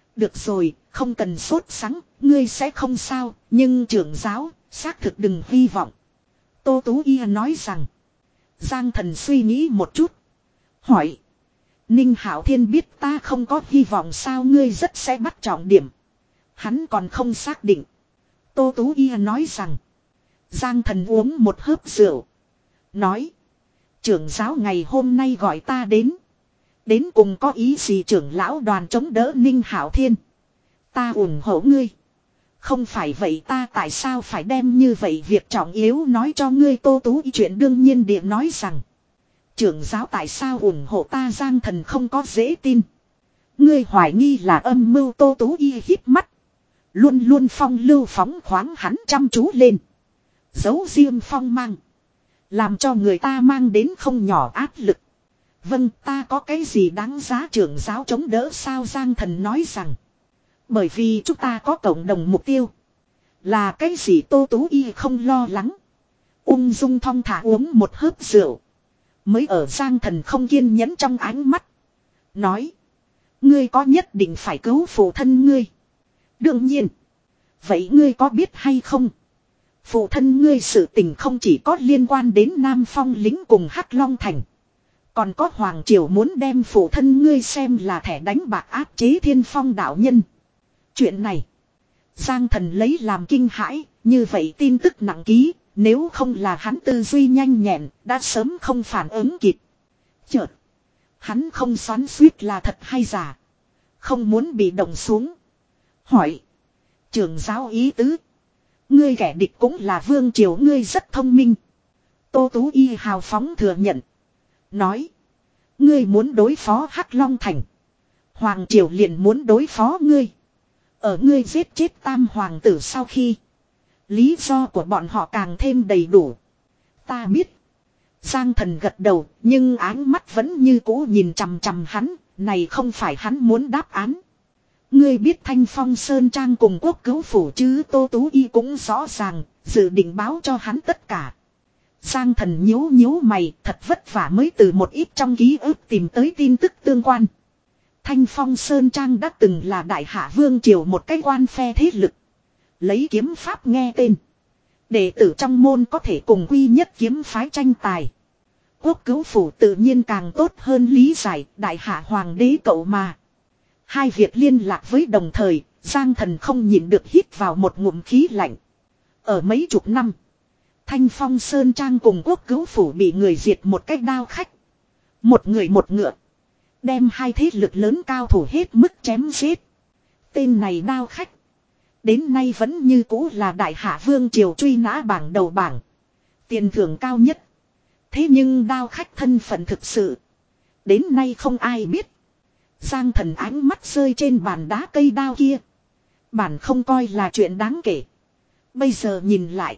Được rồi, không cần sốt sắng, ngươi sẽ không sao, nhưng trưởng giáo, xác thực đừng hy vọng. Tô Tú Y nói rằng. Giang Thần suy nghĩ một chút. Hỏi. Ninh Hạo Thiên biết ta không có hy vọng sao, ngươi rất sẽ bắt trọng điểm. Hắn còn không xác định. Tô Tú Y nói rằng. Giang Thần uống một hớp rượu. Nói. Trưởng giáo ngày hôm nay gọi ta đến. Đến cùng có ý gì trưởng lão đoàn chống đỡ Ninh Hạo Thiên. Ta ủng hộ ngươi. Không phải vậy ta tại sao phải đem như vậy việc trọng yếu nói cho ngươi. Tô Tú Y chuyện đương nhiên địa nói rằng. Trưởng giáo tại sao ủng hộ ta, Giang Thần không có dễ tin. Ngươi hoài nghi là âm mưu. Tô Tú Y híp mắt. Luôn luôn phong lưu phóng khoáng hắn chăm chú lên. Giấu riêng phong mang. Làm cho người ta mang đến không nhỏ áp lực. Vâng, ta có cái gì đáng giá trưởng giáo chống đỡ sao, Giang Thần nói rằng. Bởi vì chúng ta có cộng đồng mục tiêu. Là cái gì? Tô Tú Y không lo lắng. Ung dung thong thả uống một hớp rượu. Mới ở Giang Thần không kiên nhẫn trong ánh mắt. Nói. Ngươi có nhất định phải cứu phụ thân ngươi? Đương nhiên. Vậy ngươi có biết hay không? Phụ thân ngươi sự tình không chỉ có liên quan đến Nam Phong lính cùng Hắc Long Thành. Còn có Hoàng Triều muốn đem phụ thân ngươi xem là thẻ đánh bạc áp chế Thiên Phong đạo nhân. Chuyện này. Giang Thần lấy làm kinh hãi. Như vậy tin tức nặng ký. Nếu không là hắn tư duy nhanh nhẹn. Đã sớm không phản ứng kịp. Chợt. Hắn không xoắn suýt là thật hay giả. Không muốn bị động xuống. Hỏi. Trưởng giáo ý tứ. Ngươi kẻ địch cũng là Vương Triều, ngươi rất thông minh. Tô Tú Y hào phóng thừa nhận. Nói. Ngươi muốn đối phó Hắc Long Thành. Hoàng Triều liền muốn đối phó ngươi. Ở ngươi giết chết tam hoàng tử sau khi. Lý do của bọn họ càng thêm đầy đủ. Ta biết. Giang Thần gật đầu. Nhưng áng mắt vẫn như cũ nhìn chằm chằm hắn. Này không phải hắn muốn đáp án. Ngươi biết Thanh Phong Sơn Trang cùng Quốc Cứu Phủ chứ? Tô Tú Y cũng rõ ràng. Dự định báo cho hắn tất cả. Giang Thần nhíu nhíu mày, thật vất vả mới từ một ít trong ký ức tìm tới tin tức tương quan. Thanh Phong Sơn Trang đã từng là Đại Hạ Vương Triều một cái quan phe thế lực. Lấy kiếm pháp nghe tên. Đệ tử trong môn có thể cùng quy nhất kiếm phái tranh tài. Quốc Cứu Phủ tự nhiên càng tốt hơn lý giải, Đại Hạ Hoàng đế cậu mà. Hai việc liên lạc với đồng thời, Giang Thần không nhịn được hít vào một ngụm khí lạnh. Ở mấy chục năm. Thanh Phong Sơn Trang cùng Quốc Cứu Phủ bị người diệt một cách đao khách. Một người một ngựa. Đem hai thế lực lớn cao thủ hết mức chém giết. Tên này đao khách. Đến nay vẫn như cũ là Đại Hạ Vương Triều truy nã bảng đầu bảng. Tiền thưởng cao nhất. Thế nhưng đao khách thân phận thực sự. Đến nay không ai biết. Giang Thần ánh mắt rơi trên bàn đá cây đao kia. Bản không coi là chuyện đáng kể. Bây giờ nhìn lại.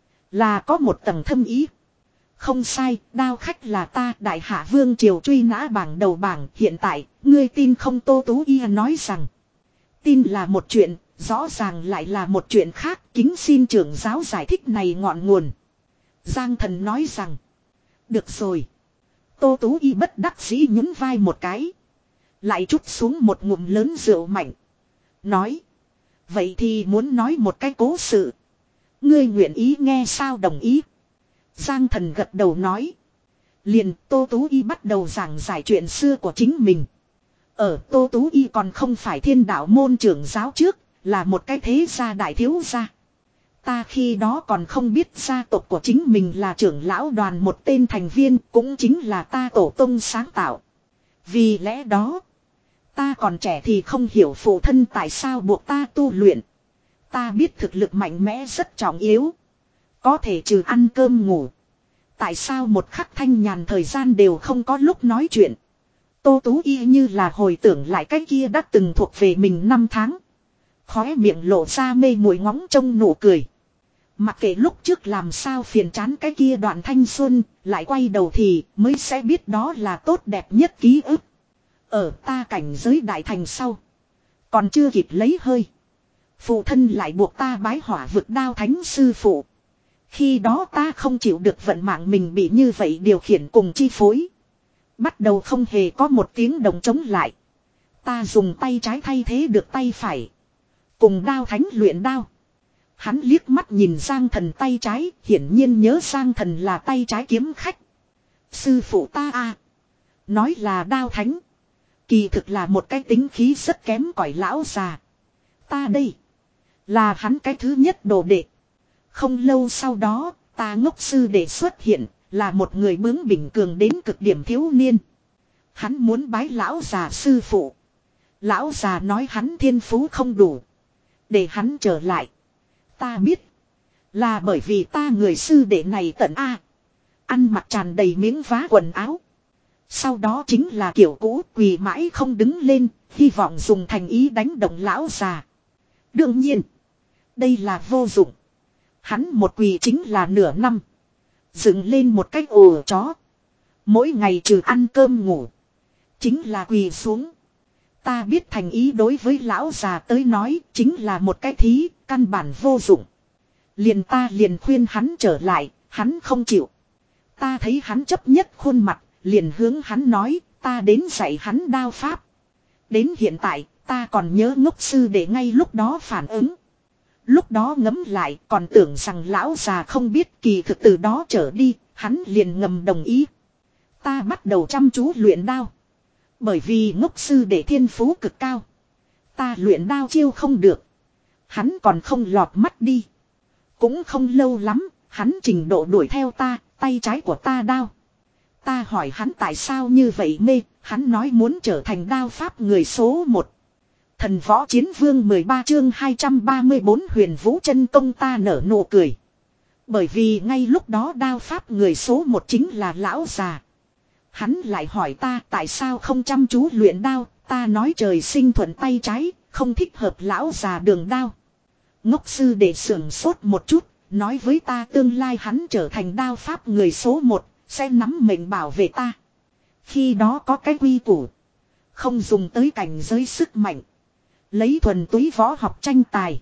Là có một tầng thâm ý. Không sai, đao khách là ta, Đại Hạ Vương Triều truy nã bảng đầu bảng. Hiện tại, ngươi tin không? Tô Tú Y nói rằng. Tin là một chuyện, rõ ràng lại là một chuyện khác. Kính xin trưởng giáo giải thích này ngọn nguồn. Giang Thần nói rằng. Được rồi. Tô Tú Y bất đắc dĩ nhún vai một cái. Lại trút xuống một ngụm lớn rượu mạnh. Nói. Vậy thì muốn nói một cái cố sự. Ngươi nguyện ý nghe sao? Đồng ý. Giang Thần gật đầu nói. Liền Tô Tú Y bắt đầu giảng giải chuyện xưa của chính mình. Ở Tô Tú Y còn không phải Thiên Đạo môn trưởng giáo trước. Là một cái thế gia đại thiếu gia. Ta khi đó còn không biết gia tộc của chính mình là trưởng lão đoàn một tên thành viên. Cũng chính là ta tổ tông sáng tạo. Vì lẽ đó. Ta còn trẻ thì không hiểu phụ thân tại sao buộc ta tu luyện. Ta biết thực lực mạnh mẽ rất trọng yếu. Có thể trừ ăn cơm ngủ. Tại sao một khắc thanh nhàn thời gian đều không có lúc nói chuyện. Tô Tú Y như là hồi tưởng lại cái kia đã từng thuộc về mình năm tháng. Khóe miệng lộ ra mê muội ngóng trông nụ cười. Mặc kệ lúc trước làm sao phiền chán cái kia đoạn thanh xuân. Lại quay đầu thì mới sẽ biết đó là tốt đẹp nhất ký ức. Ở ta cảnh giới đại thành sau. Còn chưa kịp lấy hơi. Phụ thân lại buộc ta bái hỏa vực đao thánh sư phụ. Khi đó ta không chịu được vận mạng mình bị như vậy điều khiển cùng chi phối. Bắt đầu không hề có một tiếng đồng chống lại. Ta dùng tay trái thay thế được tay phải. Cùng đao thánh luyện đao. Hắn liếc mắt nhìn Giang Thần tay trái, hiển nhiên nhớ Giang Thần là tay trái kiếm khách. Sư phụ ta à. Nói là đao thánh. Kỳ thực là một cái tính khí rất kém cỏi lão già. Ta đây. Là hắn cái thứ nhất đồ đệ. Không lâu sau đó, ta ngốc sư đệ xuất hiện, là một người bướng bỉnh cường đến cực điểm thiếu niên. Hắn muốn bái lão già sư phụ. Lão già nói hắn thiên phú không đủ. Để hắn trở lại. Ta biết. Là bởi vì ta người sư đệ này tận A. Ăn mặc tràn đầy miếng vá quần áo. Sau đó chính là kiểu cũ quỳ mãi không đứng lên. Hy vọng dùng thành ý đánh động lão già. Đương nhiên. Đây là vô dụng. Hắn một quỳ chính là nửa năm. Dựng lên một cái ổ chó. Mỗi ngày trừ ăn cơm ngủ. Chính là quỳ xuống. Ta biết thành ý đối với lão già tới nói chính là một cái thí, căn bản vô dụng. Liền ta liền khuyên hắn trở lại, hắn không chịu. Ta thấy hắn chấp nhất khuôn mặt, liền hướng hắn nói, ta đến dạy hắn đao pháp. Đến hiện tại, ta còn nhớ ngốc sư để ngay lúc đó phản ứng. Lúc đó ngấm lại còn tưởng rằng lão già không biết kỳ thực từ đó trở đi, hắn liền ngầm đồng ý. Ta bắt đầu chăm chú luyện đao. Bởi vì ngốc sư để thiên phú cực cao. Ta luyện đao chiêu không được. Hắn còn không lọt mắt đi. Cũng không lâu lắm, hắn trình độ đuổi theo ta, tay trái của ta đao. Ta hỏi hắn tại sao như vậy mê, hắn nói muốn trở thành đao pháp người số một. Thần võ chiến vương mười ba chương hai trăm ba mươi bốn huyền vũ chân công ta nở nụ cười. Bởi vì ngay lúc đó đao pháp người số một chính là lão già. Hắn lại hỏi ta tại sao không chăm chú luyện đao, ta nói trời sinh thuận tay trái, không thích hợp lão già đường đao. Ngốc sư để sưởng sốt một chút, nói với ta tương lai hắn trở thành đao pháp người số một, sẽ nắm mệnh bảo vệ ta. Khi đó có cái quy củ, không dùng tới cảnh giới sức mạnh. Lấy thuần túy võ học tranh tài.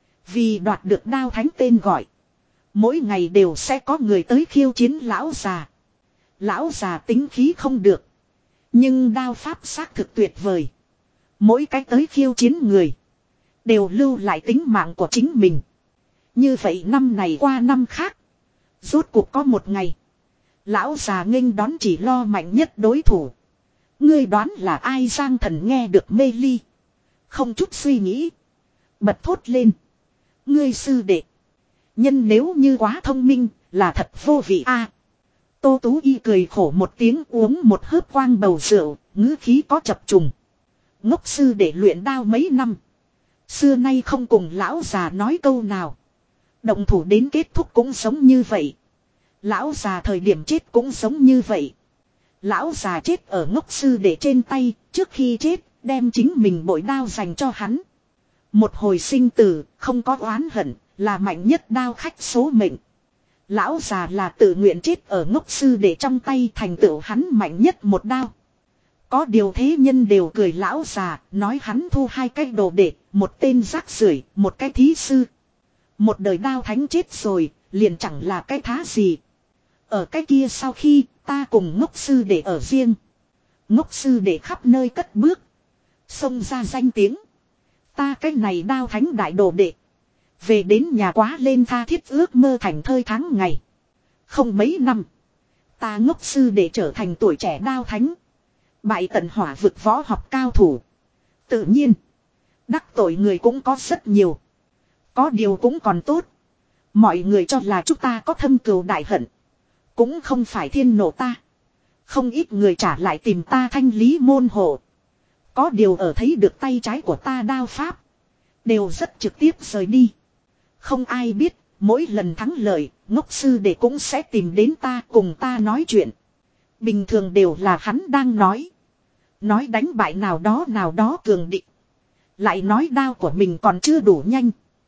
Vì đoạt được đao thánh tên gọi. Mỗi ngày đều sẽ có người tới khiêu chiến lão già. Lão già tính khí không được. Nhưng đao pháp xác thực tuyệt vời. Mỗi cái tới khiêu chiến người. Đều lưu lại tính mạng của chính mình. Như vậy năm này qua năm khác. Rốt cuộc có một ngày. Lão già nghênh đón chỉ lo mạnh nhất đối thủ. Ngươi đoán là ai? Giang Thần nghe được mê ly. Không chút suy nghĩ. Bật thốt lên. Ngươi sư đệ. Nhân nếu như quá thông minh là thật vô vị a. Tô Tú Y cười khổ một tiếng uống một hớp quang bầu rượu, ngữ khí có chập trùng. Ngốc sư để luyện đao mấy năm. Xưa nay không cùng lão già nói câu nào. Động thủ đến kết thúc cũng sống như vậy. Lão già thời điểm chết cũng sống như vậy. Lão già chết ở ngốc sư để trên tay, trước khi chết, đem chính mình bội đao dành cho hắn. Một hồi sinh tử, không có oán hận, là mạnh nhất đao khách số mệnh. Lão già là tự nguyện chết ở ngốc sư để trong tay thành tựu hắn mạnh nhất một đao. Có điều thế nhân đều cười lão già, nói hắn thu hai cái đồ đệ, một tên rác rưởi, một cái thí sư. Một đời đao thánh chết rồi, liền chẳng là cái thá gì. Ở cái kia sau khi, ta cùng ngốc sư để ở riêng. Ngốc sư để khắp nơi cất bước. Xông ra danh tiếng. Ta cái này đao thánh đại đồ đệ. Về đến nhà quá lên tha thiết ước mơ thành thơi tháng ngày. Không mấy năm. Ta ngốc sư để trở thành tuổi trẻ đao thánh. Bại tận hỏa vực võ học cao thủ. Tự nhiên. Đắc tội người cũng có rất nhiều. Có điều cũng còn tốt. Mọi người cho là chúng ta có thâm cừu đại hận. Cũng không phải thiên nộ ta. Không ít người trả lại tìm ta thanh lý môn hộ. Có điều ở thấy được tay trái của ta đao pháp. Đều rất trực tiếp rời đi. Không ai biết, mỗi lần thắng lợi, ngốc sư để cũng sẽ tìm đến ta cùng ta nói chuyện. Bình thường đều là hắn đang nói. Nói đánh bại nào đó nào đó cường địch. Lại nói đao của mình còn chưa đủ nhanh.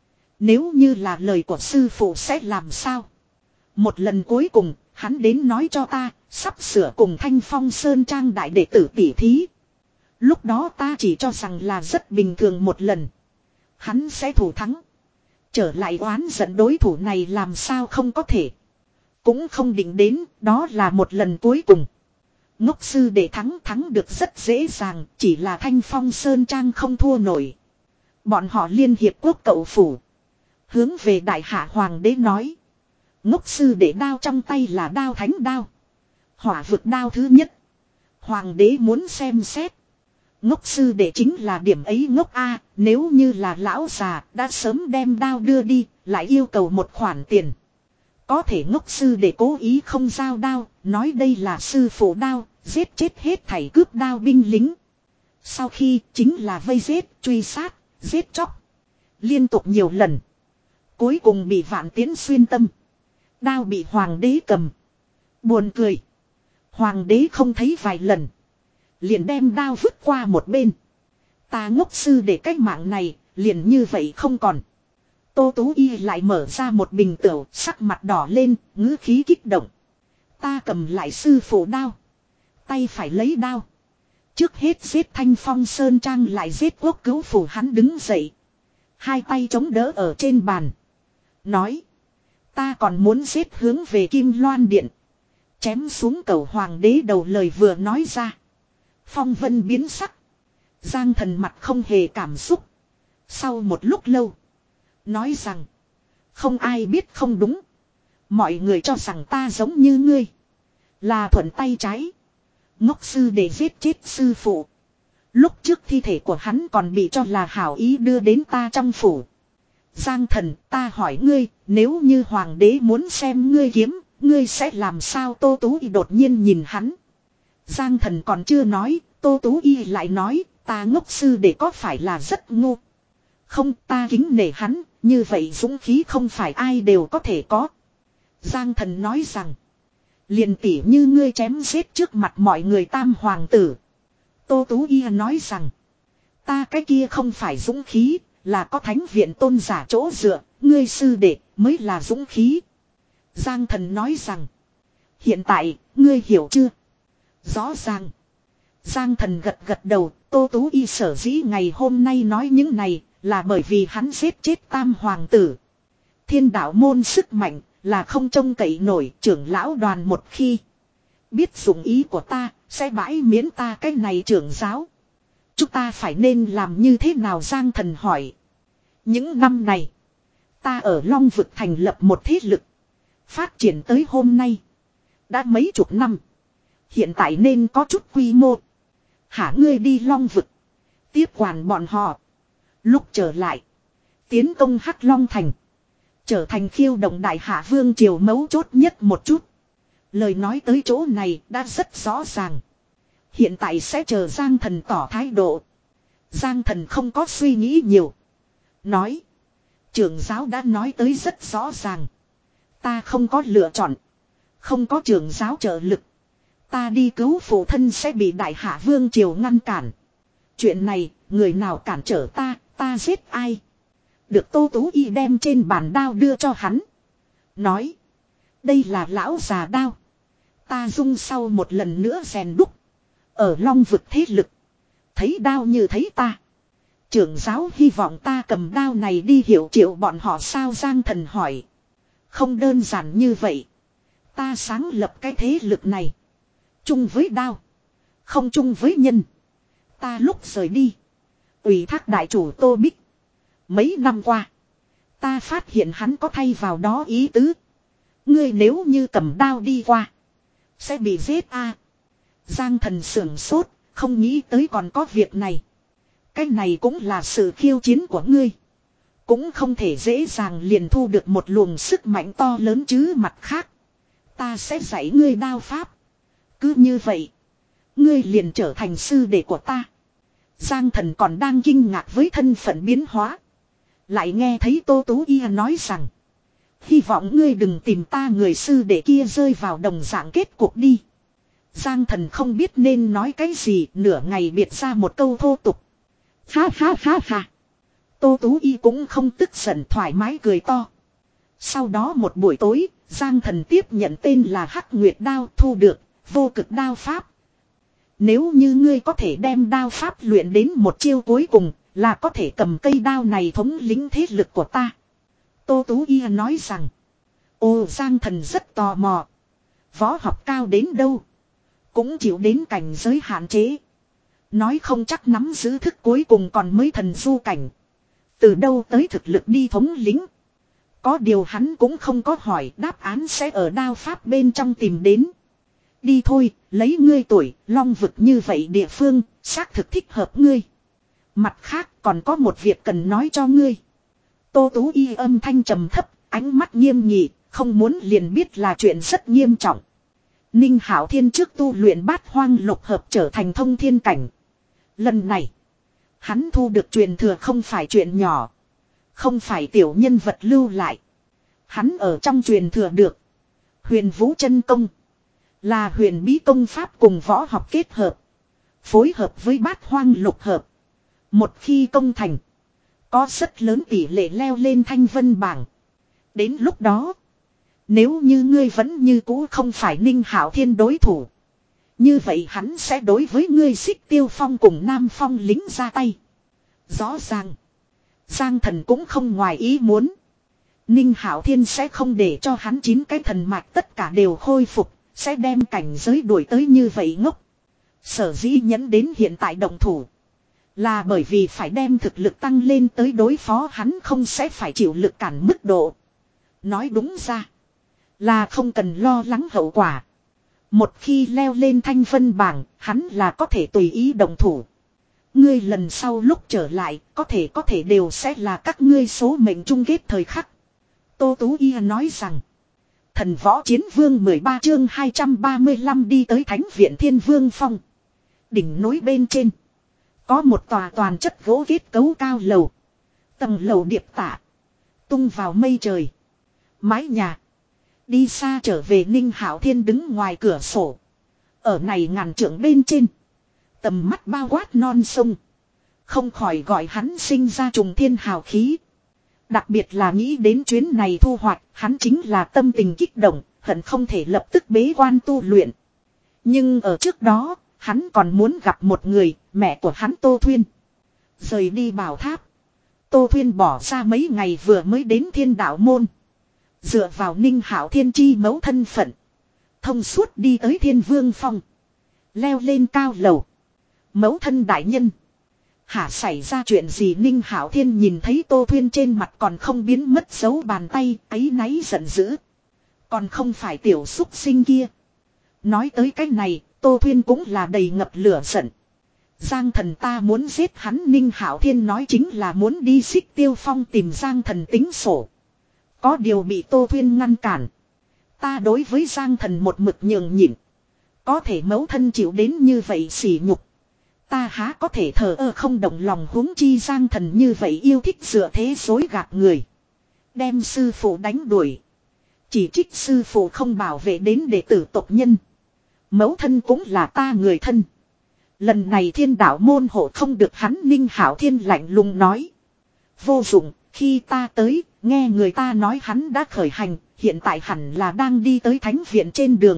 Nếu như là lời của sư phụ sẽ làm sao? Một lần cuối cùng, hắn đến nói cho ta, sắp sửa cùng Thanh Phong Sơn Trang đại đệ tử tỉ thí. Lúc đó ta chỉ cho rằng là rất bình thường một lần. Hắn sẽ thủ thắng. Trở lại oán giận đối thủ này làm sao không có thể. Cũng không định đến, đó là một lần cuối cùng. Ngốc sư để thắng thắng được rất dễ dàng, chỉ là Thanh Phong Sơn Trang không thua nổi. Bọn họ liên hiệp quốc cậu phủ. Hướng về đại hạ hoàng đế nói. Ngốc sư để đao trong tay là đao thánh đao. Hỏa vực đao thứ nhất. Hoàng đế muốn xem xét. Ngốc sư để chính là điểm ấy ngốc a, nếu như là lão già đã sớm đem đao đưa đi, lại yêu cầu một khoản tiền. Có thể ngốc sư để cố ý không giao đao, nói đây là sư phụ đao, giết chết hết thảy cướp đao binh lính. Sau khi chính là vây giết, truy sát, giết chóc. Liên tục nhiều lần. Cuối cùng bị Vạn Tiễn xuyên tâm. Đao bị hoàng đế cầm. Buồn cười. Hoàng đế không thấy vài lần. Liền đem đao vứt qua một bên. Ta ngốc sư để cách mạng này, liền như vậy không còn. Tô Tú Y lại mở ra một bình tửu, sắc mặt đỏ lên, ngữ khí kích động. Ta cầm lại sư phụ đao. Tay phải lấy đao. Trước hết giết Thanh Phong Sơn Trang lại giết quốc cứu phủ, hắn đứng dậy. Hai tay chống đỡ ở trên bàn. Nói. Ta còn muốn giết hướng về Kim Loan Điện. Chém xuống cầu hoàng đế đầu lời vừa nói ra. Phong vân biến sắc. Giang Thần mặt không hề cảm xúc. Sau một lúc lâu. Nói rằng. Không ai biết không đúng. Mọi người cho rằng ta giống như ngươi. Là thuận tay trái. Ngốc sư để giết chết sư phụ. Lúc trước thi thể của hắn còn bị cho là hảo ý đưa đến ta trong phủ. Giang Thần, ta hỏi ngươi, nếu như hoàng đế muốn xem ngươi kiếm, ngươi sẽ làm sao? Tô Tú Y đột nhiên nhìn hắn. Giang Thần còn chưa nói, Tô Tú Y lại nói, ta ngốc sư để có phải là rất ngu. Không, ta kính nể hắn, như vậy dũng khí không phải ai đều có thể có. Giang Thần nói rằng, liền tỉ như ngươi chém giết trước mặt mọi người tam hoàng tử. Tô Tú Y nói rằng, ta cái kia không phải dũng khí, là có thánh viện tôn giả chỗ dựa, ngươi sư đệ mới là dũng khí. Giang Thần nói rằng, hiện tại, ngươi hiểu chưa? Rõ ràng. Giang Thần gật gật đầu, Tô Tú Y sở dĩ ngày hôm nay nói những này, là bởi vì hắn giết chết tam hoàng tử. Thiên đạo môn sức mạnh, là không trông cậy nổi. Trưởng lão đoàn một khi biết dụng ý của ta, sẽ bãi miễn ta cái này trưởng giáo. Chúng ta phải nên làm như thế nào? Giang Thần hỏi. Những năm này, ta ở Long Vực thành lập một thế lực. Phát triển tới hôm nay, đã mấy chục năm. Hiện tại nên có chút quy mô. Hả, ngươi đi Long Vực, tiếp quản bọn họ. Lúc trở lại, tiến công Hắc Long Thành, trở thành khiêu động đại hạ vương triều mấu chốt nhất một chút. Lời nói tới chỗ này đã rất rõ ràng. Hiện tại sẽ chờ Giang Thần tỏ thái độ. Giang Thần không có suy nghĩ nhiều. Nói. Trưởng giáo đã nói tới rất rõ ràng. Ta không có lựa chọn. Không có trưởng giáo trợ lực. Ta đi cứu phụ thân sẽ bị đại hạ vương triều ngăn cản. Chuyện này, người nào cản trở ta, ta giết ai. Được. Tô Tú Y đem trên bàn đao đưa cho hắn. Nói. Đây là lão già đao. Ta dung sau một lần nữa rèn đúc. Ở Long Vực thế lực. Thấy đao như thấy ta. Trưởng giáo hy vọng ta cầm đao này đi hiệu triệu bọn họ sao? Giang Thần hỏi. Không đơn giản như vậy. Ta sáng lập cái thế lực này. Chung với đao. Không chung với nhân. Ta lúc rời đi. Ủy thác đại chủ Tô Bích. Mấy năm qua. Ta phát hiện hắn có thay vào đó ý tứ. Ngươi nếu như cầm đao đi qua. Sẽ bị giết a. Giang Thần sưởng sốt. Không nghĩ tới còn có việc này. Cái này cũng là sự khiêu chiến của ngươi. Cũng không thể dễ dàng liền thu được một luồng sức mạnh to lớn chứ. Mặt khác, ta sẽ dạy ngươi đao pháp. Cứ như vậy, ngươi liền trở thành sư đệ của ta. Giang Thần còn đang kinh ngạc với thân phận biến hóa. Lại nghe thấy Tô Tú Y nói rằng, hy vọng ngươi đừng tìm ta người sư đệ kia rơi vào đồng dạng kết cục đi. Giang Thần không biết nên nói cái gì, nửa ngày biệt ra một câu thô tục. Ha ha ha ha. Tô Tú Y cũng không tức giận, thoải mái cười to. Sau đó một buổi tối, Giang Thần tiếp nhận tên là Hắc Nguyệt Đao, thu được vô cực đao pháp. Nếu như ngươi có thể đem đao pháp luyện đến một chiêu cuối cùng, là có thể cầm cây đao này thống lĩnh thế lực của ta. Tô Tú Y nói rằng, ồ. Giang Thần rất tò mò. Võ học cao đến đâu? cũng chịu đến cảnh giới hạn chế. Nói không chắc nắm giữ thức cuối cùng còn mới thần du cảnh. Từ đâu tới thực lực đi thống lĩnh. Có điều hắn cũng không có hỏi, đáp án sẽ ở đao pháp bên trong tìm đến. Đi thôi, lấy ngươi tuổi, long vực như vậy địa phương, xác thực thích hợp ngươi. Mặt khác còn có một việc cần nói cho ngươi. Tô Tú Y âm thanh trầm thấp, ánh mắt nghiêm nghị, không muốn liền biết là chuyện rất nghiêm trọng. Ninh Hạo Thiên trước tu luyện bát hoang lục hợp trở thành thông thiên cảnh. Lần này, hắn thu được truyền thừa không phải chuyện nhỏ. Không phải tiểu nhân vật lưu lại. Hắn ở trong truyền thừa được. Huyền Vũ chân công. Là huyền bí công pháp cùng võ học kết hợp. Phối hợp với bát hoang lục hợp. Một khi công thành. Có rất lớn tỷ lệ leo lên thanh vân bảng. Đến lúc đó. Nếu như ngươi vẫn như cũ không phải Ninh Hạo Thiên đối thủ. Như vậy hắn sẽ đối với ngươi Xích Tiêu Phong cùng Nam Phong lính ra tay. Rõ ràng. Giang Thần cũng không ngoài ý muốn. Ninh Hạo Thiên sẽ không để cho hắn chín cái thần mạch tất cả đều khôi phục. Sẽ đem cảnh giới đuổi tới như vậy ngốc. Sở dĩ nhẫn đến hiện tại động thủ. Là bởi vì phải đem thực lực tăng lên tới đối phó hắn không sẽ phải chịu lực cản mức độ. Nói đúng ra. Là không cần lo lắng hậu quả. Một khi leo lên thanh vân bảng, hắn là có thể tùy ý động thủ. Ngươi lần sau lúc trở lại, có thể có thể đều sẽ là các ngươi số mệnh chung kết thời khắc. Tô Tú Y nói rằng. Thần võ chiến vương mười ba chương hai trăm ba mươi lăm đi tới thánh viện Thiên Vương Phong. Đỉnh núi bên trên. Có một tòa toàn chất gỗ kết cấu cao lầu. Tầng lầu điệp tả. Tung vào mây trời. Mái nhà. Đi xa trở về Ninh Hạo Thiên đứng ngoài cửa sổ. Ở này ngàn trượng bên trên. Tầm mắt bao quát non sông. Không khỏi gọi hắn sinh ra trùng thiên hào khí. Đặc biệt là nghĩ đến chuyến này thu hoạch, hắn chính là tâm tình kích động, hận không thể lập tức bế quan tu luyện. Nhưng ở trước đó, hắn còn muốn gặp một người, mẹ của hắn Tô Thuyên. Rời đi bảo tháp. Tô Thuyên bỏ ra mấy ngày vừa mới đến Thiên Đạo Môn. Dựa vào Ninh Hạo Thiên chi mẫu thân phận. Thông suốt đi tới Thiên Vương Phong. Leo lên cao lầu. Mẫu thân đại nhân. Hả xảy ra chuyện gì Ninh Hạo Thiên nhìn thấy Tô Thuyên trên mặt còn không biến mất dấu bàn tay, áy náy giận dữ. Còn không phải tiểu xúc sinh kia. Nói tới cái này, Tô Thuyên cũng là đầy ngập lửa giận. Giang Thần ta muốn giết hắn Ninh Hạo Thiên nói chính là muốn đi Xích Tiêu Phong tìm Giang Thần tính sổ. Có điều bị Tô Thuyên ngăn cản. Ta đối với Giang Thần một mực nhường nhịn. Có thể mẫu thân chịu đến như vậy sỉ nhục. Ta há có thể thờ ơ không động lòng huống chi Giang Thần như vậy yêu thích dựa thế dối gạt người. Đem sư phụ đánh đuổi. Chỉ trích sư phụ không bảo vệ đến đệ tử tộc nhân. Mẫu thân cũng là ta người thân. Lần này Thiên Đạo môn hộ không được hắn Ninh Hạo Thiên lạnh lùng nói. Vô dụng, khi ta tới, nghe người ta nói hắn đã khởi hành, hiện tại hẳn là đang đi tới thánh viện trên đường.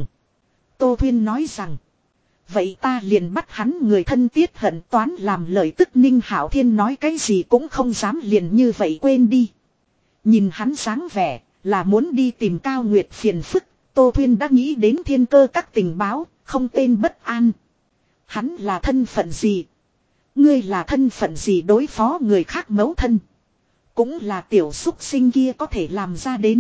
Tô Thuyên nói rằng. Vậy ta liền bắt hắn người thân tiết hận toán làm lời tức Ninh Hạo Thiên nói cái gì cũng không dám liền như vậy quên đi. Nhìn hắn sáng vẻ là muốn đi tìm Cao Nguyệt phiền phức, Tô Thuyên đã nghĩ đến thiên cơ các tình báo, không tên bất an. Hắn là thân phận gì? Ngươi là thân phận gì đối phó người khác mẫu thân? Cũng là tiểu xúc sinh kia có thể làm ra đến.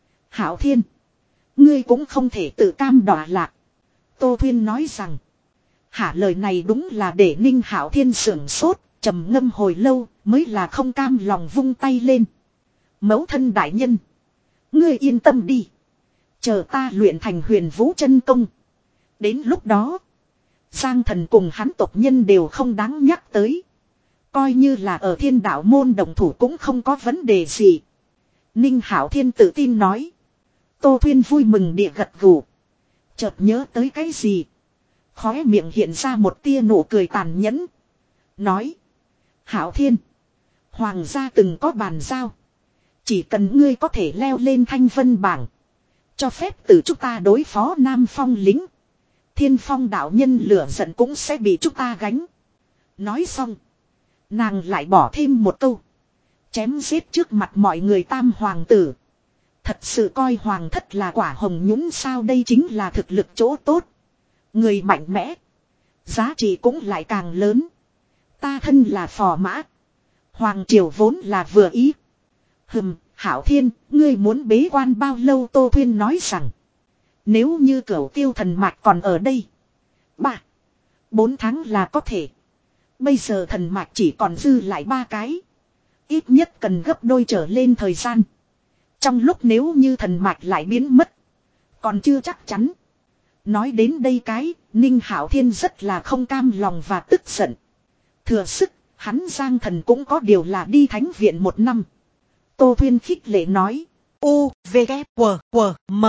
Hạo Thiên, ngươi cũng không thể tự cam đọa lạc. Tô Thuyên nói rằng. Hả lời này đúng là để Ninh Hạo Thiên sưởng sốt, trầm ngâm hồi lâu, mới là không cam lòng vung tay lên. Mẫu thân đại nhân. Ngươi yên tâm đi. Chờ ta luyện thành huyền vũ chân công. Đến lúc đó. Giang Thần cùng hắn tộc nhân đều không đáng nhắc tới. Coi như là ở Thiên Đạo môn đồng thủ cũng không có vấn đề gì. Ninh Hạo Thiên tự tin nói. Tô Thuyên vui mừng địa gật gù. Chợt nhớ tới cái gì. Khóe miệng hiện ra một tia nụ cười tàn nhẫn. Nói. Hạo Thiên. Hoàng gia từng có bàn giao. Chỉ cần ngươi có thể leo lên thanh vân bảng. Cho phép từ chúng ta đối phó Nam Phong lính. Thiên Phong đạo nhân lửa giận cũng sẽ bị chúng ta gánh. Nói xong. Nàng lại bỏ thêm một câu. Chém giết trước mặt mọi người tam hoàng tử. Thật sự coi hoàng thất là quả hồng nhũng sao đây chính là thực lực chỗ tốt. Người mạnh mẽ. Giá trị cũng lại càng lớn. Ta thân là phò mã. Hoàng triều vốn là vừa ý. Hừm, Hảo Thiên, ngươi muốn bế quan bao lâu? Tô Thuyên nói rằng. Nếu như Cửu Tiêu thần mạch còn ở đây. Ba. Bốn tháng là có thể. Bây giờ thần mạch chỉ còn dư lại ba cái. Ít nhất cần gấp đôi trở lên thời gian. Trong lúc nếu như thần mạch lại biến mất. Còn chưa chắc chắn. Nói đến đây cái, Ninh Hạo Thiên rất là không cam lòng và tức giận. Thừa sức, hắn Giang Thần cũng có điều là đi thánh viện một năm. Tô Thuyên khích lệ nói. U, V, K, W, W, M.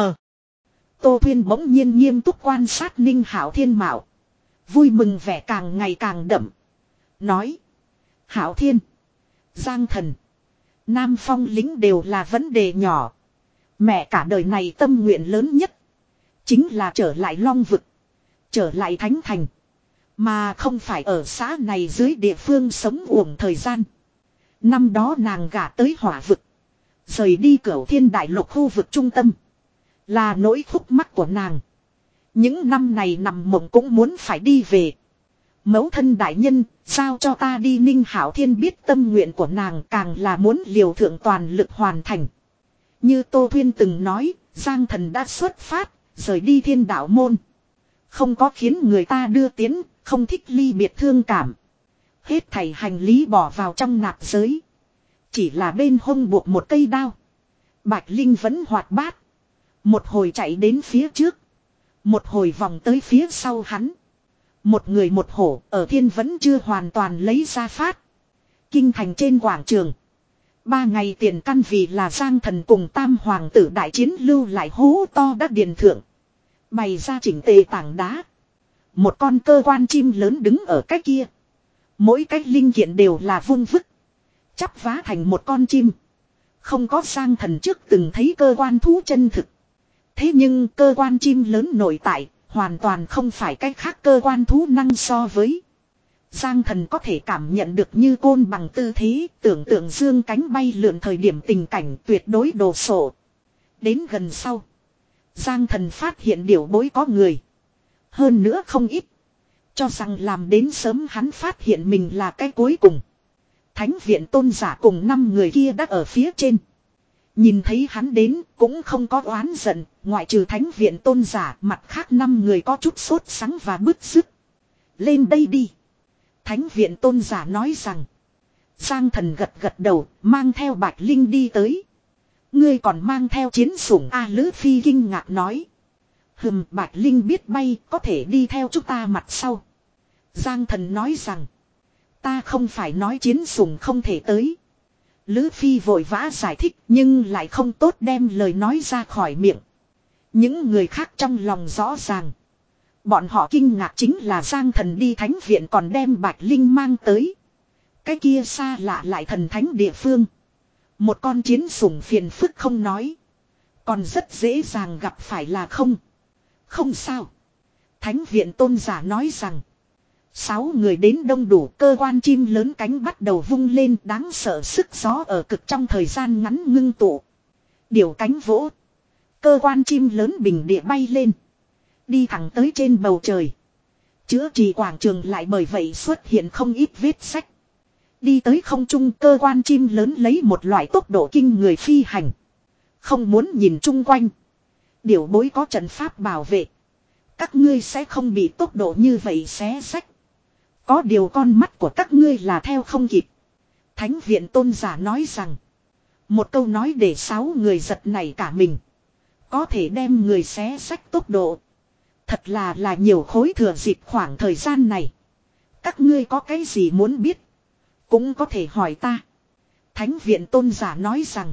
Tô Thuyên bỗng nhiên nghiêm túc quan sát Ninh Hạo Thiên mạo. Vui mừng vẻ càng ngày càng đậm. Nói. Hạo Thiên. Giang Thần. Nam Phong lính đều là vấn đề nhỏ. Mẹ cả đời này tâm nguyện lớn nhất. Chính là trở lại Long Vực. Trở lại Thánh Thành. Mà không phải ở xã này dưới địa phương sống uổng thời gian. Năm đó nàng gả tới Hỏa Vực. Rời đi Cửu Thiên Đại Lục khu vực trung tâm. Là nỗi khúc mắc của nàng. Những năm này nằm mộng cũng muốn phải đi về. Mẫu thân đại nhân, sao cho ta đi? Ninh Hạo Thiên biết tâm nguyện của nàng càng là muốn liều thượng toàn lực hoàn thành. Như Tô Thuyên từng nói, Giang Thần đã xuất phát, rời đi Thiên Đạo Môn. Không có khiến người ta đưa tiến, không thích ly biệt thương cảm. Hết thảy hành lý bỏ vào trong nạp giới. Chỉ là bên hông buộc một cây đao. Bạch Linh vẫn hoạt bát. Một hồi chạy đến phía trước. Một hồi vòng tới phía sau hắn. Một người một hổ ở thiên vẫn chưa hoàn toàn lấy ra phát. Kinh thành trên quảng trường. Ba ngày tiền căn vì là Giang Thần cùng Tam Hoàng tử đại chiến lưu lại hố to đắc điền thượng. Bày ra chỉnh tề tảng đá. Một con cơ quan chim lớn đứng ở cách kia. Mỗi cách linh kiện đều là vung vức. Chắp vá thành một con chim. Không có Giang Thần trước từng thấy cơ quan thú chân thực. Thế nhưng cơ quan chim lớn nội tại hoàn toàn không phải cách khác cơ quan thú năng so với. Giang Thần có thể cảm nhận được như côn bằng tư thế, tưởng tượng dương cánh bay lượn thời điểm tình cảnh tuyệt đối đồ sộ. Đến gần sau. Giang Thần phát hiện điều bối có người. Hơn nữa không ít. Cho rằng làm đến sớm hắn phát hiện mình là cái cuối cùng. Thánh viện tôn giả cùng năm người kia đã ở phía trên. Nhìn thấy hắn đến cũng không có oán giận, ngoại trừ thánh viện tôn giả mặt khác năm người có chút sốt sắng và bứt rứt. Lên đây đi. Thánh viện tôn giả nói rằng. Giang Thần gật gật đầu, mang theo Bạch Linh đi tới. Ngươi còn mang theo chiến sủng A Lữ Phi kinh ngạc nói. Hừm, Bạch Linh biết bay, có thể đi theo chúng ta mặt sau. Giang Thần nói rằng. Ta không phải nói chiến sủng không thể tới. Lữ Phi vội vã giải thích nhưng lại không tốt đem lời nói ra khỏi miệng. Những người khác trong lòng rõ ràng. Bọn họ kinh ngạc chính là Giang Thần đi thánh viện còn đem Bạch Linh mang tới. Cái kia xa lạ lại thần thánh địa phương. Một con chiến sủng phiền phức không nói. Còn rất dễ dàng gặp phải là không. Không sao. Thánh viện tôn giả nói rằng. Sáu người đến đông đủ cơ quan chim lớn cánh bắt đầu vung lên đáng sợ sức gió ở cực trong thời gian ngắn ngưng tụ. Điều cánh vỗ. Cơ quan chim lớn bình địa bay lên. Đi thẳng tới trên bầu trời. Chữa trị quảng trường lại bởi vậy xuất hiện không ít vết sách. Đi tới không trung cơ quan chim lớn lấy một loại tốc độ kinh người phi hành. Không muốn nhìn chung quanh. Điều bối có trận pháp bảo vệ. Các ngươi sẽ không bị tốc độ như vậy xé sách. Có điều con mắt của các ngươi là theo không kịp. Thánh viện tôn giả nói rằng. Một câu nói để sáu người giật nảy cả mình. Có thể đem người xé sách tốc độ. Thật là là nhiều khối thừa dịp khoảng thời gian này. Các ngươi có cái gì muốn biết. Cũng có thể hỏi ta. Thánh viện tôn giả nói rằng.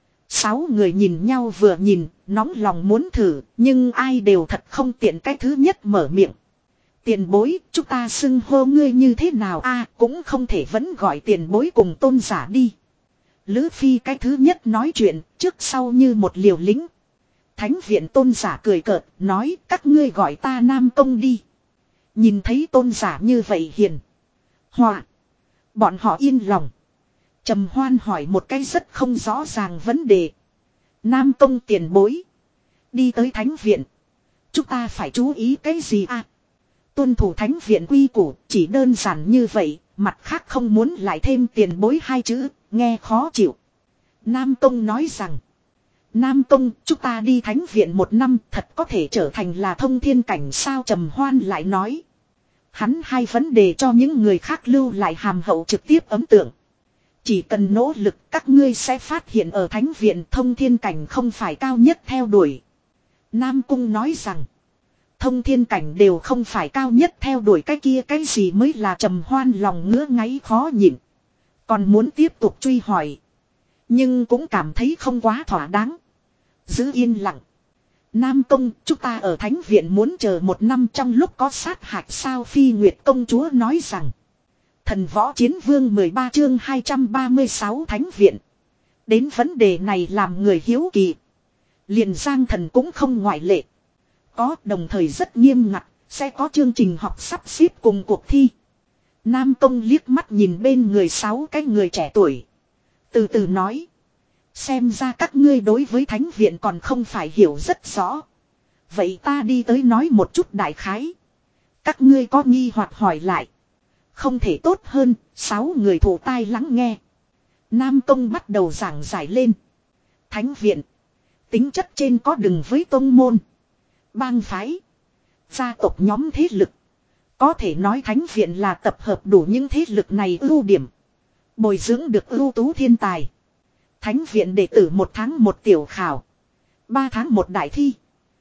Sáu người nhìn nhau vừa nhìn, nóng lòng muốn thử, nhưng ai đều thật không tiện cái thứ nhất mở miệng. Tiền bối, chúng ta xưng hô ngươi như thế nào a cũng không thể vẫn gọi tiền bối cùng tôn giả đi. Lữ Phi cái thứ nhất nói chuyện, trước sau như một liều lính. Thánh viện tôn giả cười cợt, nói các ngươi gọi ta Nam Công đi. Nhìn thấy tôn giả như vậy hiền. Hòa. Bọn họ yên lòng. Trầm Hoan hỏi một cái rất không rõ ràng vấn đề. Nam Công tiền bối. Đi tới thánh viện. Chúng ta phải chú ý cái gì à? Tuân thủ thánh viện quy củ, chỉ đơn giản như vậy, mặt khác không muốn lại thêm tiền bối hai chữ, nghe khó chịu. Nam Tông nói rằng, Nam Tông, chúng ta đi thánh viện một năm thật có thể trở thành là thông thiên cảnh sao? Trầm Hoan lại nói. Hắn hai vấn đề cho những người khác lưu lại hàm hậu trực tiếp ấn tượng. Chỉ cần nỗ lực các ngươi sẽ phát hiện ở thánh viện thông thiên cảnh không phải cao nhất theo đuổi. Nam Cung nói rằng, thông thiên cảnh đều không phải cao nhất theo đuổi, cái kia cái gì mới là? Trầm Hoan lòng ngứa ngáy khó nhịn. Còn muốn tiếp tục truy hỏi. Nhưng cũng cảm thấy không quá thỏa đáng. Giữ yên lặng. Nam Công, chúng ta ở thánh viện muốn chờ một năm trong lúc có sát hạch sao? Phi Nguyệt công chúa nói rằng. Thần võ chiến vương mười ba chương hai trăm ba mươi sáu thánh viện. Đến vấn đề này làm người hiếu kỳ. Liền Giang Thần cũng không ngoại lệ. Có, đồng thời rất nghiêm ngặt, sẽ có chương trình học sắp xếp cùng cuộc thi. Nam Công liếc mắt nhìn bên người sáu cái người trẻ tuổi. Từ từ nói. Xem ra các ngươi đối với thánh viện còn không phải hiểu rất rõ. Vậy ta đi tới nói một chút đại khái. Các ngươi có nghi hoặc hỏi lại. Không thể tốt hơn, sáu người thủ tai lắng nghe. Nam Công bắt đầu giảng giải lên. Thánh viện. Tính chất trên có đừng với tông môn. Bang phái. Gia tộc nhóm thế lực. Có thể nói thánh viện là tập hợp đủ những thế lực này ưu điểm. Bồi dưỡng được ưu tú thiên tài. Thánh viện đệ tử một tháng một tiểu khảo. Ba tháng một đại thi.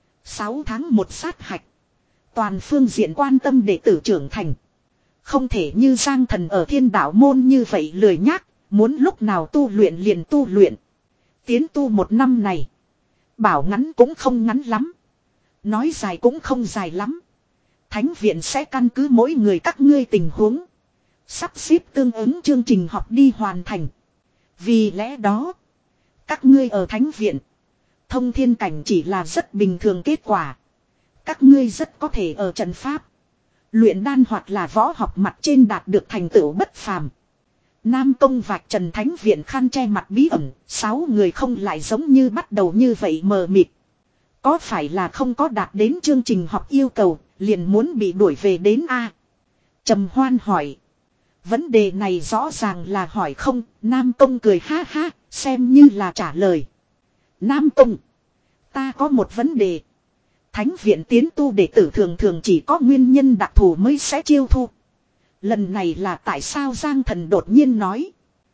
Sáu tháng một sát hạch. Toàn phương diện quan tâm đệ tử trưởng thành. Không thể như Giang Thần ở Thiên Đạo môn như vậy lười nhác. Muốn lúc nào tu luyện liền tu luyện. Tiến tu một năm này. Bảo ngắn cũng không ngắn lắm. Nói dài cũng không dài lắm. Thánh viện sẽ căn cứ mỗi người các ngươi tình huống. Sắp xếp tương ứng chương trình học đi hoàn thành. Vì lẽ đó. Các ngươi ở thánh viện. Thông thiên cảnh chỉ là rất bình thường kết quả. Các ngươi rất có thể ở trận pháp. Luyện đan hoặc là võ học mặt trên đạt được thành tựu bất phàm. Nam Công vạch trần thánh viện khăn che mặt bí ẩn. Sáu người không lại giống như bắt đầu như vậy mờ mịt. Có phải là không có đạt đến chương trình học yêu cầu, liền muốn bị đuổi về đến A? Trầm Hoan hỏi. Vấn đề này rõ ràng là hỏi không, Nam Công cười ha ha, xem như là trả lời. Nam Công, ta có một vấn đề. Thánh viện tiến tu đệ tử thường thường chỉ có nguyên nhân đặc thù mới sẽ chiêu thu. Lần này là tại sao? Giang Thần đột nhiên nói.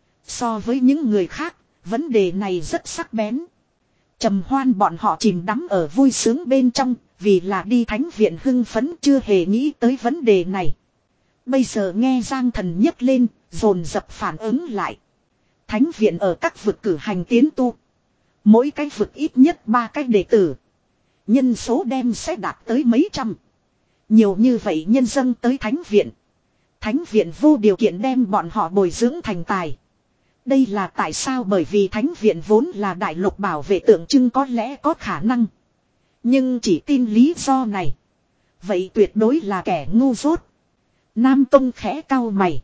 So với những người khác, vấn đề này rất sắc bén. Trầm Hoan bọn họ chìm đắm ở vui sướng bên trong, vì là đi thánh viện hưng phấn chưa hề nghĩ tới vấn đề này. Bây giờ nghe Giang Thần nhấc lên, dồn dập phản ứng lại. Thánh viện ở các vực cử hành tiến tu. Mỗi cái vực ít nhất ba cái đệ tử. Nhân số đem sẽ đạt tới mấy trăm. Nhiều như vậy nhân dân tới thánh viện. Thánh viện vô điều kiện đem bọn họ bồi dưỡng thành tài. Đây là tại sao? Bởi vì thánh viện vốn là đại lục bảo vệ tượng trưng có lẽ có khả năng. Nhưng chỉ tin lý do này. Vậy tuyệt đối là kẻ ngu dốt. Nam Tông khẽ cau mày.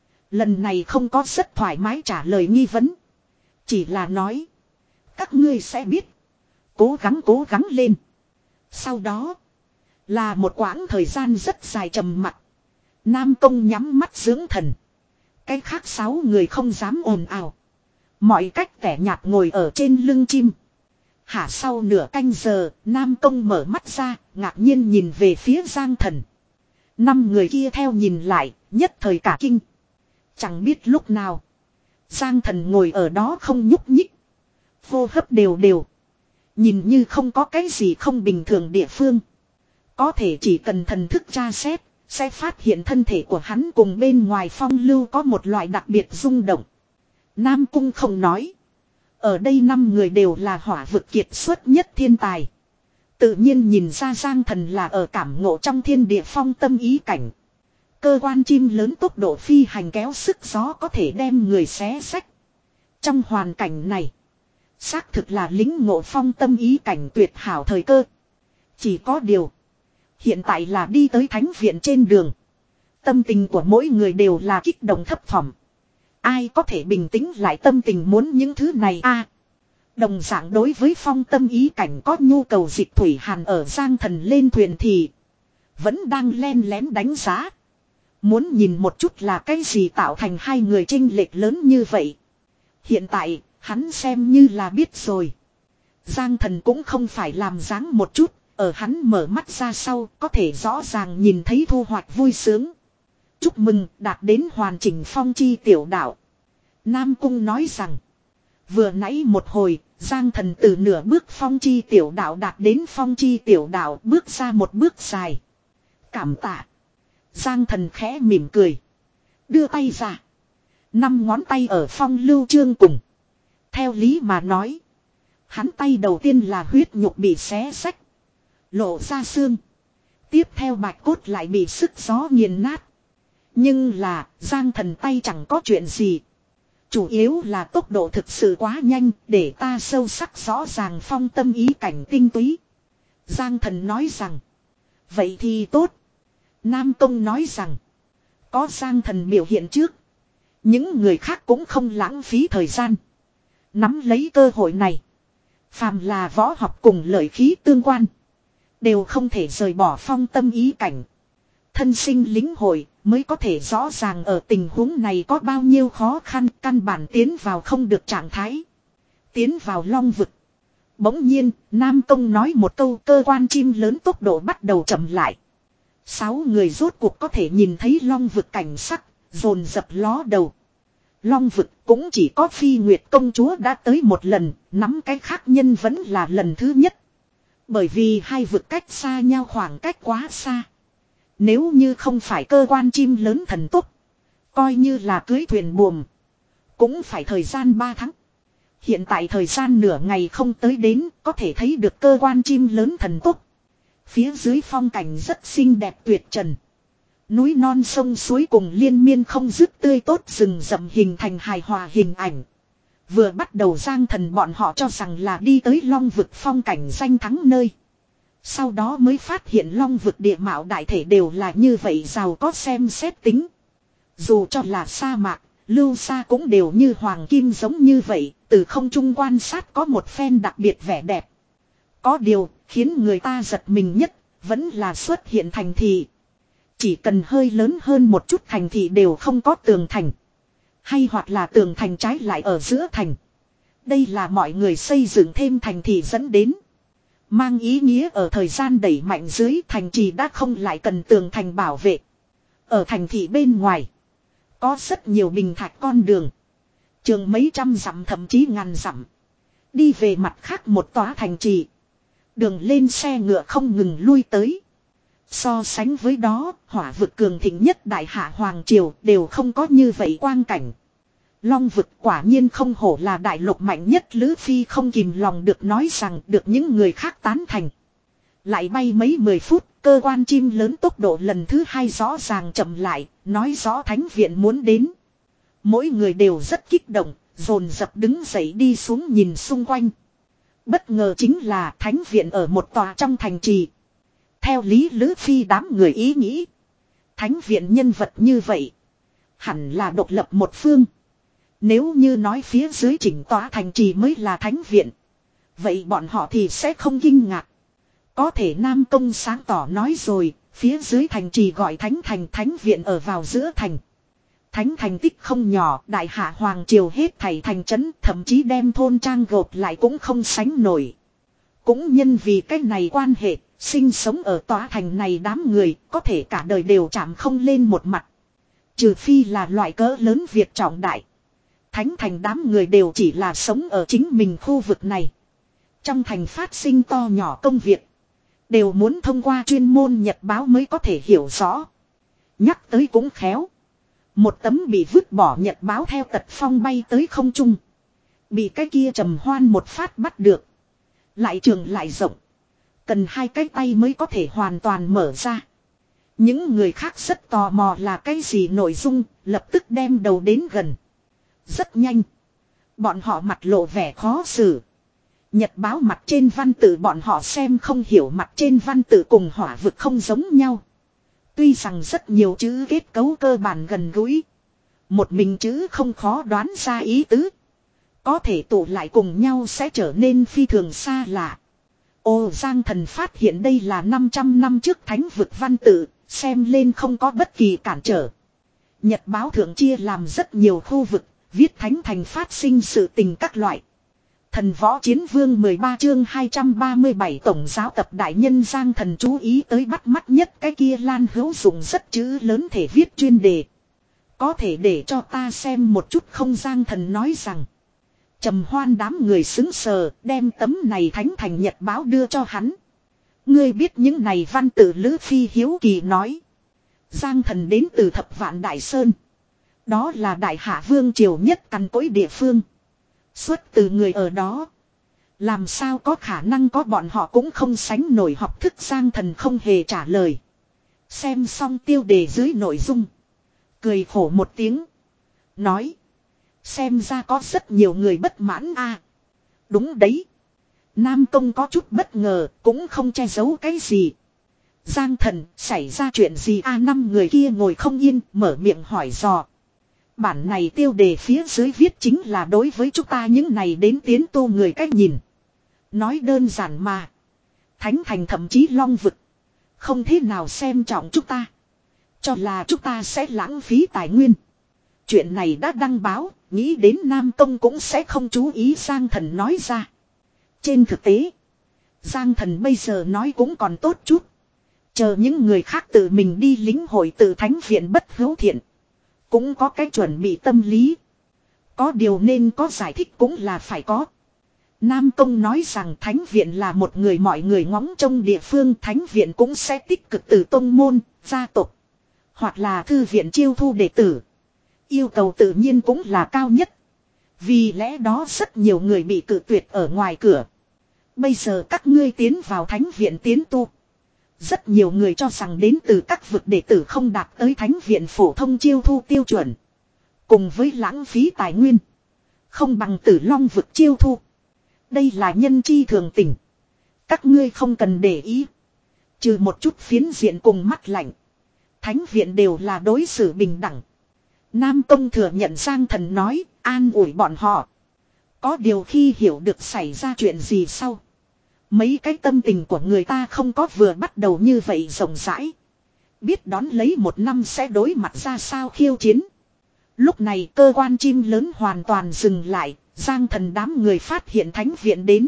Lần này không có rất thoải mái trả lời nghi vấn. Chỉ là nói. Các ngươi sẽ biết. Cố gắng cố gắng lên. Sau đó. Là một quãng thời gian rất dài trầm mặc. Nam Tông nhắm mắt dưỡng thần. Cái khác sáu người không dám ồn ào. Mọi cách tẻ nhạt ngồi ở trên lưng chim. Hả, sau nửa canh giờ, Nam Công mở mắt ra, ngạc nhiên nhìn về phía Giang Thần. Năm người kia theo nhìn lại, nhất thời cả kinh. Chẳng biết lúc nào. Giang Thần ngồi ở đó không nhúc nhích. Hô hấp đều đều. Nhìn như không có cái gì không bình thường địa phương. Có thể chỉ cần thần thức tra xét, sẽ phát hiện thân thể của hắn cùng bên ngoài phong lưu có một loại đặc biệt rung động. Nam Cung không nói. Ở đây năm người đều là hỏa vực kiệt xuất nhất thiên tài. Tự nhiên nhìn ra Giang Thần là ở cảm ngộ trong thiên địa phong tâm ý cảnh. Cơ quan chim lớn tốc độ phi hành kéo sức gió có thể đem người xé xách. Trong hoàn cảnh này, xác thực là lính ngộ phong tâm ý cảnh tuyệt hảo thời cơ. Chỉ có điều, hiện tại là đi tới thánh viện trên đường. Tâm tình của mỗi người đều là kích động thấp thỏm. Ai có thể bình tĩnh lại tâm tình muốn những thứ này a? À, đồng dạng đối với phong tâm ý cảnh có nhu cầu dịch thủy hàn ở Giang Thần lên thuyền thì Vẫn đang len lén đánh giá. Muốn nhìn một chút là cái gì tạo thành hai người chênh lệch lớn như vậy. Hiện tại, hắn xem như là biết rồi. Giang Thần cũng không phải làm dáng một chút, ở hắn mở mắt ra sau có thể rõ ràng nhìn thấy thu hoạch vui sướng. Chúc mừng đạt đến hoàn chỉnh phong chi tiểu đạo. Nam Cung nói rằng, vừa nãy một hồi, Giang Thần từ nửa bước phong chi tiểu đạo đạt đến phong chi tiểu đạo bước ra một bước dài. Cảm tạ. Giang Thần khẽ mỉm cười. Đưa tay ra. Năm ngón tay ở phong lưu chương cùng. Theo lý mà nói. Hắn tay đầu tiên là huyết nhục bị xé xách. Lộ ra xương. Tiếp theo bạch cốt lại bị sức gió nghiền nát. Nhưng là Giang Thần tay chẳng có chuyện gì. Chủ yếu là tốc độ thực sự quá nhanh để ta sâu sắc rõ ràng phong tâm ý cảnh tinh túy. Giang Thần nói rằng. Vậy thì tốt. Nam Công nói rằng. Có Giang Thần biểu hiện trước. Những người khác cũng không lãng phí thời gian. Nắm lấy cơ hội này. Phàm là võ học cùng lợi khí tương quan. Đều không thể rời bỏ phong tâm ý cảnh. Thân sinh lính hội mới có thể rõ ràng ở tình huống này có bao nhiêu khó khăn căn bản tiến vào không được trạng thái. Tiến vào long vực. Bỗng nhiên, Nam Công nói một câu cơ quan chim lớn tốc độ bắt đầu chậm lại. Sáu người rốt cuộc có thể nhìn thấy long vực cảnh sắc, dồn dập ló đầu. Long vực cũng chỉ có Phi Nguyệt công chúa đã tới một lần, nắm cái khác nhân vẫn là lần thứ nhất. Bởi vì hai vực cách xa nhau khoảng cách quá xa. Nếu như không phải cơ quan chim lớn thần tốc, coi như là cưới thuyền buồm, cũng phải thời gian ba tháng. Hiện tại thời gian nửa ngày không tới đến, có thể thấy được cơ quan chim lớn thần tốc. Phía dưới phong cảnh rất xinh đẹp tuyệt trần. Núi non sông suối cùng liên miên không dứt tươi tốt rừng rậm hình thành hài hòa hình ảnh. Vừa bắt đầu Giang Thần bọn họ cho rằng là đi tới long vực phong cảnh danh thắng nơi. Sau đó mới phát hiện long vực địa mạo đại thể đều là như vậy giàu có xem xét tính. Dù cho là sa mạc, lưu sa cũng đều như hoàng kim giống như vậy, từ không trung quan sát có một phen đặc biệt vẻ đẹp. Có điều, khiến người ta giật mình nhất, vẫn là xuất hiện thành thị. Chỉ cần hơi lớn hơn một chút thành thị đều không có tường thành. Hay hoặc là tường thành trái lại ở giữa thành. Đây là mọi người xây dựng thêm thành thị dẫn đến. Mang ý nghĩa ở thời gian đẩy mạnh dưới thành trì đã không lại cần tường thành bảo vệ. Ở thành thị bên ngoài. Có rất nhiều bình thạch con đường. Trường mấy trăm dặm thậm chí ngàn dặm. Đi về mặt khác một tòa thành trì. Đường lên xe ngựa không ngừng lui tới. So sánh với đó, hỏa vực cường thịnh nhất đại hạ Hoàng Triều đều không có như vậy quang cảnh. Long vực quả nhiên không hổ là đại lục mạnh nhất Lữ Phi không kìm lòng được nói rằng được những người khác tán thành. Lại bay mấy mười phút, cơ quan chim lớn tốc độ lần thứ hai rõ ràng chậm lại, nói rõ thánh viện muốn đến. Mỗi người đều rất kích động, dồn dập đứng dậy đi xuống nhìn xung quanh. Bất ngờ chính là thánh viện ở một tòa trong thành trì. Theo lý Lữ Phi đám người ý nghĩ. Thánh viện nhân vật như vậy. Hẳn là độc lập một phương. Nếu như nói phía dưới chỉnh tòa thành trì mới là thánh viện. Vậy bọn họ thì sẽ không kinh ngạc. Có thể Nam Công sáng tỏ nói rồi. Phía dưới thành trì gọi thánh thành thánh viện ở vào giữa thành. Thánh thành tích không nhỏ. Đại hạ Hoàng Triều hết thảy thành trấn. Thậm chí đem thôn trang gộp lại cũng không sánh nổi. Cũng nhân vì cái này quan hệ. Sinh sống ở tòa thành này đám người có thể cả đời đều chạm không lên một mặt. Trừ phi là loại cỡ lớn việc trọng đại. Thánh thành đám người đều chỉ là sống ở chính mình khu vực này. Trong thành phát sinh to nhỏ công việc. Đều muốn thông qua chuyên môn nhật báo mới có thể hiểu rõ. Nhắc tới cũng khéo. Một tấm bị vứt bỏ nhật báo theo tật phong bay tới không trung. Bị cái kia trầm hoan một phát bắt được. Lại trường lại rộng. Cần hai cái tay mới có thể hoàn toàn mở ra. Những người khác rất tò mò là cái gì nội dung, lập tức đem đầu đến gần. Rất nhanh. Bọn họ mặt lộ vẻ khó xử. Nhật báo mặt trên văn tự bọn họ xem không hiểu mặt trên văn tự cùng hỏa vực không giống nhau. Tuy rằng rất nhiều chữ kết cấu cơ bản gần gũi. Một mình chữ không khó đoán ra ý tứ. Có thể tụ lại cùng nhau sẽ trở nên phi thường xa lạ. Ô Giang Thần phát hiện đây là năm trăm năm trước thánh vực văn tự, xem lên không có bất kỳ cản trở. Nhật báo thượng chia làm rất nhiều khu vực, viết thánh thành phát sinh sự tình các loại. Thần võ chiến vương mười ba chương hai trăm ba mươi bảy tổng giáo tập đại nhân Giang Thần chú ý tới bắt mắt nhất cái kia Lan Hữu Dụng rất chữ lớn thể viết chuyên đề. Có thể để cho ta xem một chút không? Giang Thần nói rằng. Trầm hoan đám người xứng sờ đem tấm này thánh thành nhật báo đưa cho hắn. Ngươi biết những này văn tự? Lữ Phi hiếu kỳ nói. Giang Thần đến từ Thập Vạn Đại Sơn. Đó là đại hạ vương triều nhất cằn cỗi địa phương. Xuất từ người ở đó. Làm sao có khả năng có bọn họ cũng không sánh nổi học thức? Giang Thần không hề trả lời. Xem xong tiêu đề dưới nội dung. Cười khổ một tiếng. Nói. Xem ra có rất nhiều người bất mãn a. Đúng đấy. Nam Công có chút bất ngờ, cũng không che giấu cái gì. Giang Thần, xảy ra chuyện gì a? Năm người kia ngồi không yên, mở miệng hỏi dò. Bản này tiêu đề phía dưới viết chính là đối với chúng ta những này đến tiến tu người cách nhìn. Nói đơn giản mà. Thánh thành thậm chí Long vực. Không thế nào xem trọng chúng ta. Cho là chúng ta sẽ lãng phí tài nguyên. Chuyện này đã đăng báo, nghĩ đến Nam Công cũng sẽ không chú ý. Giang Thần nói ra. Trên thực tế, Giang Thần bây giờ nói cũng còn tốt chút. Chờ những người khác tự mình đi lính hội từ thánh viện bất hữu thiện. Cũng có cái chuẩn bị tâm lý. Có điều nên có giải thích cũng là phải có. Nam Công nói rằng thánh viện là một người mọi người ngóng trông địa phương. Thánh viện cũng sẽ tích cực từ tông môn, gia tộc hoặc là thư viện chiêu thu đệ tử. Yêu cầu tự nhiên cũng là cao nhất. Vì lẽ đó rất nhiều người bị cự tuyệt ở ngoài cửa. Bây giờ các ngươi tiến vào thánh viện tiến tu. Rất nhiều người cho rằng đến từ các vực đệ tử không đạt tới thánh viện phổ thông chiêu thu tiêu chuẩn. Cùng với lãng phí tài nguyên. Không bằng Tử Long vực chiêu thu. Đây là nhân chi thường tình. Các ngươi không cần để ý. Trừ một chút phiến diện cùng mắt lạnh. Thánh viện đều là đối xử bình đẳng. Nam Công thừa nhận Giang Thần nói, an ủi bọn họ. Có điều khi hiểu được xảy ra chuyện gì sau. Mấy cái tâm tình của người ta không có vừa bắt đầu như vậy rộng rãi. Biết đón lấy một năm sẽ đối mặt ra sao khiêu chiến. Lúc này cơ quan chim lớn hoàn toàn dừng lại. Giang Thần đám người phát hiện thánh viện đến.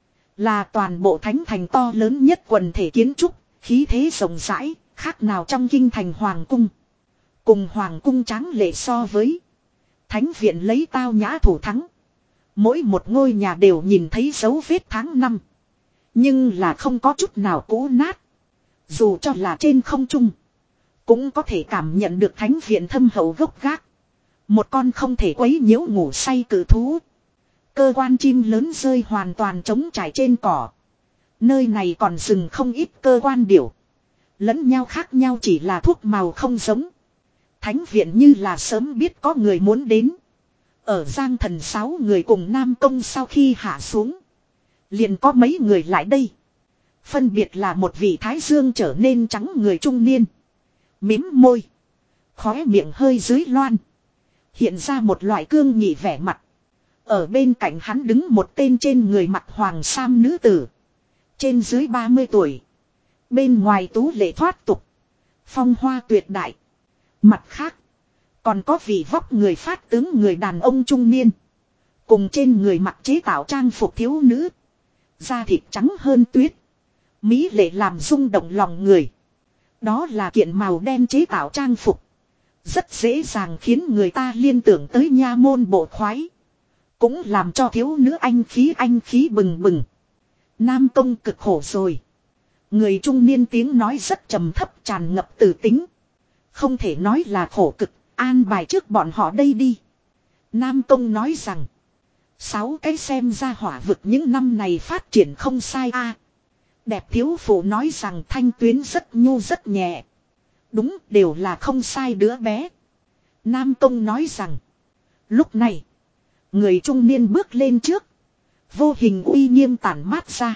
Là toàn bộ thánh thành to lớn nhất quần thể kiến trúc. Khí thế rộng rãi, khác nào trong kinh thành hoàng cung. Cùng hoàng cung tráng lệ so với. Thánh viện lấy tao nhã thủ thắng. Mỗi một ngôi nhà đều nhìn thấy dấu vết tháng năm. Nhưng là không có chút nào cũ nát. Dù cho là trên không trung. Cũng có thể cảm nhận được thánh viện thâm hậu gốc gác. Một con không thể quấy nhiễu ngủ say cử thú. Cơ quan chim lớn rơi hoàn toàn trống trải trên cỏ. Nơi này còn dừng không ít cơ quan điểu. Lẫn nhau khác nhau chỉ là thuốc màu không giống. Thánh viện như là sớm biết có người muốn đến. Ở Giang Thần sáu người cùng Nam Công sau khi hạ xuống. Liền có mấy người lại đây. Phân biệt là một vị thái dương trở nên trắng người trung niên. Mím môi. Khóe miệng hơi dưới loan. Hiện ra một loại cương nghị vẻ mặt. Ở bên cạnh hắn đứng một tên trên người mặt hoàng sam nữ tử. Trên dưới ba mươi tuổi. Bên ngoài tú lệ thoát tục. Phong hoa tuyệt đại. Mặt khác. Còn có vị vóc người phát tướng người đàn ông trung niên. Cùng trên người mặc chế tạo trang phục thiếu nữ. Da thịt trắng hơn tuyết. Mỹ lệ làm rung động lòng người. Đó là kiện màu đen chế tạo trang phục. Rất dễ dàng khiến người ta liên tưởng tới nha môn bộ khoái. Cũng làm cho thiếu nữ anh khí anh khí bừng bừng. Nam Công cực khổ rồi. Người trung niên tiếng nói rất trầm thấp tràn ngập từ tính. Không thể nói là khổ cực, an bài trước bọn họ đây đi. Nam Công nói rằng. Sáu cái xem ra hỏa vực những năm này phát triển không sai a. À, đẹp thiếu phụ nói rằng thanh tuyến rất nhu rất nhẹ. Đúng đều là không sai đứa bé. Nam Công nói rằng. Lúc này. Người trung niên bước lên trước. Vô hình uy nghiêm tản mát ra.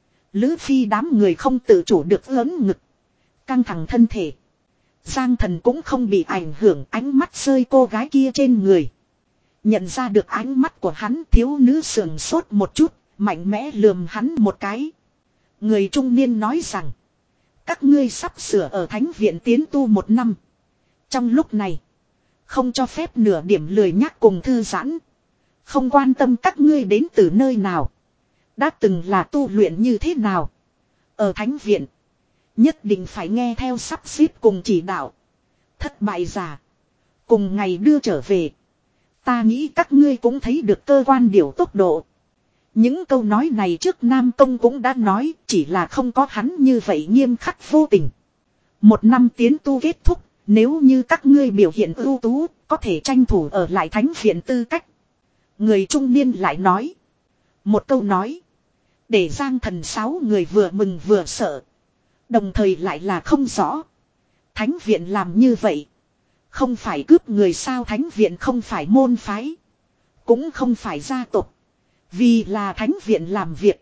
Lữ Phi đám người không tự chủ được ớn ngực. Căng thẳng thân thể. Giang Thần cũng không bị ảnh hưởng, ánh mắt rơi cô gái kia trên người. Nhận ra được ánh mắt của hắn, thiếu nữ sườn sốt một chút, mạnh mẽ lườm hắn một cái. Người trung niên nói rằng. Các ngươi sắp sửa ở thánh viện tiến tu một năm. Trong lúc này. Không cho phép nửa điểm lười nhác cùng thư giãn. Không quan tâm các ngươi đến từ nơi nào. Đã từng là tu luyện như thế nào. Ở thánh viện. Nhất định phải nghe theo sắp xếp cùng chỉ đạo. Thất bại giả. Cùng ngày đưa trở về. Ta nghĩ các ngươi cũng thấy được cơ quan điều tốc độ. Những câu nói này trước Nam Tông cũng đã nói. Chỉ là không có hắn như vậy nghiêm khắc vô tình. Một năm tiến tu kết thúc. Nếu như các ngươi biểu hiện ưu tú. Có thể tranh thủ ở lại thánh viện tư cách. Người trung niên lại nói. Một câu nói. Để Giang Thần sáu người vừa mừng vừa sợ. Đồng thời lại là không rõ. Thánh viện làm như vậy. Không phải cướp người sao, thánh viện không phải môn phái. Cũng không phải gia tộc. Vì là thánh viện làm việc.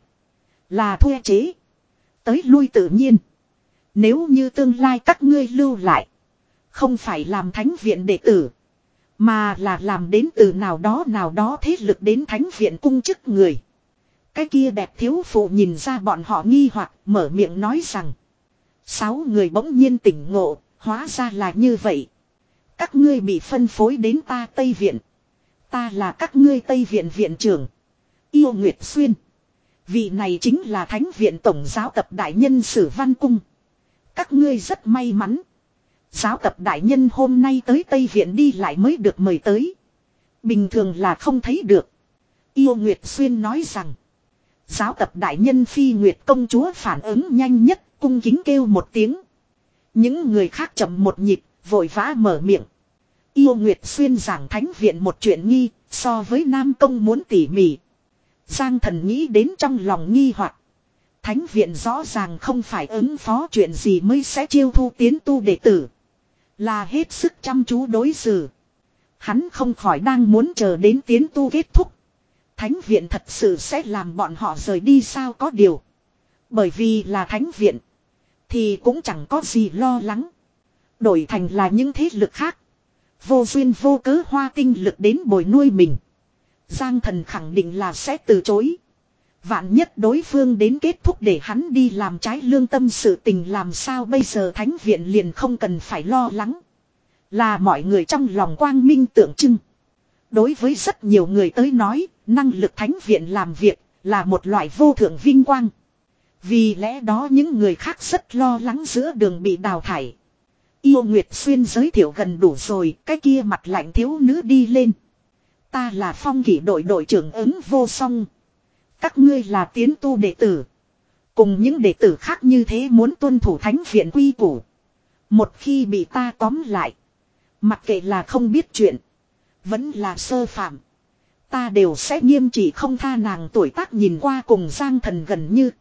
Là thuê chế. Tới lui tự nhiên. Nếu như tương lai các ngươi lưu lại. Không phải làm thánh viện đệ tử. Mà là làm đến từ nào đó nào đó thế lực đến thánh viện cung chức người. Cái kia đẹp thiếu phụ nhìn ra bọn họ nghi hoặc mở miệng nói rằng. Sáu người bỗng nhiên tỉnh ngộ, hóa ra là như vậy. Các ngươi bị phân phối đến ta Tây Viện. Ta là các ngươi Tây Viện viện trưởng. Yêu Nguyệt Xuyên. Vị này chính là thánh viện tổng giáo tập đại nhân Sử Văn Cung. Các ngươi rất may mắn. Giáo tập đại nhân hôm nay tới Tây Viện đi lại mới được mời tới. Bình thường là không thấy được. Yêu Nguyệt Xuyên nói rằng. Giáo tập đại nhân Phi Nguyệt công chúa phản ứng nhanh nhất, cung kính kêu một tiếng. Những người khác chậm một nhịp, vội vã mở miệng. Yêu Nguyệt Xuyên giảng thánh viện một chuyện nghi, so với Nam Công muốn tỉ mỉ. Giang Thần nghĩ đến trong lòng nghi hoặc. Thánh viện rõ ràng không phải ứng phó chuyện gì mới sẽ chiêu thu tiến tu đệ tử. Là hết sức chăm chú đối xử. Hắn không khỏi đang muốn chờ đến tiến tu kết thúc. Thánh viện thật sự sẽ làm bọn họ rời đi sao, có điều. Bởi vì là thánh viện. Thì cũng chẳng có gì lo lắng. Đổi thành là những thế lực khác. Vô duyên vô cớ hoa tinh lực đến bồi nuôi mình. Giang Thần khẳng định là sẽ từ chối. Vạn nhất đối phương đến kết thúc để hắn đi làm trái lương tâm sự tình, làm sao bây giờ thánh viện liền không cần phải lo lắng. Là mọi người trong lòng quang minh tượng trưng. Đối với rất nhiều người tới nói, năng lực thánh viện làm việc là một loại vô thượng vinh quang. Vì lẽ đó những người khác rất lo lắng giữa đường bị đào thải. Yêu Nguyệt Xuyên giới thiệu gần đủ rồi, cái kia mặt lạnh thiếu nữ đi lên. Ta là Phong Kỷ đội đội trưởng ứng vô song. Các ngươi là tiến tu đệ tử. Cùng những đệ tử khác như thế muốn tuân thủ thánh viện quy củ. Một khi bị ta tóm lại. Mặc kệ là không biết chuyện. Vẫn là sơ phạm. Ta đều sẽ nghiêm trị không tha. Nàng tuổi tác nhìn qua cùng Giang Thần gần như.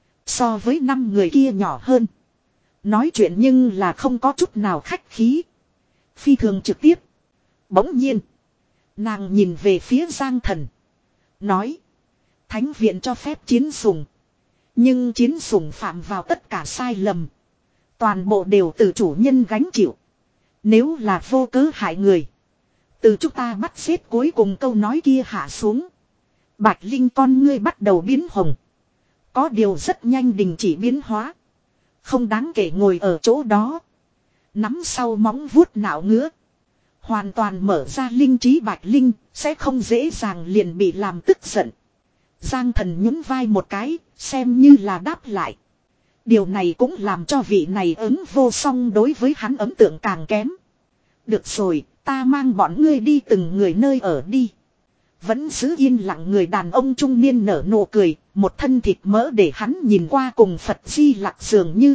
So với năm người kia nhỏ hơn. Nói chuyện nhưng là không có chút nào khách khí. Phi thường trực tiếp. Bỗng nhiên. Nàng nhìn về phía Giang Thần. Nói. Thánh viện cho phép chiến sủng. Nhưng chiến sủng phạm vào tất cả sai lầm. Toàn bộ đều từ chủ nhân gánh chịu. Nếu là vô cớ hại người. Từ chúng ta bắt xếp cuối cùng câu nói kia hạ xuống. Bạch Linh con ngươi bắt đầu biến hồng. Có điều rất nhanh đình chỉ biến hóa. Không đáng kể ngồi ở chỗ đó. Nắm sau móng vuốt nạo ngứa. Hoàn toàn mở ra linh trí Bạch Linh. Sẽ không dễ dàng liền bị làm tức giận. Giang Thần nhún vai một cái. Xem như là đáp lại. Điều này cũng làm cho vị này ứng vô song đối với hắn ấn tượng càng kém. Được rồi, ta mang bọn ngươi đi từng người nơi ở đi. Vẫn giữ yên lặng người đàn ông trung niên nở nụ cười, một thân thịt mỡ để hắn nhìn qua cùng Phật Di Lặc dường như.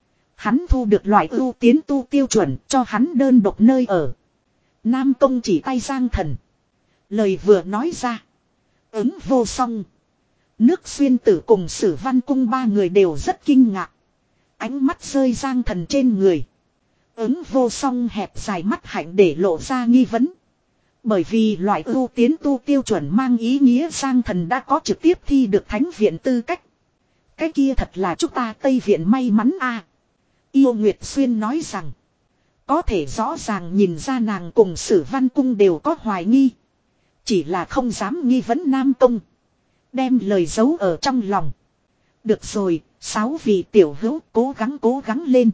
Hắn thu được loại ưu tiến tu tiêu chuẩn cho hắn đơn độc nơi ở. Nam Công chỉ tay Giang Thần. Lời vừa nói ra. Ứng vô song. Nước Xuyên Tử cùng Sử Văn Cung ba người đều rất kinh ngạc. Ánh mắt rơi Giang Thần trên người. Ứng vô song hẹp dài mắt hạnh để lộ ra nghi vấn. Bởi vì loại ưu tiến tu tiêu chuẩn mang ý nghĩa Giang Thần đã có trực tiếp thi được thánh viện tư cách. Cái kia thật là chúng ta Tây Viện may mắn a. À. Yêu Nguyệt Xuyên nói rằng. Có thể rõ ràng nhìn ra nàng cùng Sử Văn Cung đều có hoài nghi. Chỉ là không dám nghi vấn Nam Công. Đem lời giấu ở trong lòng. Được rồi, sáu vị tiểu hữu cố gắng cố gắng lên.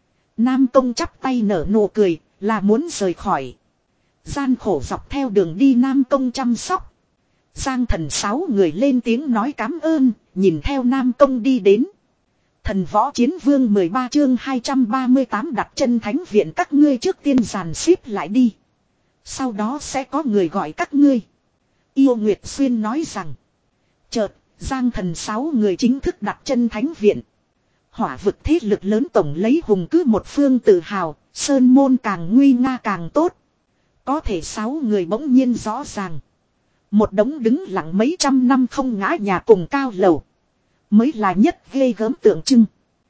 Nam Tông chắp tay nở nụ cười, là muốn rời khỏi. Gian khổ dọc theo đường đi Nam Tông chăm sóc. Giang Thần sáu người lên tiếng nói cám ơn, nhìn theo Nam Tông đi đến. Thần Võ Chiến Vương mười ba chương hai trăm ba mươi tám đặt chân thánh viện các ngươi trước tiên dàn xếp lại đi. Sau đó sẽ có người gọi các ngươi. Yêu Nguyệt Xuyên nói rằng. Chợt, Giang Thần sáu người chính thức đặt chân thánh viện. Hỏa vực thế lực lớn tổng lấy hùng cứ một phương tự hào, sơn môn càng nguy nga càng tốt. Có thể sáu người bỗng nhiên rõ ràng. Một đống đứng lặng mấy trăm năm không ngã nhà cùng cao lầu. Mới là nhất ghê gớm tượng trưng.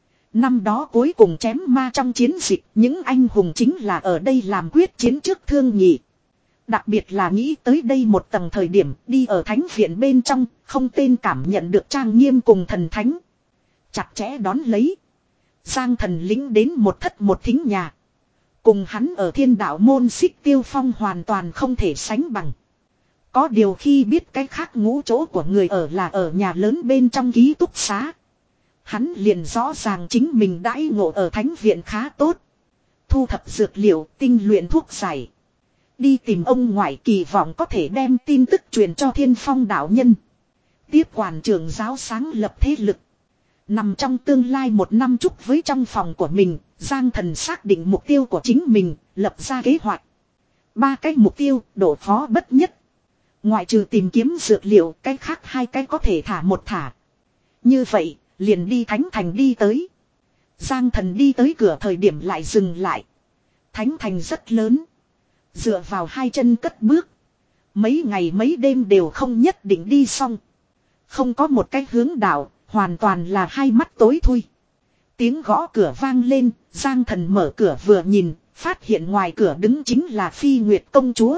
Năm đó cuối cùng chém ma trong chiến dịch, những anh hùng chính là ở đây làm quyết chiến trước thương nhị. Đặc biệt là nghĩ tới đây một tầng thời điểm đi ở thánh viện bên trong, không tên cảm nhận được trang nghiêm cùng thần thánh. Chặt chẽ đón lấy. Giang Thần lính đến một thất một thính nhà. Cùng hắn ở thiên đạo môn xích tiêu phong hoàn toàn không thể sánh bằng. Có điều khi biết cái khác ngũ chỗ của người ở là ở nhà lớn bên trong ký túc xá. Hắn liền rõ ràng chính mình đãi ngộ ở thánh viện khá tốt. Thu thập dược liệu, tinh luyện thuốc giải. Đi tìm ông ngoại kỳ vọng có thể đem tin tức truyền cho Thiên Phong đạo nhân. Tiếp quản trưởng giáo sáng lập thế lực. Nằm trong tương lai một năm chúc với trong phòng của mình, Giang Thần xác định mục tiêu của chính mình, lập ra kế hoạch. Ba cái mục tiêu, độ khó bất nhất. Ngoại trừ tìm kiếm dược liệu, cái khác hai cái có thể thả một thả. Như vậy, liền đi Thánh Thành đi tới. Giang Thần đi tới cửa thời điểm lại dừng lại. Thánh Thành rất lớn. Dựa vào hai chân cất bước. Mấy ngày mấy đêm đều không nhất định đi xong. Không có một cái hướng đạo, hoàn toàn là hai mắt tối thui. Tiếng gõ cửa vang lên, Giang Thần mở cửa vừa nhìn, phát hiện ngoài cửa đứng chính là Phi Nguyệt công chúa.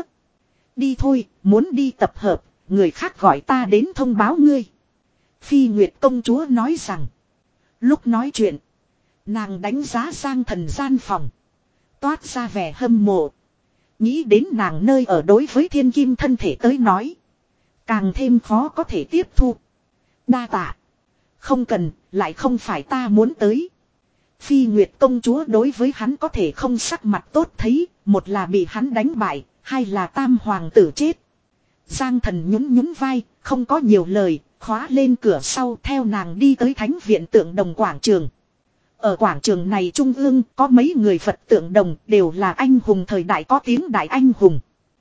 Đi thôi, muốn đi tập hợp, người khác gọi ta đến thông báo ngươi. Phi Nguyệt công chúa nói rằng. Lúc nói chuyện, nàng đánh giá Giang Thần gian phòng. Toát ra vẻ hâm mộ. Nghĩ đến nàng nơi ở đối với thiên kim thân thể tới nói. Càng thêm khó có thể tiếp thu. Đa tạ. Không cần, lại không phải ta muốn tới. Phi Nguyệt công chúa đối với hắn có thể không sắc mặt tốt thấy. Một là bị hắn đánh bại, hai là tam hoàng tử chết. Giang Thần nhún nhún vai, không có nhiều lời, khóa lên cửa sau theo nàng đi tới thánh viện tượng đồng quảng trường. Ở quảng trường này trung ương có mấy người Phật tượng đồng đều là anh hùng thời đại có tiếng đại anh hùng.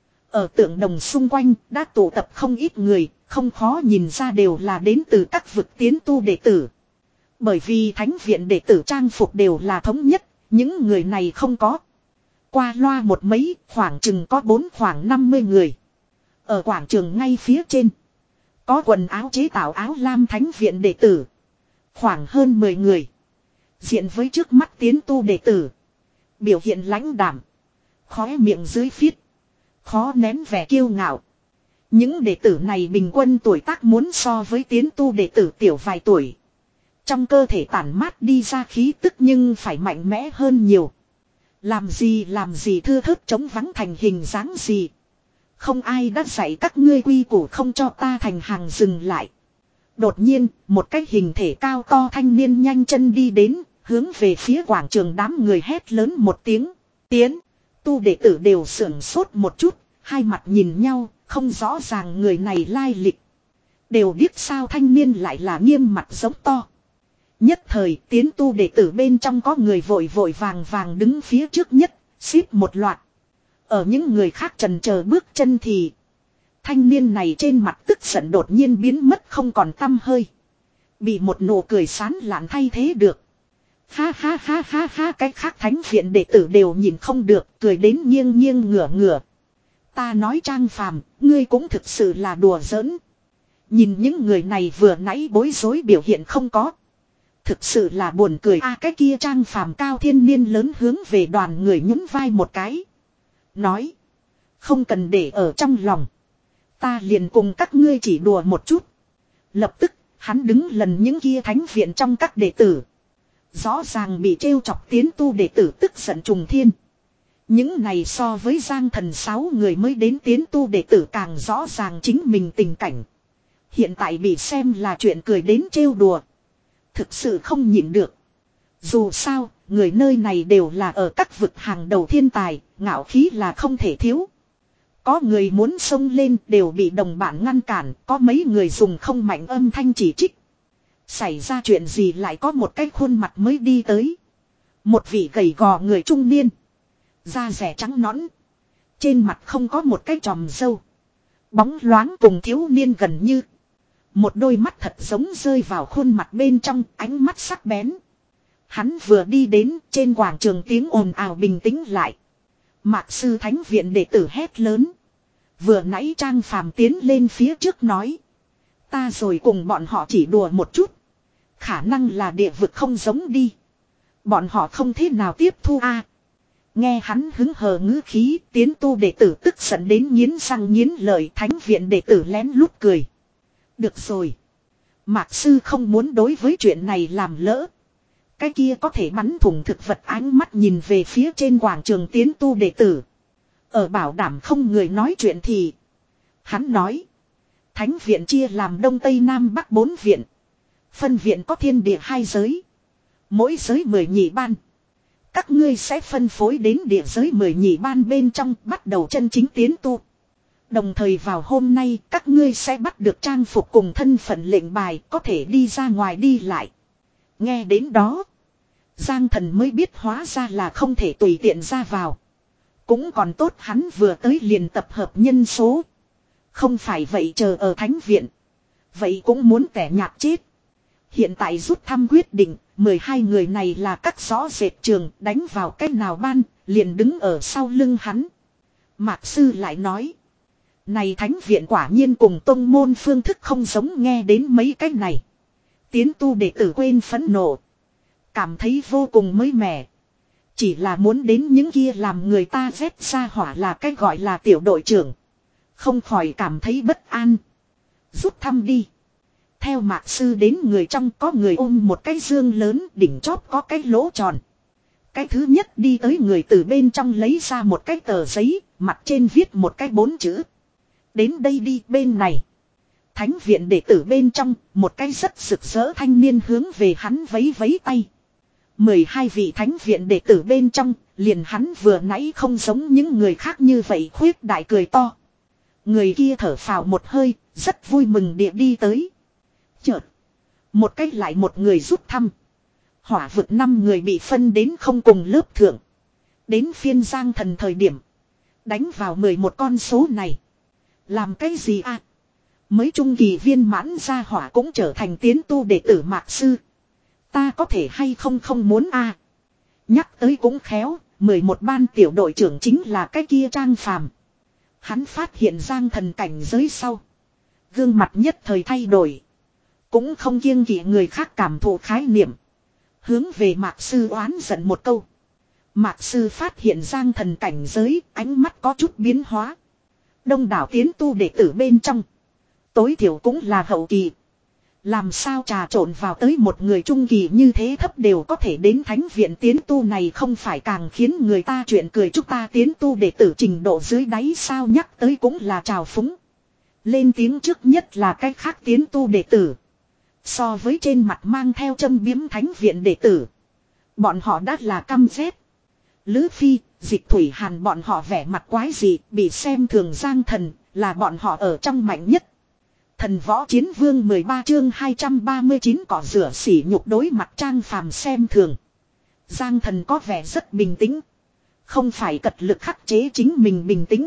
Ở tượng đồng xung quanh đã tụ tập không ít người, không khó nhìn ra đều là đến từ các vực tiến tu đệ tử. Bởi vì thánh viện đệ tử trang phục đều là thống nhất, những người này không có. Qua loa một mấy, khoảng chừng có bốn khoảng năm mươi người. Ở quảng trường ngay phía trên, có quần áo chế tạo áo lam thánh viện đệ tử. Khoảng hơn mười người. Diện với trước mắt tiến tu đệ tử. Biểu hiện lãnh đảm. Khóe miệng dưới phiết. Khó nén vẻ kiêu ngạo. Những đệ tử này bình quân tuổi tác muốn so với tiến tu đệ tử tiểu vài tuổi. Trong cơ thể tản mát đi ra khí tức nhưng phải mạnh mẽ hơn nhiều. Làm gì làm gì thưa thớt chống vắng thành hình dáng gì. Không ai đã dạy các ngươi quy củ không cho ta thành hàng dừng lại. Đột nhiên, một cái hình thể cao to thanh niên nhanh chân đi đến, hướng về phía quảng trường đám người hét lớn một tiếng. Tiến, tu đệ tử đều sưởng sốt một chút, hai mặt nhìn nhau, không rõ ràng người này lai lịch. Đều biết sao thanh niên lại là nghiêm mặt giống to. Nhất thời tiến tu đệ tử bên trong có người vội vội vàng vàng đứng phía trước nhất, xếp một loạt. Ở những người khác trần chờ bước chân thì thanh niên này trên mặt tức giận đột nhiên biến mất không còn tăm hơi. Bị một nụ cười sán lạn thay thế được. Ha ha ha ha ha, cái khác thánh viện đệ tử đều nhìn không được, cười đến nghiêng nghiêng ngửa ngửa. Ta nói Trang Phàm, ngươi cũng thực sự là đùa giỡn. Nhìn những người này vừa nãy bối rối biểu hiện không có. Thực sự là buồn cười a. À, cái kia Trang Phàm cao thiên niên lớn hướng về đoàn người nhún vai một cái. Nói. Không cần để ở trong lòng. Ta liền cùng các ngươi chỉ đùa một chút. Lập tức, hắn đứng lần những kia thánh viện trong các đệ tử. Rõ ràng bị trêu chọc tiến tu đệ tử tức giận trùng thiên. Những này so với Giang Thần sáu người mới đến tiến tu đệ tử càng rõ ràng chính mình tình cảnh. Hiện tại bị xem là chuyện cười đến trêu đùa. Thực sự không nhịn được. Dù sao, người nơi này đều là ở các vực hàng đầu thiên tài, ngạo khí là không thể thiếu. Có người muốn xông lên đều bị đồng bạn ngăn cản, có mấy người dùng không mạnh âm thanh chỉ trích. Xảy ra chuyện gì lại có một cái khuôn mặt mới đi tới. Một vị gầy gò người trung niên. Da rẻ trắng nõn. Trên mặt không có một cái chòm râu. Bóng loáng cùng thiếu niên gần như. Một đôi mắt thật giống rơi vào khuôn mặt bên trong, ánh mắt sắc bén. Hắn vừa đi đến, trên quảng trường tiếng ồn ào bình tĩnh lại. Mạc sư thánh viện đệ tử hét lớn. Vừa nãy Trang Phàm tiến lên phía trước nói. Ta rồi cùng bọn họ chỉ đùa một chút. Khả năng là địa vực không giống đi. Bọn họ không thế nào tiếp thu a. Nghe hắn hứng hờ ngữ khí, tiến tu đệ tử tức giận đến nghiến răng nghiến lợi, thánh viện đệ tử lén lút cười. Được rồi. Mạc sư không muốn đối với chuyện này làm lỡ. Cái kia có thể bắn thủng thực vật, ánh mắt nhìn về phía trên quảng trường tiến tu đệ tử. Ở bảo đảm không người nói chuyện thì. Hắn nói. Thánh viện chia làm Đông Tây Nam Bắc bốn viện. Phân viện có thiên địa hai giới. Mỗi giới mười nhị ban. Các ngươi sẽ phân phối đến địa giới mười nhị ban bên trong, bắt đầu chân chính tiến tu. Đồng thời vào hôm nay các ngươi sẽ bắt được trang phục cùng thân phận lệnh bài, có thể đi ra ngoài đi lại. Nghe đến đó, Giang Thần mới biết hóa ra là không thể tùy tiện ra vào. Cũng còn tốt hắn vừa tới liền tập hợp nhân số. Không phải vậy chờ ở thánh viện. Vậy cũng muốn tẻ nhạt chết. Hiện tại rút thăm quyết định, mười hai người này là cắt rõ rệt trường, đánh vào cách nào ban, liền đứng ở sau lưng hắn. Mạc sư lại nói. Này thánh viện quả nhiên cùng tông môn phương thức không giống, nghe đến mấy cái này. Tiến tu đệ tử quên phẫn nộ. Cảm thấy vô cùng mới mẻ. Chỉ là muốn đến những kia làm người ta rét ra hỏa là cái gọi là tiểu đội trưởng. Không khỏi cảm thấy bất an. Rút thăm đi. Theo mạc sư đến người trong có người ôm một cái dương lớn, đỉnh chóp có cái lỗ tròn. Cái thứ nhất đi tới người từ bên trong lấy ra một cái tờ giấy, mặt trên viết một cái bốn chữ. Đến đây đi, bên này. Thánh viện đệ tử bên trong, một cái rất rực rỡ thanh niên hướng về hắn vấy vấy tay. Mười hai vị thánh viện đệ tử bên trong, liền hắn vừa nãy không giống những người khác như vậy khuyết đại cười to. Người kia thở phào một hơi, rất vui mừng địa đi tới. Chợt, một cách lại một người rút thăm. Hỏa vực năm người bị phân đến không cùng lớp thượng. Đến phiên Giang Thần thời điểm, đánh vào mười một con số này. Làm cái gì à? Mới trung kỳ viên mãn ra hỏa cũng trở thành tiến tu đệ tử mạc sư. Ta có thể hay không không muốn à? Nhắc tới cũng khéo, mười một ban tiểu đội trưởng chính là cái kia Trang Phàm. Hắn phát hiện Giang Thần cảnh giới sau. Gương mặt nhất thời thay đổi. Cũng không kiêng kỵ người khác cảm thụ khái niệm. Hướng về mạc sư oán giận một câu. Mạc sư phát hiện Giang Thần cảnh giới, ánh mắt có chút biến hóa. Đông đảo tiến tu đệ tử bên trong. Tối thiểu cũng là hậu kỳ. Làm sao trà trộn vào tới một người trung kỳ như thế thấp đều có thể đến thánh viện tiến tu này, không phải càng khiến người ta chuyện cười. Chúng ta tiến tu đệ tử trình độ dưới đáy sao, nhắc tới cũng là trào phúng. Lên tiếng trước nhất là cách khác tiến tu đệ tử. So với trên mặt mang theo châm biếm thánh viện đệ tử, bọn họ đã là căm rét. Lữ Phi, Dịch Thủy Hàn bọn họ vẻ mặt quái dị, bị xem thường Giang Thần, là bọn họ ở trong mạnh nhất. Thần Võ Chiến Vương mười ba chương hai trăm ba mươi chín cỏ rửa sỉ nhục đối mặt Trang Phàm xem thường. Giang Thần có vẻ rất bình tĩnh. Không phải cật lực khắc chế chính mình bình tĩnh,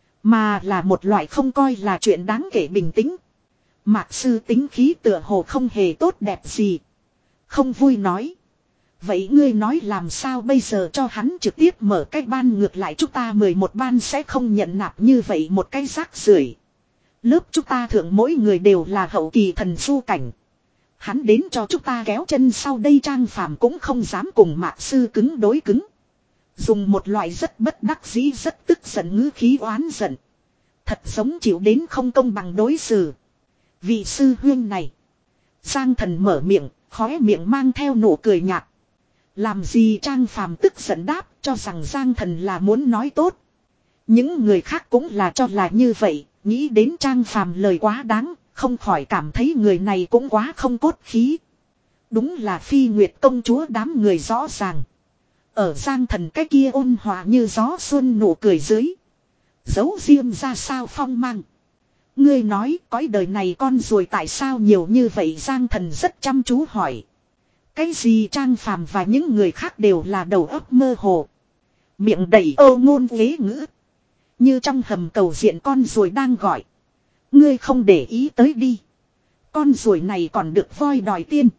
mà là một loại không coi là chuyện đáng kể bình tĩnh. Mạc sư tính khí tựa hồ không hề tốt đẹp gì. Không vui nói. Vậy ngươi nói làm sao bây giờ, cho hắn trực tiếp mở cái ban, ngược lại chúng ta mười một ban sẽ không nhận nạp như vậy một cái rác rưởi. Lớp chúng ta thượng mỗi người đều là hậu kỳ thần du cảnh. Hắn đến cho chúng ta kéo chân sau đây. Trang Phàm cũng không dám cùng mạc sư cứng đối cứng. Dùng một loại rất bất đắc dĩ, rất tức giận ngữ khí oán giận. Thật giống chịu đến không công bằng đối xử. Vị sư huyên này. Giang Thần mở miệng, khóe miệng mang theo nụ cười nhạt. Làm gì? Trang Phàm tức giận đáp, cho rằng Giang Thần là muốn nói tốt. Những người khác cũng là cho là như vậy, nghĩ đến Trang Phàm lời quá đáng, không khỏi cảm thấy người này cũng quá không cốt khí. Đúng là Phi Nguyệt công chúa đám người rõ ràng. Ở Giang Thần cái kia ôn hòa như gió xuân nụ cười dưới. Giấu riêng ra sao phong mang. Ngươi nói cõi đời này con ruồi tại sao nhiều như vậy, Giang Thần rất chăm chú hỏi. Cái gì Trang Phàm và những người khác đều là đầu óc mơ hồ. Miệng đầy âu ngôn ghế ngữ. Như trong hầm cầu diện con ruồi đang gọi. Ngươi không để ý tới đi. Con ruồi này còn được voi đòi tiên.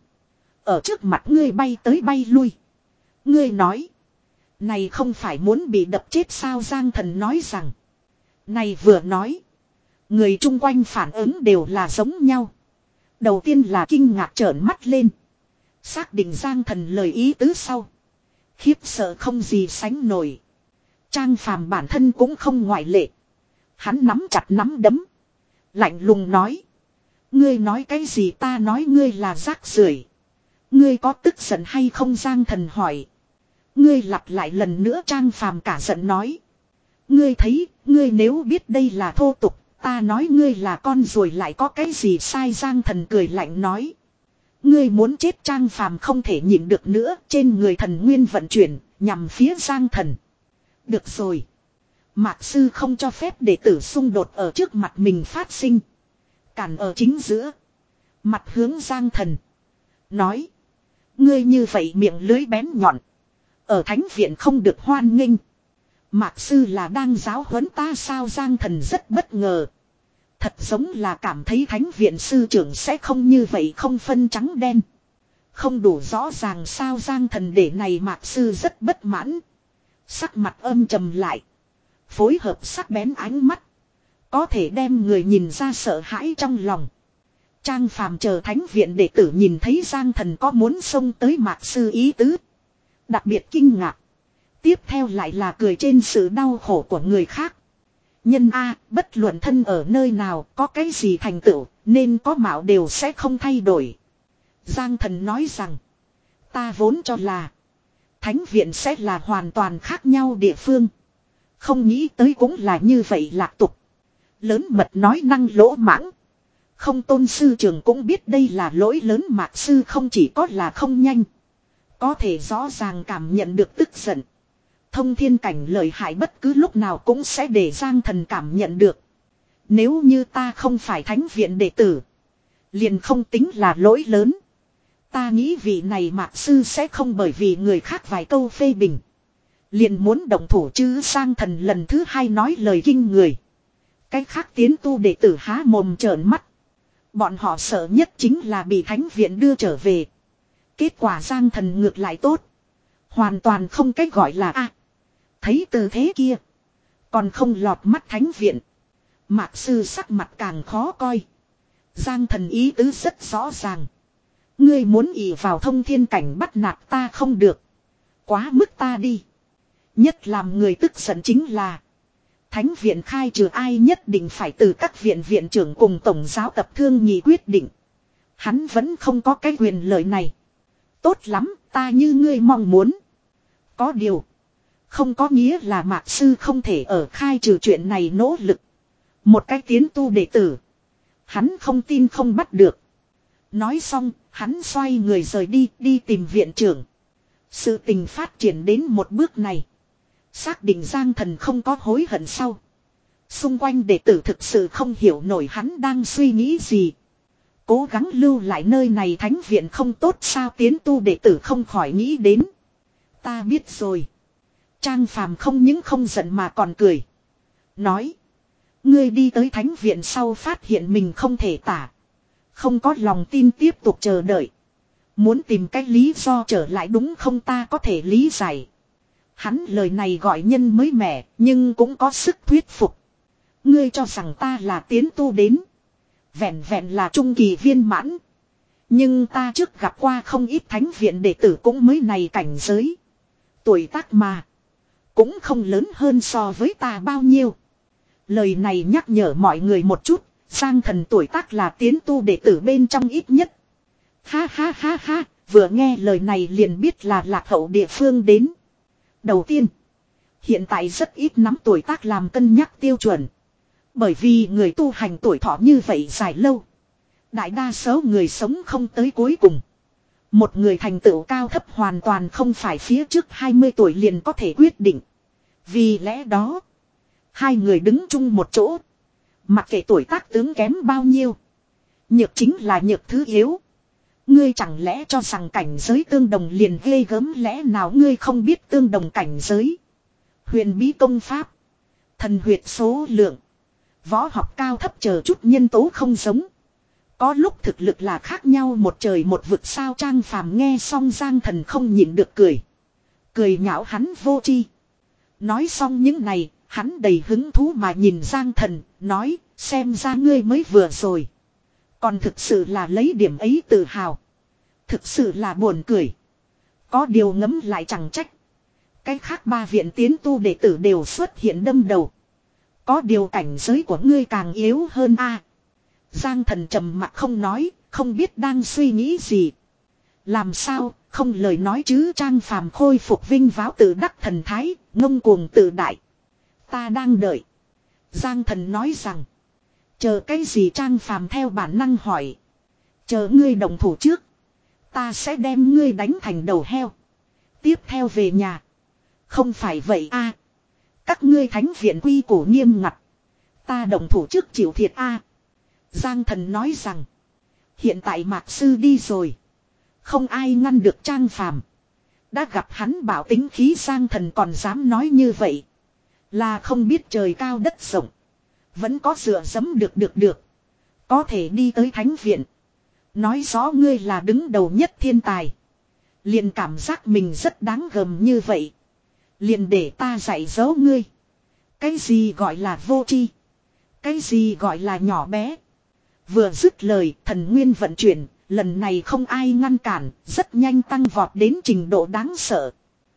Ở trước mặt ngươi bay tới bay lui. Ngươi nói. Này không phải muốn bị đập chết sao, Giang Thần nói rằng. Này vừa nói. Người chung quanh phản ứng đều là giống nhau. Đầu tiên là kinh ngạc trợn mắt lên. Xác định Giang Thần lời ý tứ sau. Khiếp sợ không gì sánh nổi. Trang Phàm bản thân cũng không ngoại lệ. Hắn nắm chặt nắm đấm. Lạnh lùng nói. Ngươi nói cái gì, ta nói ngươi là rác rưởi. Ngươi có tức giận hay không, Giang Thần hỏi. Ngươi lặp lại lần nữa, Trang Phàm cả giận nói. Ngươi thấy, ngươi nếu biết đây là thô tục, ta nói ngươi là con ruồi lại có cái gì sai, Giang Thần cười lạnh nói. Ngươi muốn chết, Trang Phàm không thể nhịn được nữa, trên người thần nguyên vận chuyển, nhằm phía Giang Thần. Được rồi. Mạc sư không cho phép đệ tử xung đột ở trước mặt mình phát sinh. Cản ở chính giữa. Mặt hướng Giang Thần. Nói. Ngươi như vậy miệng lưới bén nhọn. Ở thánh viện không được hoan nghênh. Mạc sư là đang giáo huấn ta sao, Giang Thần rất bất ngờ. Thật giống là cảm thấy thánh viện sư trưởng sẽ không như vậy, không phân trắng đen. Không đủ rõ ràng sao, Giang Thần để này Mạc sư rất bất mãn. Sắc mặt âm trầm lại. Phối hợp sắc bén ánh mắt. Có thể đem người nhìn ra sợ hãi trong lòng. Trang Phàm chờ thánh viện đệ tử nhìn thấy Giang Thần có muốn xông tới Mạc sư ý tứ. Đặc biệt kinh ngạc. Tiếp theo lại là cười trên sự đau khổ của người khác. Nhân A, bất luận thân ở nơi nào, có cái gì thành tựu, nên có mạo đều sẽ không thay đổi. Giang Thần nói rằng. Ta vốn cho là thánh viện sẽ là hoàn toàn khác nhau địa phương. Không nghĩ tới cũng là như vậy lạc tục. Lớn mật nói năng lỗ mãng. Không tôn sư trưởng cũng biết đây là lỗi lớn, Mạc sư không chỉ có là không nhanh. Có thể rõ ràng cảm nhận được tức giận. Thông thiên cảnh lợi hại bất cứ lúc nào cũng sẽ để Giang Thần cảm nhận được. Nếu như ta không phải thánh viện đệ tử, liền không tính là lỗi lớn. Ta nghĩ vị này Mạc sư sẽ không bởi vì người khác vài câu phê bình liền muốn động thủ chứ. Giang Thần lần thứ hai nói lời kinh người. Cái khác tiến tu đệ tử há mồm trợn mắt. Bọn họ sợ nhất chính là bị thánh viện đưa trở về. Kết quả Giang Thần ngược lại tốt. Hoàn toàn không cách gọi là a. À, thấy tư thế kia. Còn không lọt mắt thánh viện. Mạc sư sắc mặt càng khó coi. Giang Thần ý tứ rất rõ ràng. Ngươi muốn ỷ vào thông thiên cảnh bắt nạt ta không được. Quá mức ta đi. Nhất làm người tức giận chính là thánh viện khai trừ ai nhất định phải từ các viện viện trưởng cùng tổng giáo tập thương nghị quyết định. Hắn vẫn không có cái quyền lợi này. Tốt lắm, ta như ngươi mong muốn. Có điều không có nghĩa là Mạc sư không thể ở khai trừ chuyện này nỗ lực. Một cái tiến tu đệ tử, hắn không tin không bắt được. Nói xong, hắn xoay người rời đi, đi tìm viện trưởng. Sự tình phát triển đến một bước này. Xác định Giang Thần không có hối hận sau. Xung quanh đệ tử thực sự không hiểu nổi hắn đang suy nghĩ gì. Cố gắng lưu lại nơi này thánh viện không tốt sao, tiến tu đệ tử không khỏi nghĩ đến. Ta biết rồi. Trang Phàm không những không giận mà còn cười. Nói. Ngươi đi tới thánh viện sau phát hiện mình không thể tả. Không có lòng tin tiếp tục chờ đợi. Muốn tìm cách lý do trở lại đúng không, ta có thể lý giải. Hắn lời này gọi nhân mới mẻ, nhưng cũng có sức thuyết phục. Ngươi cho rằng ta là tiến tu đến. Vẹn vẹn là trung kỳ viên mãn. Nhưng ta trước gặp qua không ít thánh viện đệ tử cũng mới này cảnh giới. Tuổi tác mà. Cũng không lớn hơn so với ta bao nhiêu. Lời này nhắc nhở mọi người một chút. Giang Thần tuổi tác là tiến tu đệ tử bên trong ít nhất. Ha ha ha ha. Vừa nghe lời này liền biết là lạc hậu địa phương đến. Đầu tiên, hiện tại rất ít nắm tuổi tác làm cân nhắc tiêu chuẩn. Bởi vì người tu hành tuổi thọ như vậy dài lâu. Đại đa số người sống không tới cuối cùng. Một người thành tựu cao thấp hoàn toàn không phải phía trước hai mươi tuổi liền có thể quyết định. Vì lẽ đó, hai người đứng chung một chỗ. Mặc kệ tuổi tác tướng kém bao nhiêu. Nhược chính là nhược thứ yếu. Ngươi chẳng lẽ cho rằng cảnh giới tương đồng liền ghê gớm, lẽ nào ngươi không biết tương đồng cảnh giới. Huyền bí công pháp, thần huyệt số lượng, võ học cao thấp chờ chút nhân tố không giống. Có lúc thực lực là khác nhau một trời một vực sao. Trang Phàm nghe xong Giang Thần không nhịn được cười. Cười nhạo hắn vô tri. Nói xong những này, hắn đầy hứng thú mà nhìn Giang Thần, nói, xem ra ngươi mới vừa rồi. Còn thực sự là lấy điểm ấy tự hào. Thực sự là buồn cười. Có điều ngấm lại chẳng trách. Cái khác ba viện tiến tu đệ tử đều xuất hiện đâm đầu. Có điều cảnh giới của ngươi càng yếu hơn a. Giang Thần trầm mặc không nói, không biết đang suy nghĩ gì. Làm sao, không lời nói chứ. Trang Phàm khôi phục vinh váo tự đắc thần thái, ngông cuồng tự đại. Ta đang đợi. Giang Thần nói rằng. Chờ cái gì? Trang Phàm theo bản năng hỏi. Chờ ngươi đồng thủ trước. Ta sẽ đem ngươi đánh thành đầu heo. Tiếp theo về nhà. Không phải vậy a. Các ngươi thánh viện quy củ nghiêm ngặt. Ta đồng thủ trước chịu thiệt a. Giang Thần nói rằng. Hiện tại Mạc Sư đi rồi. Không ai ngăn được Trang Phàm. Đã gặp hắn bảo tính khí, Giang Thần còn dám nói như vậy. Là không biết trời cao đất rộng. Vẫn có dựa dẫm được được được. Có thể đi tới thánh viện. Nói rõ ngươi là đứng đầu nhất thiên tài. Liền cảm giác mình rất đáng gờm như vậy. Liền để ta dạy dỗ ngươi. Cái gì gọi là vô tri? Cái gì gọi là nhỏ bé? Vừa dứt lời, thần nguyên vận chuyển, lần này không ai ngăn cản, rất nhanh tăng vọt đến trình độ đáng sợ.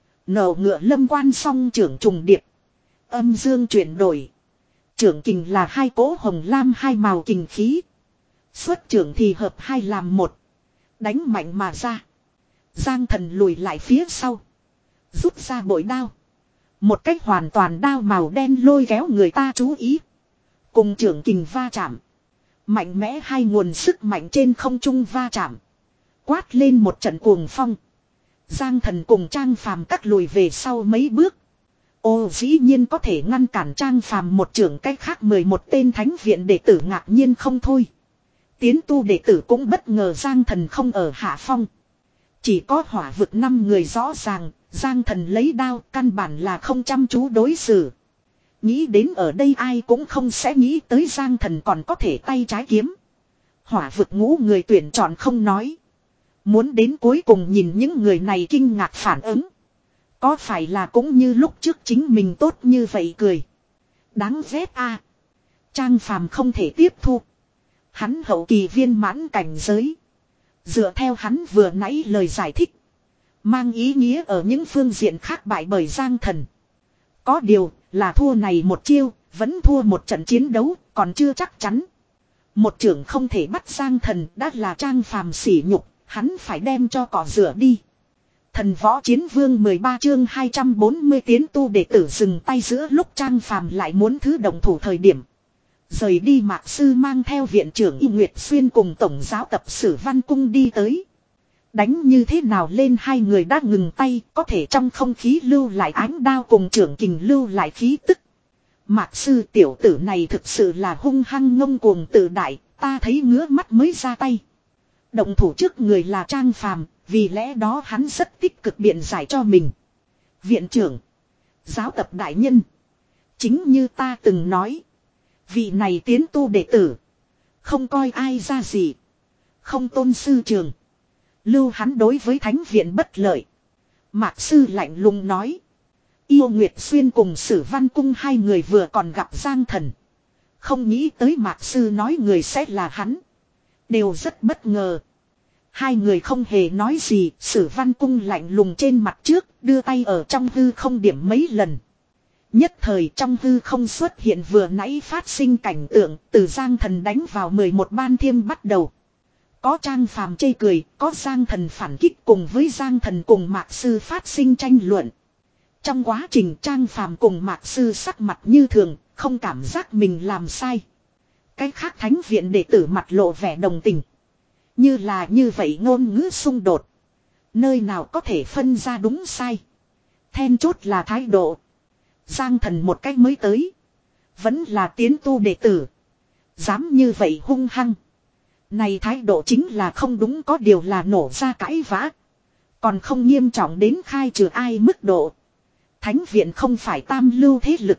Nổ ngựa lâm quan song trưởng trùng điệp. Âm dương chuyển đổi. Trưởng kình là hai cỗ hồng lam hai màu kình khí. Xuất trưởng thì hợp hai làm một. Đánh mạnh mà ra. Giang Thần lùi lại phía sau. Rút ra bội đao. Một cách hoàn toàn đao màu đen lôi kéo người ta chú ý. Cùng trưởng kình va chạm. Mạnh mẽ hai nguồn sức mạnh trên không trung va chạm. Quát lên một trận cuồng phong. Giang Thần cùng Trang Phàm cắt lùi về sau mấy bước. Ô, dĩ nhiên có thể ngăn cản Trang Phàm một trưởng, cách khác mười một tên thánh viện đệ tử ngạc nhiên không thôi. Tiến tu đệ tử cũng bất ngờ Giang Thần không ở hạ phong. Chỉ có hỏa vực năm người rõ ràng, Giang Thần lấy đao căn bản là không chăm chú đối xử. Nghĩ đến ở đây ai cũng không sẽ nghĩ tới Giang Thần còn có thể tay trái kiếm. Hỏa vực ngũ người tuyển chọn không nói. Muốn đến cuối cùng nhìn những người này kinh ngạc phản ứng. Có phải là cũng như lúc trước chính mình tốt như vậy cười. Đáng ghét a. Trang Phàm không thể tiếp thu. Hắn hậu kỳ viên mãn cảnh giới. Dựa theo hắn vừa nãy lời giải thích. Mang ý nghĩa ở những phương diện khác bại bởi Giang Thần. Có điều là thua này một chiêu, vẫn thua một trận chiến đấu, còn chưa chắc chắn. Một trưởng không thể bắt Giang Thần đã là Trang Phàm sỉ nhục, hắn phải đem cho cỏ rửa đi. Thần võ chiến vương mười ba chương hai trăm bốn mươi tiến tu đệ tử dừng tay giữa lúc Trang Phàm lại muốn thứ động thủ thời điểm. Rời đi Mạc Sư mang theo viện trưởng Y Nguyệt Xuyên cùng tổng giáo tập Sử Văn Cung đi tới. Đánh như thế nào lên hai người đã ngừng tay, có thể trong không khí lưu lại ánh đao cùng trưởng kình lưu lại khí tức. Mạc Sư tiểu tử này thực sự là hung hăng ngông cuồng tự đại, ta thấy ngứa mắt mới ra tay. Động thủ trước người là Trang Phàm, vì lẽ đó hắn rất tích cực biện giải cho mình. Viện trưởng, giáo tập đại nhân, chính như ta từng nói, vị này tiến tu đệ tử, không coi ai ra gì, không tôn sư trường, lưu hắn đối với thánh viện bất lợi. Mạc Sư lạnh lùng nói. Yêu Nguyệt Xuyên cùng Sử Văn Cung hai người vừa còn gặp Giang Thần, không nghĩ tới Mạc Sư nói người sẽ là hắn, đều rất bất ngờ. Hai người không hề nói gì, Sử Văn Cung lạnh lùng trên mặt trước, đưa tay ở trong hư không điểm mấy lần. Nhất thời trong hư không xuất hiện vừa nãy phát sinh cảnh tượng, từ Giang Thần đánh vào mười một ban thiêm bắt đầu. Có Trang Phàm chê cười, có Giang Thần phản kích cùng với Giang Thần cùng Mạc Sư phát sinh tranh luận. Trong quá trình Trang Phàm cùng Mạc Sư sắc mặt như thường, không cảm giác mình làm sai. Cái khác thánh viện đệ tử mặt lộ vẻ đồng tình. Như là như vậy ngôn ngữ xung đột. Nơi nào có thể phân ra đúng sai. Then chốt là thái độ. Giang Thần một cách mới tới. Vẫn là tiến tu đệ tử. Dám như vậy hung hăng. Này thái độ chính là không đúng, có điều là nổ ra cãi vã. Còn không nghiêm trọng đến khai trừ ai mức độ. Thánh viện không phải tam lưu thế lực.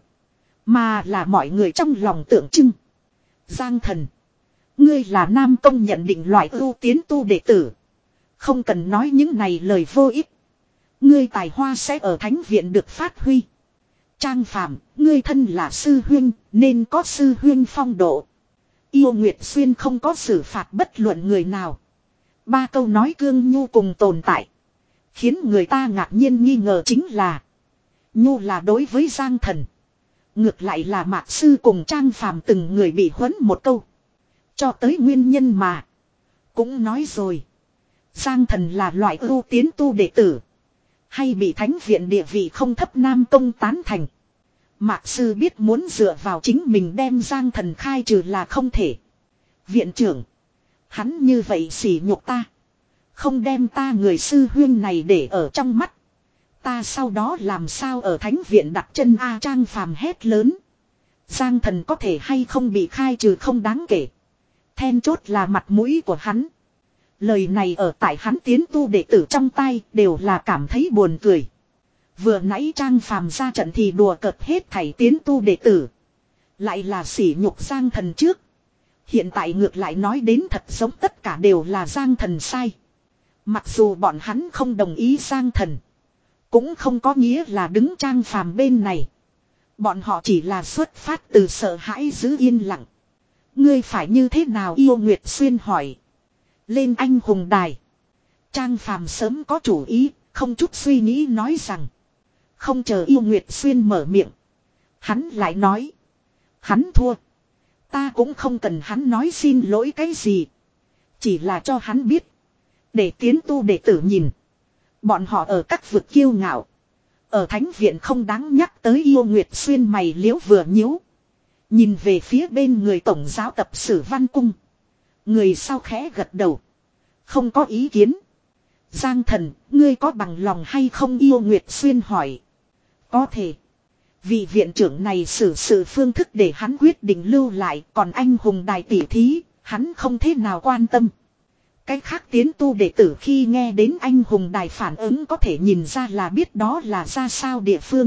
Mà là mọi người trong lòng tượng trưng. Giang Thần. Ngươi là nam công nhận định loại ưu tiến tu đệ tử. Không cần nói những này lời vô ích. Ngươi tài hoa sẽ ở thánh viện được phát huy. Trang Phàm, ngươi thân là sư huynh, nên có sư huynh phong độ. Yêu Nguyệt Xuyên không có xử phạt bất luận người nào. Ba câu nói cương nhu cùng tồn tại. Khiến người ta ngạc nhiên nghi ngờ chính là nhu là đối với Giang Thần. Ngược lại là Mạc Sư cùng Trang Phàm từng người bị huấn một câu. Cho tới nguyên nhân mà. Cũng nói rồi. Giang Thần là loại ưu tiến tu đệ tử. Hay bị thánh viện địa vị không thấp nam công tán thành. Mạc Sư biết muốn dựa vào chính mình đem Giang Thần khai trừ là không thể. Viện trưởng. Hắn như vậy sỉ nhục ta. Không đem ta người sư huyên này để ở trong mắt. Ta sau đó làm sao ở thánh viện đặt chân A Trang Phàm hét lớn. Giang Thần có thể hay không bị khai trừ không đáng kể. Then chốt là mặt mũi của hắn. Lời này ở tại hắn tiến tu đệ tử trong tay đều là cảm thấy buồn cười. Vừa nãy Trang Phàm ra trận thì đùa cợt hết thảy tiến tu đệ tử. Lại là sỉ nhục Giang Thần trước. Hiện tại ngược lại nói đến thật giống tất cả đều là Giang Thần sai. Mặc dù bọn hắn không đồng ý Giang Thần. Cũng không có nghĩa là đứng Trang Phàm bên này. Bọn họ chỉ là xuất phát từ sợ hãi giữ yên lặng. Ngươi phải như thế nào, Yêu Nguyệt Xuyên hỏi. Lên anh hùng đài. Trang Phàm sớm có chủ ý, không chút suy nghĩ nói rằng. Không chờ Yêu Nguyệt Xuyên mở miệng. Hắn lại nói. Hắn thua. Ta cũng không cần hắn nói xin lỗi cái gì. Chỉ là cho hắn biết. Để tiến tu đệ tử nhìn. Bọn họ ở các vực kiêu ngạo. Ở thánh viện không đáng nhắc tới. Yêu Nguyệt Xuyên mày liếu vừa nhíu. Nhìn về phía bên người tổng giáo tập Sử Văn Cung. Người sau khẽ gật đầu. Không có ý kiến. Giang Thần, ngươi có bằng lòng hay không, Yêu Nguyệt Xuyên hỏi. Có thể. Vị viện trưởng này xử sự phương thức để hắn quyết định lưu lại. Còn anh hùng đài tỷ thí, hắn không thế nào quan tâm. Cái khác tiến tu đệ tử khi nghe đến anh hùng đài phản ứng có thể nhìn ra là biết đó là ra sao địa phương.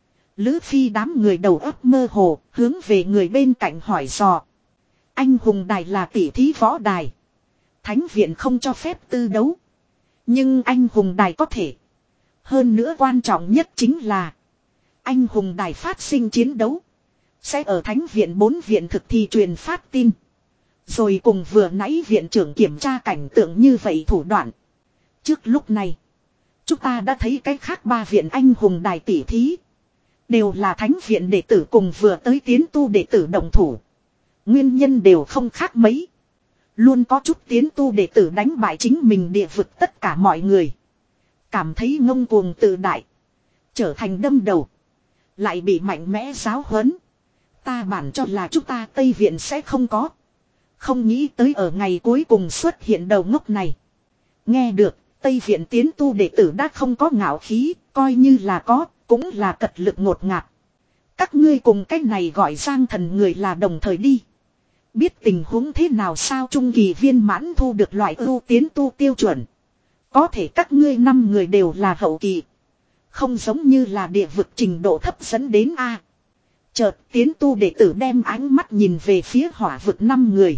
Lữ Phi đám người đầu óc mơ hồ, hướng về người bên cạnh hỏi dò. Anh hùng đài là tỷ thí võ đài. Thánh viện không cho phép tư đấu. Nhưng anh hùng đài có thể. Hơn nữa quan trọng nhất chính là anh hùng đài phát sinh chiến đấu. Sẽ ở thánh viện bốn viện thực thi truyền phát tin. Rồi cùng vừa nãy viện trưởng kiểm tra cảnh tượng như vậy thủ đoạn. Trước lúc này, chúng ta đã thấy cái khác ba viện anh hùng đài tỷ thí. Đều là thánh viện đệ tử cùng vừa tới tiến tu đệ tử đồng thủ. Nguyên nhân đều không khác mấy. Luôn có chút tiến tu đệ tử đánh bại chính mình địa vực tất cả mọi người. Cảm thấy ngông cuồng tự đại. Trở thành đâm đầu. Lại bị mạnh mẽ giáo huấn. Ta bản cho là chúng ta Tây Viện sẽ không có. Không nghĩ tới ở ngày cuối cùng xuất hiện đầu ngốc này. Nghe được, Tây Viện tiến tu đệ tử đã không có ngạo khí, coi như là có, cũng là cật lực ngột ngạt. Các ngươi cùng cách này gọi Giang Thần người là đồng thời đi. Biết tình huống thế nào sao trung kỳ viên mãn thu được loại ưu tiến tu tiêu chuẩn. Có thể các ngươi năm người đều là hậu kỳ. Không giống như là địa vực trình độ thấp dẫn đến A. Chợt tiến tu đệ tử đem ánh mắt nhìn về phía hỏa vực năm người.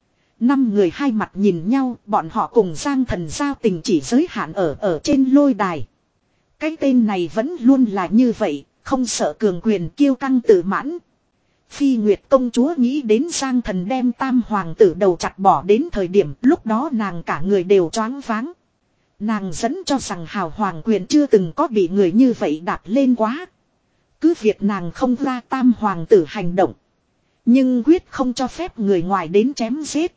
Năm người hai mặt nhìn nhau, bọn họ cùng Giang Thần giao tình chỉ giới hạn ở ở trên lôi đài. Cái tên này vẫn luôn là như vậy, không sợ cường quyền kiêu căng tự mãn. Phi Nguyệt công chúa nghĩ đến Giang Thần đem tam hoàng tử đầu chặt bỏ đến thời điểm lúc đó nàng cả người đều choáng váng. Nàng dẫn cho rằng hào hoàng quyền chưa từng có bị người như vậy đạp lên quá. Cứ việc nàng không ra tam hoàng tử hành động. Nhưng quyết không cho phép người ngoài đến chém giết.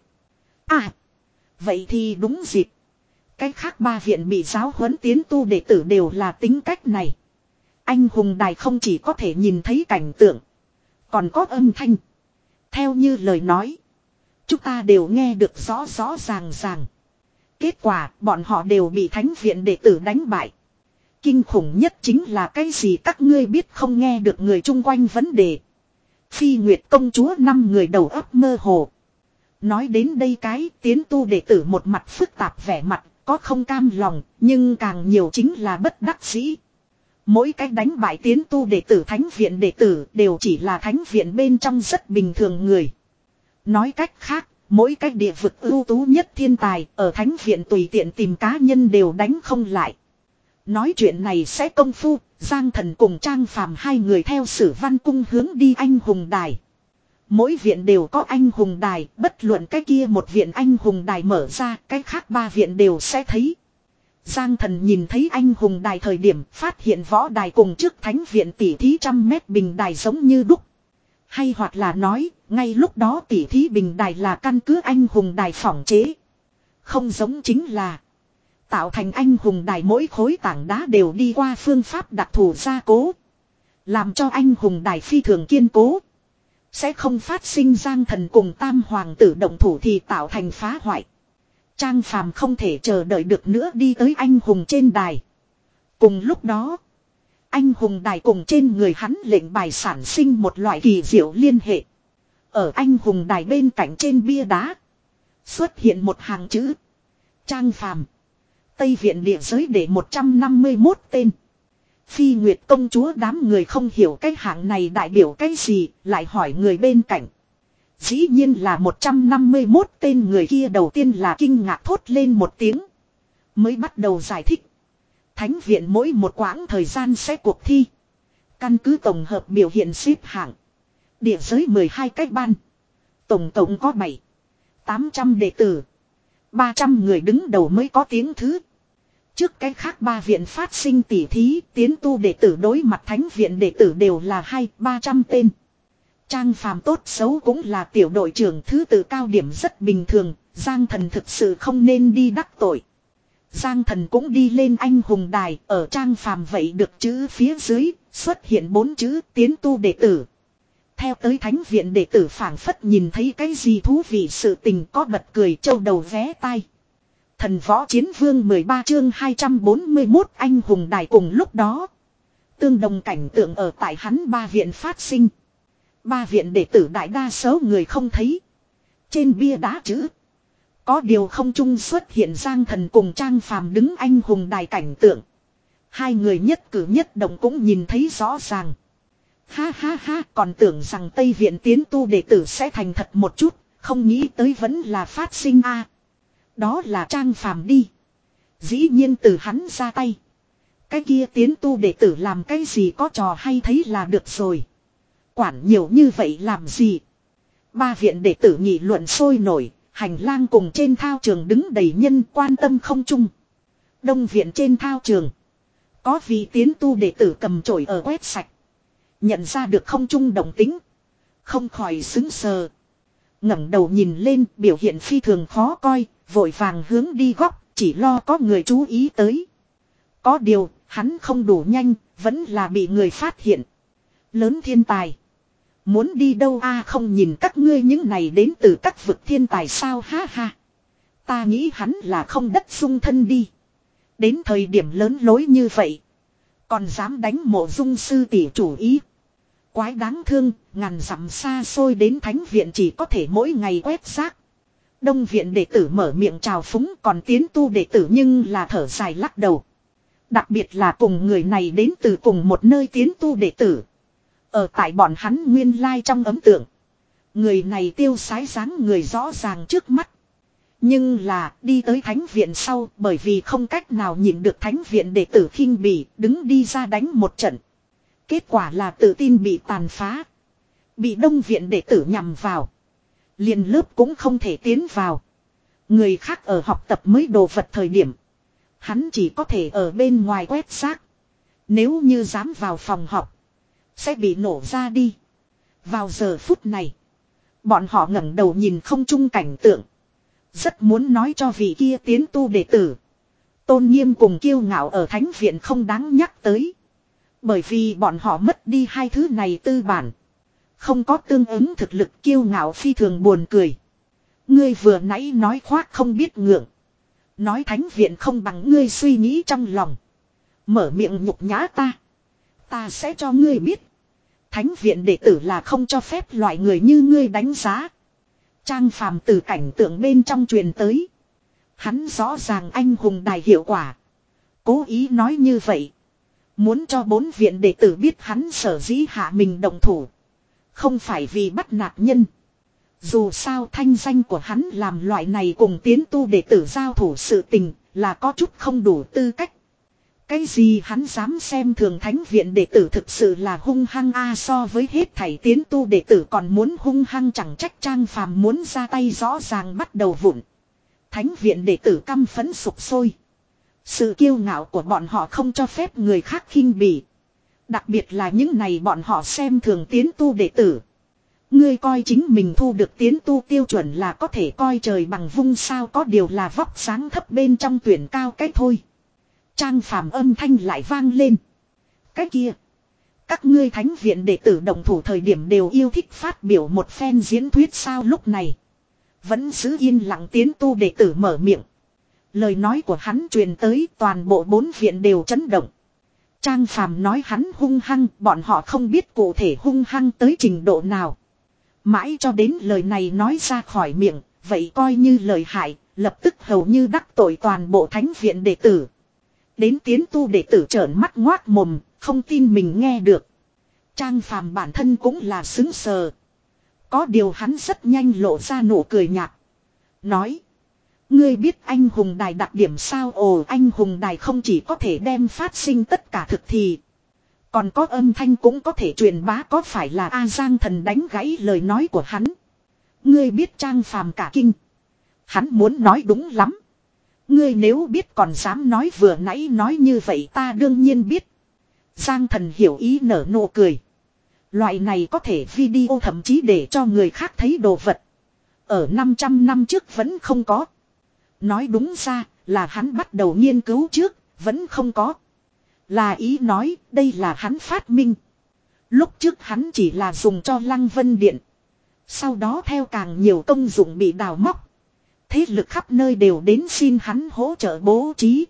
À, vậy thì đúng dịp. Cái khác ba viện bị giáo huấn tiến tu đệ tử đều là tính cách này. Anh hùng đài không chỉ có thể nhìn thấy cảnh tượng. Còn có âm thanh. Theo như lời nói. Chúng ta đều nghe được rõ rõ ràng ràng. Kết quả bọn họ đều bị thánh viện đệ tử đánh bại. Kinh khủng nhất chính là cái gì các ngươi biết không, nghe được người chung quanh vấn đề. Phi Nguyệt công chúa năm người đầu óc mơ hồ. Nói đến đây cái tiến tu đệ tử một mặt phức tạp vẻ mặt, có không cam lòng, nhưng càng nhiều chính là bất đắc dĩ. Mỗi cách đánh bại tiến tu đệ tử thánh viện đệ tử đều chỉ là thánh viện bên trong rất bình thường người. Nói cách khác, mỗi cách địa vực ưu tú nhất thiên tài ở thánh viện tùy tiện tìm cá nhân đều đánh không lại. Nói chuyện này sẽ công phu, Giang Thần cùng Trang Phàm hai người theo Sử Văn Cung hướng đi anh hùng đài. Mỗi viện đều có anh hùng đài, bất luận cái kia một viện anh hùng đài mở ra, cái khác ba viện đều sẽ thấy. Giang Thần nhìn thấy anh hùng đài thời điểm phát hiện võ đài cùng trước thánh viện tỉ thí trăm mét bình đài giống như đúc. Hay hoặc là nói, ngay lúc đó tỉ thí bình đài là căn cứ anh hùng đài phỏng chế. Không giống chính là tạo thành anh hùng đài mỗi khối tảng đá đều đi qua phương pháp đặc thù gia cố. Làm cho anh hùng đài phi thường kiên cố. Sẽ không phát sinh Giang Thần cùng Tam Hoàng tử động thủ thì tạo thành phá hoại. Trang Phàm không thể chờ đợi được nữa đi tới anh hùng trên đài. Cùng lúc đó, anh hùng đài cùng trên người hắn lệnh bài sản sinh một loại kỳ diệu liên hệ. Ở anh hùng đài bên cạnh trên bia đá xuất hiện một hàng chữ: Trang Phàm, Tây Viện địa giới để một trăm năm mươi mốt tên. Phi Nguyệt công chúa đám người không hiểu cái hạng này đại biểu cái gì, lại hỏi người bên cạnh. Dĩ nhiên là một trăm năm mươi mốt tên, người kia đầu tiên là kinh ngạc thốt lên một tiếng. Mới bắt đầu giải thích. Thánh viện mỗi một quãng thời gian sẽ cuộc thi. Căn cứ tổng hợp biểu hiện xếp hạng. Địa giới mười hai cách ban. Tổng tổng có bảy, tám trăm đệ tử. ba trăm người đứng đầu mới có tiếng thứ. Trước cái khác ba viện phát sinh tỉ thí, tiến tu đệ tử đối mặt thánh viện đệ tử đều là hai, ba trăm tên. Trang Phàm tốt xấu cũng là tiểu đội trưởng, thứ tự cao điểm rất bình thường, Giang Thần thực sự không nên đi đắc tội. Giang Thần cũng đi lên anh hùng đài, ở Trang Phàm vậy được chữ phía dưới, xuất hiện bốn chữ tiến tu đệ tử. Theo tới thánh viện đệ tử phảng phất nhìn thấy cái gì thú vị sự tình, có bật cười trâu đầu vé tai. Thần võ chiến vương mười ba chương hai trăm bốn mươi mốt anh hùng đài cùng lúc đó. Tương đồng cảnh tượng ở tại hắn ba viện phát sinh. Ba viện đệ tử đại đa số người không thấy. Trên bia đá chữ. Có điều không trung xuất hiện Giang Thần cùng Trang Phàm đứng anh hùng đài cảnh tượng. Hai người nhất cử nhất động cũng nhìn thấy rõ ràng. Ha ha ha, còn tưởng rằng Tây Viện tiến tu đệ tử sẽ thành thật một chút, không nghĩ tới vẫn là phát sinh a. Đó là Trang Phàm đi. Dĩ nhiên từ hắn ra tay. Cái kia tiến tu đệ tử làm cái gì có trò hay thấy là được rồi. Quản nhiều như vậy làm gì? Ba viện đệ tử nghị luận sôi nổi, hành lang cùng trên thao trường đứng đầy nhân quan tâm không chung. Đông viện trên thao trường. Có vị tiến tu đệ tử cầm chổi ở quét sạch. Nhận ra được không chung động tính. Không khỏi xứng sờ. ngẩng đầu nhìn lên, biểu hiện phi thường khó coi, vội vàng hướng đi góc, chỉ lo có người chú ý tới. Có điều, hắn không đủ nhanh, vẫn là bị người phát hiện. Lớn thiên tài. Muốn đi đâu a, không nhìn các ngươi những này đến từ các vực thiên tài sao, ha ha. Ta nghĩ hắn là không đất dung thân đi. Đến thời điểm lớn lối như vậy. Còn dám đánh Mộ Dung sư tỷ chủ ý. Quái đáng thương, ngàn dặm xa xôi đến thánh viện chỉ có thể mỗi ngày quét rác. Đông viện đệ tử mở miệng chào phúng, còn tiến tu đệ tử nhưng là thở dài lắc đầu. Đặc biệt là cùng người này đến từ cùng một nơi tiến tu đệ tử. Ở tại bọn hắn nguyên lai trong ấn tượng. Người này tiêu sái dáng người rõ ràng trước mắt. Nhưng là đi tới thánh viện sau, bởi vì không cách nào nhịn được thánh viện đệ tử khinh bỉ, đứng đi ra đánh một trận. Kết quả là tự tin bị tàn phá. Bị đông viện đệ tử nhằm vào. Liền lớp cũng không thể tiến vào. Người khác ở học tập mới đồ vật thời điểm. Hắn chỉ có thể ở bên ngoài quét rác. Nếu như dám vào phòng học, sẽ bị nổ ra đi. Vào giờ phút này, bọn họ ngẩng đầu nhìn không chung cảnh tượng. Rất muốn nói cho vị kia tiến tu đệ tử. Tôn nghiêm cùng kiêu ngạo ở thánh viện không đáng nhắc tới. Bởi vì bọn họ mất đi hai thứ này tư bản. Không có tương ứng thực lực, kiêu ngạo phi thường buồn cười. Ngươi vừa nãy nói khoác không biết ngượng. Nói thánh viện không bằng ngươi suy nghĩ trong lòng. Mở miệng nhục nhã ta. Ta sẽ cho ngươi biết. Thánh viện đệ tử là không cho phép loại người như ngươi đánh giá. Trang Phàm từ cảnh tượng bên trong truyền tới. Hắn rõ ràng anh hùng đài hiệu quả. Cố ý nói như vậy. Muốn cho bốn viện đệ tử biết hắn sở dĩ hạ mình động thủ. Không phải vì bắt nạt nhân. Dù sao thanh danh của hắn làm loại này cùng tiến tu đệ tử giao thủ sự tình là có chút không đủ tư cách. Cái gì hắn dám xem thường thánh viện đệ tử thực sự là hung hăng a, so với hết thảy tiến tu đệ tử còn muốn hung hăng, chẳng trách Trang Phàm muốn ra tay rõ ràng bắt đầu vụn. Thánh viện đệ tử căm phẫn sục sôi. Sự kiêu ngạo của bọn họ không cho phép người khác khinh bỉ. Đặc biệt là những này bọn họ xem thường tiến tu đệ tử. Ngươi coi chính mình thu được tiến tu tiêu chuẩn là có thể coi trời bằng vung sao, có điều là vóc sáng thấp bên trong tuyển cao cái thôi. Trang Phàm âm thanh lại vang lên. Cái kia. Các ngươi thánh viện đệ tử động thủ thời điểm đều yêu thích phát biểu một phen diễn thuyết sao, lúc này. Vẫn giữ yên lặng tiến tu đệ tử mở miệng. Lời nói của hắn truyền tới toàn bộ bốn viện đều chấn động. Trang Phàm nói hắn hung hăng, bọn họ không biết cụ thể hung hăng tới trình độ nào. Mãi cho đến lời này nói ra khỏi miệng, vậy coi như lời hại, lập tức hầu như đắc tội toàn bộ thánh viện đệ tử. Đến tiến tu đệ tử trợn mắt ngoác mồm, không tin mình nghe được. Trang Phàm bản thân cũng là sững sờ. Có điều hắn rất nhanh lộ ra nụ cười nhạt. Nói. Ngươi biết anh hùng đài đặc điểm sao? Ồ, anh hùng đài không chỉ có thể đem phát sinh tất cả thực thì. Còn có âm thanh cũng có thể truyền bá, có phải là A Giang Thần đánh gãy lời nói của hắn. Ngươi biết Trang Phàm cả kinh. Hắn muốn nói đúng lắm. Ngươi nếu biết còn dám nói vừa nãy nói như vậy, ta đương nhiên biết. Giang Thần hiểu ý nở nụ cười. Loại này có thể video thậm chí để cho người khác thấy đồ vật. Ở năm trăm năm trước vẫn không có. Nói đúng ra là hắn bắt đầu nghiên cứu trước, vẫn không có. Là ý nói đây là hắn phát minh. Lúc trước hắn chỉ là dùng cho Lăng Vân Điện. Sau đó theo càng nhiều công dụng bị đào móc. Thế lực khắp nơi đều đến xin hắn hỗ trợ bố trí.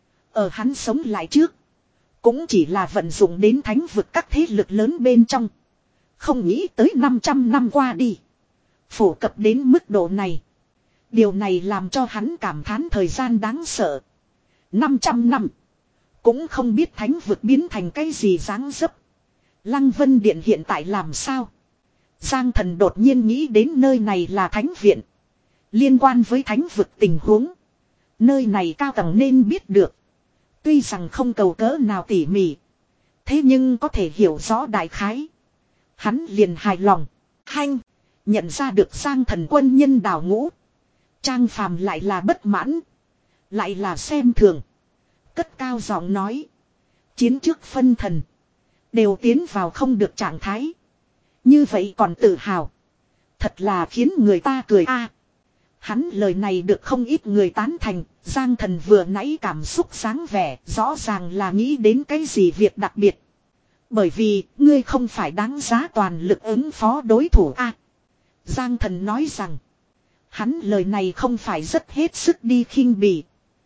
Ở hắn sống lại trước. Cũng chỉ là vận dụng đến thánh vực các thế lực lớn bên trong. Không nghĩ tới năm trăm năm qua đi. Phổ cập đến mức độ này. Điều này làm cho hắn cảm thán thời gian đáng sợ. năm trăm năm. Cũng không biết thánh vực biến thành cái gì dáng dấp. Lăng Vân Điện hiện tại làm sao? Giang Thần đột nhiên nghĩ đến nơi này là thánh viện. Liên quan với thánh vực tình huống. Nơi này cao tầng nên biết được. Tuy rằng không cầu cỡ nào tỉ mỉ. Thế nhưng có thể hiểu rõ đại khái. Hắn liền hài lòng. Hanh. Nhận ra được Giang Thần quân nhân đào ngũ. Trang Phàm lại là bất mãn. Lại là xem thường. Cất cao giọng nói. Chiến trước phân thần. Đều tiến vào không được trạng thái. Như vậy còn tự hào. Thật là khiến người ta cười a. Hắn lời này được không ít người tán thành. Giang Thần vừa nãy cảm xúc sáng vẻ. Rõ ràng là nghĩ đến cái gì việc đặc biệt. Bởi vì ngươi không phải đáng giá toàn lực ứng phó đối thủ a. Giang Thần nói rằng. Hắn lời này không phải rất hết sức đi khinh bỉ.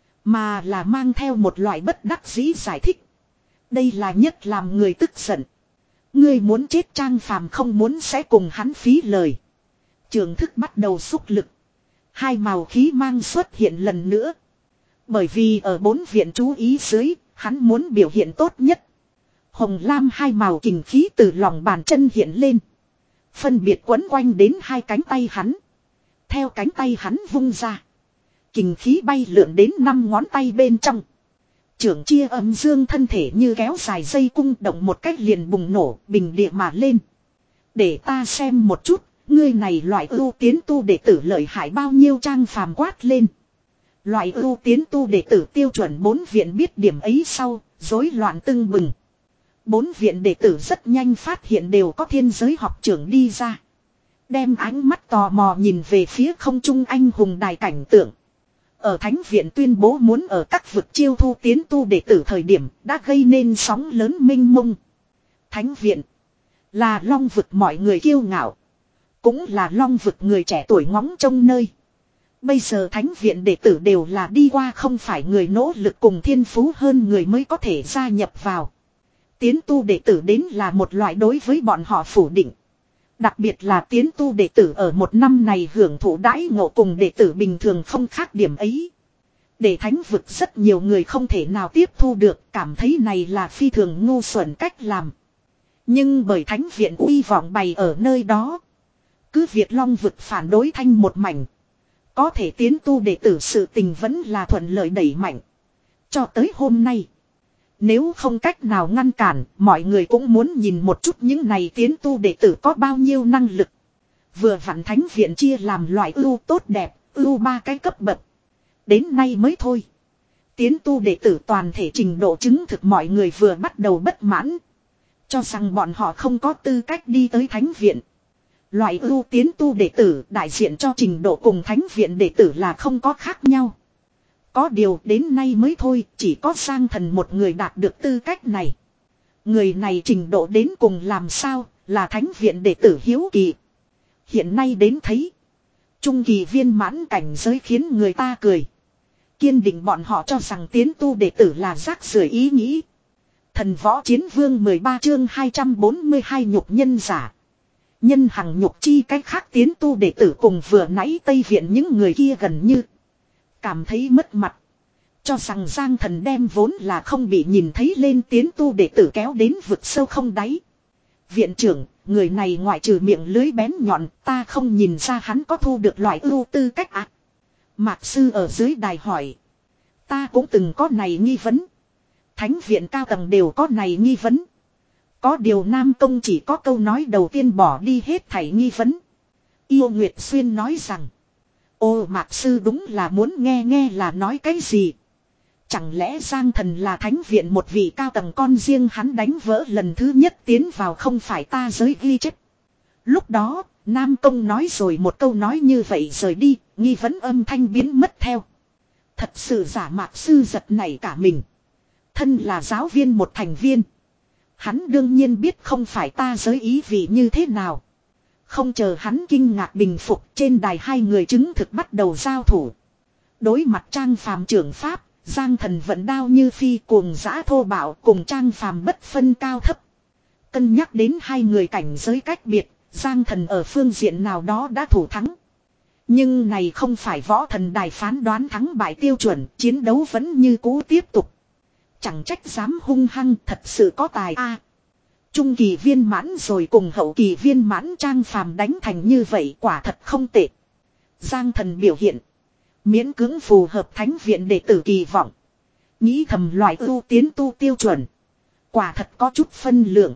Mà là mang theo một loại bất đắc dĩ giải thích. Đây là nhất làm người tức giận. Ngươi muốn chết. Trang Phàm không muốn sẽ cùng hắn phí lời. Trường thức bắt đầu xúc lực. Hai màu khí mang xuất hiện lần nữa. Bởi vì ở bốn viện chú ý dưới, hắn muốn biểu hiện tốt nhất. Hồng lam hai màu kình khí từ lòng bàn chân hiện lên. Phân biệt quấn quanh đến hai cánh tay hắn. Theo cánh tay hắn vung ra. Kình khí bay lượn đến năm ngón tay bên trong. Trưởng chia âm dương thân thể như kéo dài dây cung, động một cách liền bùng nổ, bình địa mà lên. Để ta xem một chút, ngươi này loại ưu tiến tu đệ tử lợi hại bao nhiêu. Trang Phàm quát lên. Loại ưu tiến tu đệ tử tiêu chuẩn bốn viện biết điểm ấy sau, rối loạn tưng bừng. Bốn viện đệ tử rất nhanh phát hiện đều có thiên giới học trưởng đi ra. Đem ánh mắt tò mò nhìn về phía không trung anh hùng đài cảnh tượng. Ở thánh viện tuyên bố muốn ở các vực chiêu thu tiến tu đệ tử thời điểm đã gây nên sóng lớn mênh mông. Thánh viện là long vực mọi người kiêu ngạo. Cũng là long vực người trẻ tuổi ngóng trông nơi. Bây giờ thánh viện đệ tử đều là đi qua không phải người nỗ lực cùng thiên phú hơn người mới có thể gia nhập vào. Tiến tu đệ tử đến là một loại đối với bọn họ phủ định. Đặc biệt là tiến tu đệ tử ở một năm này hưởng thụ đãi ngộ cùng đệ tử bình thường không khác điểm ấy. Để thánh vực rất nhiều người không thể nào tiếp thu được, cảm thấy này là phi thường ngu xuẩn cách làm. Nhưng bởi thánh viện uy vọng bày ở nơi đó. Cứ việc Long vực phản đối thanh một mảnh. Có thể tiến tu đệ tử sự tình vẫn là thuận lợi đẩy mạnh. Cho tới hôm nay. Nếu không cách nào ngăn cản, mọi người cũng muốn nhìn một chút những này tiến tu đệ tử có bao nhiêu năng lực. Vừa vặn thánh viện chia làm loại ưu tốt đẹp, ưu ba cái cấp bậc. Đến nay mới thôi. Tiến tu đệ tử toàn thể trình độ chứng thực mọi người vừa bắt đầu bất mãn. Cho rằng bọn họ không có tư cách đi tới thánh viện. Loại ưu tiến tu đệ tử đại diện cho trình độ cùng thánh viện đệ tử là không có khác nhau. Có điều đến nay mới thôi, chỉ có Giang Thần một người đạt được tư cách này. Người này trình độ đến cùng làm sao, là thánh viện đệ tử hiếu kỳ. Hiện nay đến thấy, trung kỳ viên mãn cảnh giới khiến người ta cười. Kiên định bọn họ cho rằng tiến tu đệ tử là rác rưởi ý nghĩ. Thần võ chiến vương mười ba chương hai trăm bốn mươi hai nhục nhân giả. Nhân hằng nhục chi cách khác tiến tu đệ tử cùng vừa nãy Tây Viện những người kia gần như cảm thấy mất mặt. Cho rằng Giang Thần đem vốn là không bị nhìn thấy lên tiến tu đệ tử kéo đến vực sâu không đáy. Viện trưởng, người này ngoại trừ miệng lưới bén nhọn, ta không nhìn ra hắn có thu được loại ưu tư cách ạ. À? Mạc sư ở dưới đài hỏi. Ta cũng từng có này nghi vấn. Thánh viện cao tầng đều có này nghi vấn. Có điều Nam Công chỉ có câu nói đầu tiên bỏ đi hết thảy nghi vấn. Yêu Nguyệt Xuyên nói rằng. Ô Mạc sư đúng là muốn nghe nghe là nói cái gì. Chẳng lẽ Giang Thần là thánh viện một vị cao tầng con riêng hắn đánh vỡ lần thứ nhất tiến vào không phải ta giới ghi chép. Lúc đó, Nam Công nói rồi một câu nói như vậy rời đi, nghi vấn âm thanh biến mất theo. Thật sự giả Mạc sư giật nảy cả mình. Thân là giáo viên một thành viên. Hắn đương nhiên biết không phải ta giới ý vị như thế nào. Không chờ hắn kinh ngạc bình phục trên đài hai người chứng thực bắt đầu giao thủ. Đối mặt Trang Phàm trưởng pháp, Giang Thần vận đao như phi cuồng dã thô bạo cùng Trang Phàm bất phân cao thấp. Cân nhắc đến hai người cảnh giới cách biệt, Giang Thần ở phương diện nào đó đã thủ thắng. Nhưng này không phải võ thần đài phán đoán thắng bại tiêu chuẩn, chiến đấu vẫn như cũ tiếp tục. Chẳng trách dám hung hăng thật sự có tài a. Trung kỳ viên mãn rồi cùng hậu kỳ viên mãn Trang Phàm đánh thành như vậy quả thật không tệ. Giang Thần biểu hiện. Miễn cưỡng phù hợp thánh viện đệ tử kỳ vọng. Nghĩ thầm loại ưu tiến tu tiêu chuẩn. Quả thật có chút phân lượng.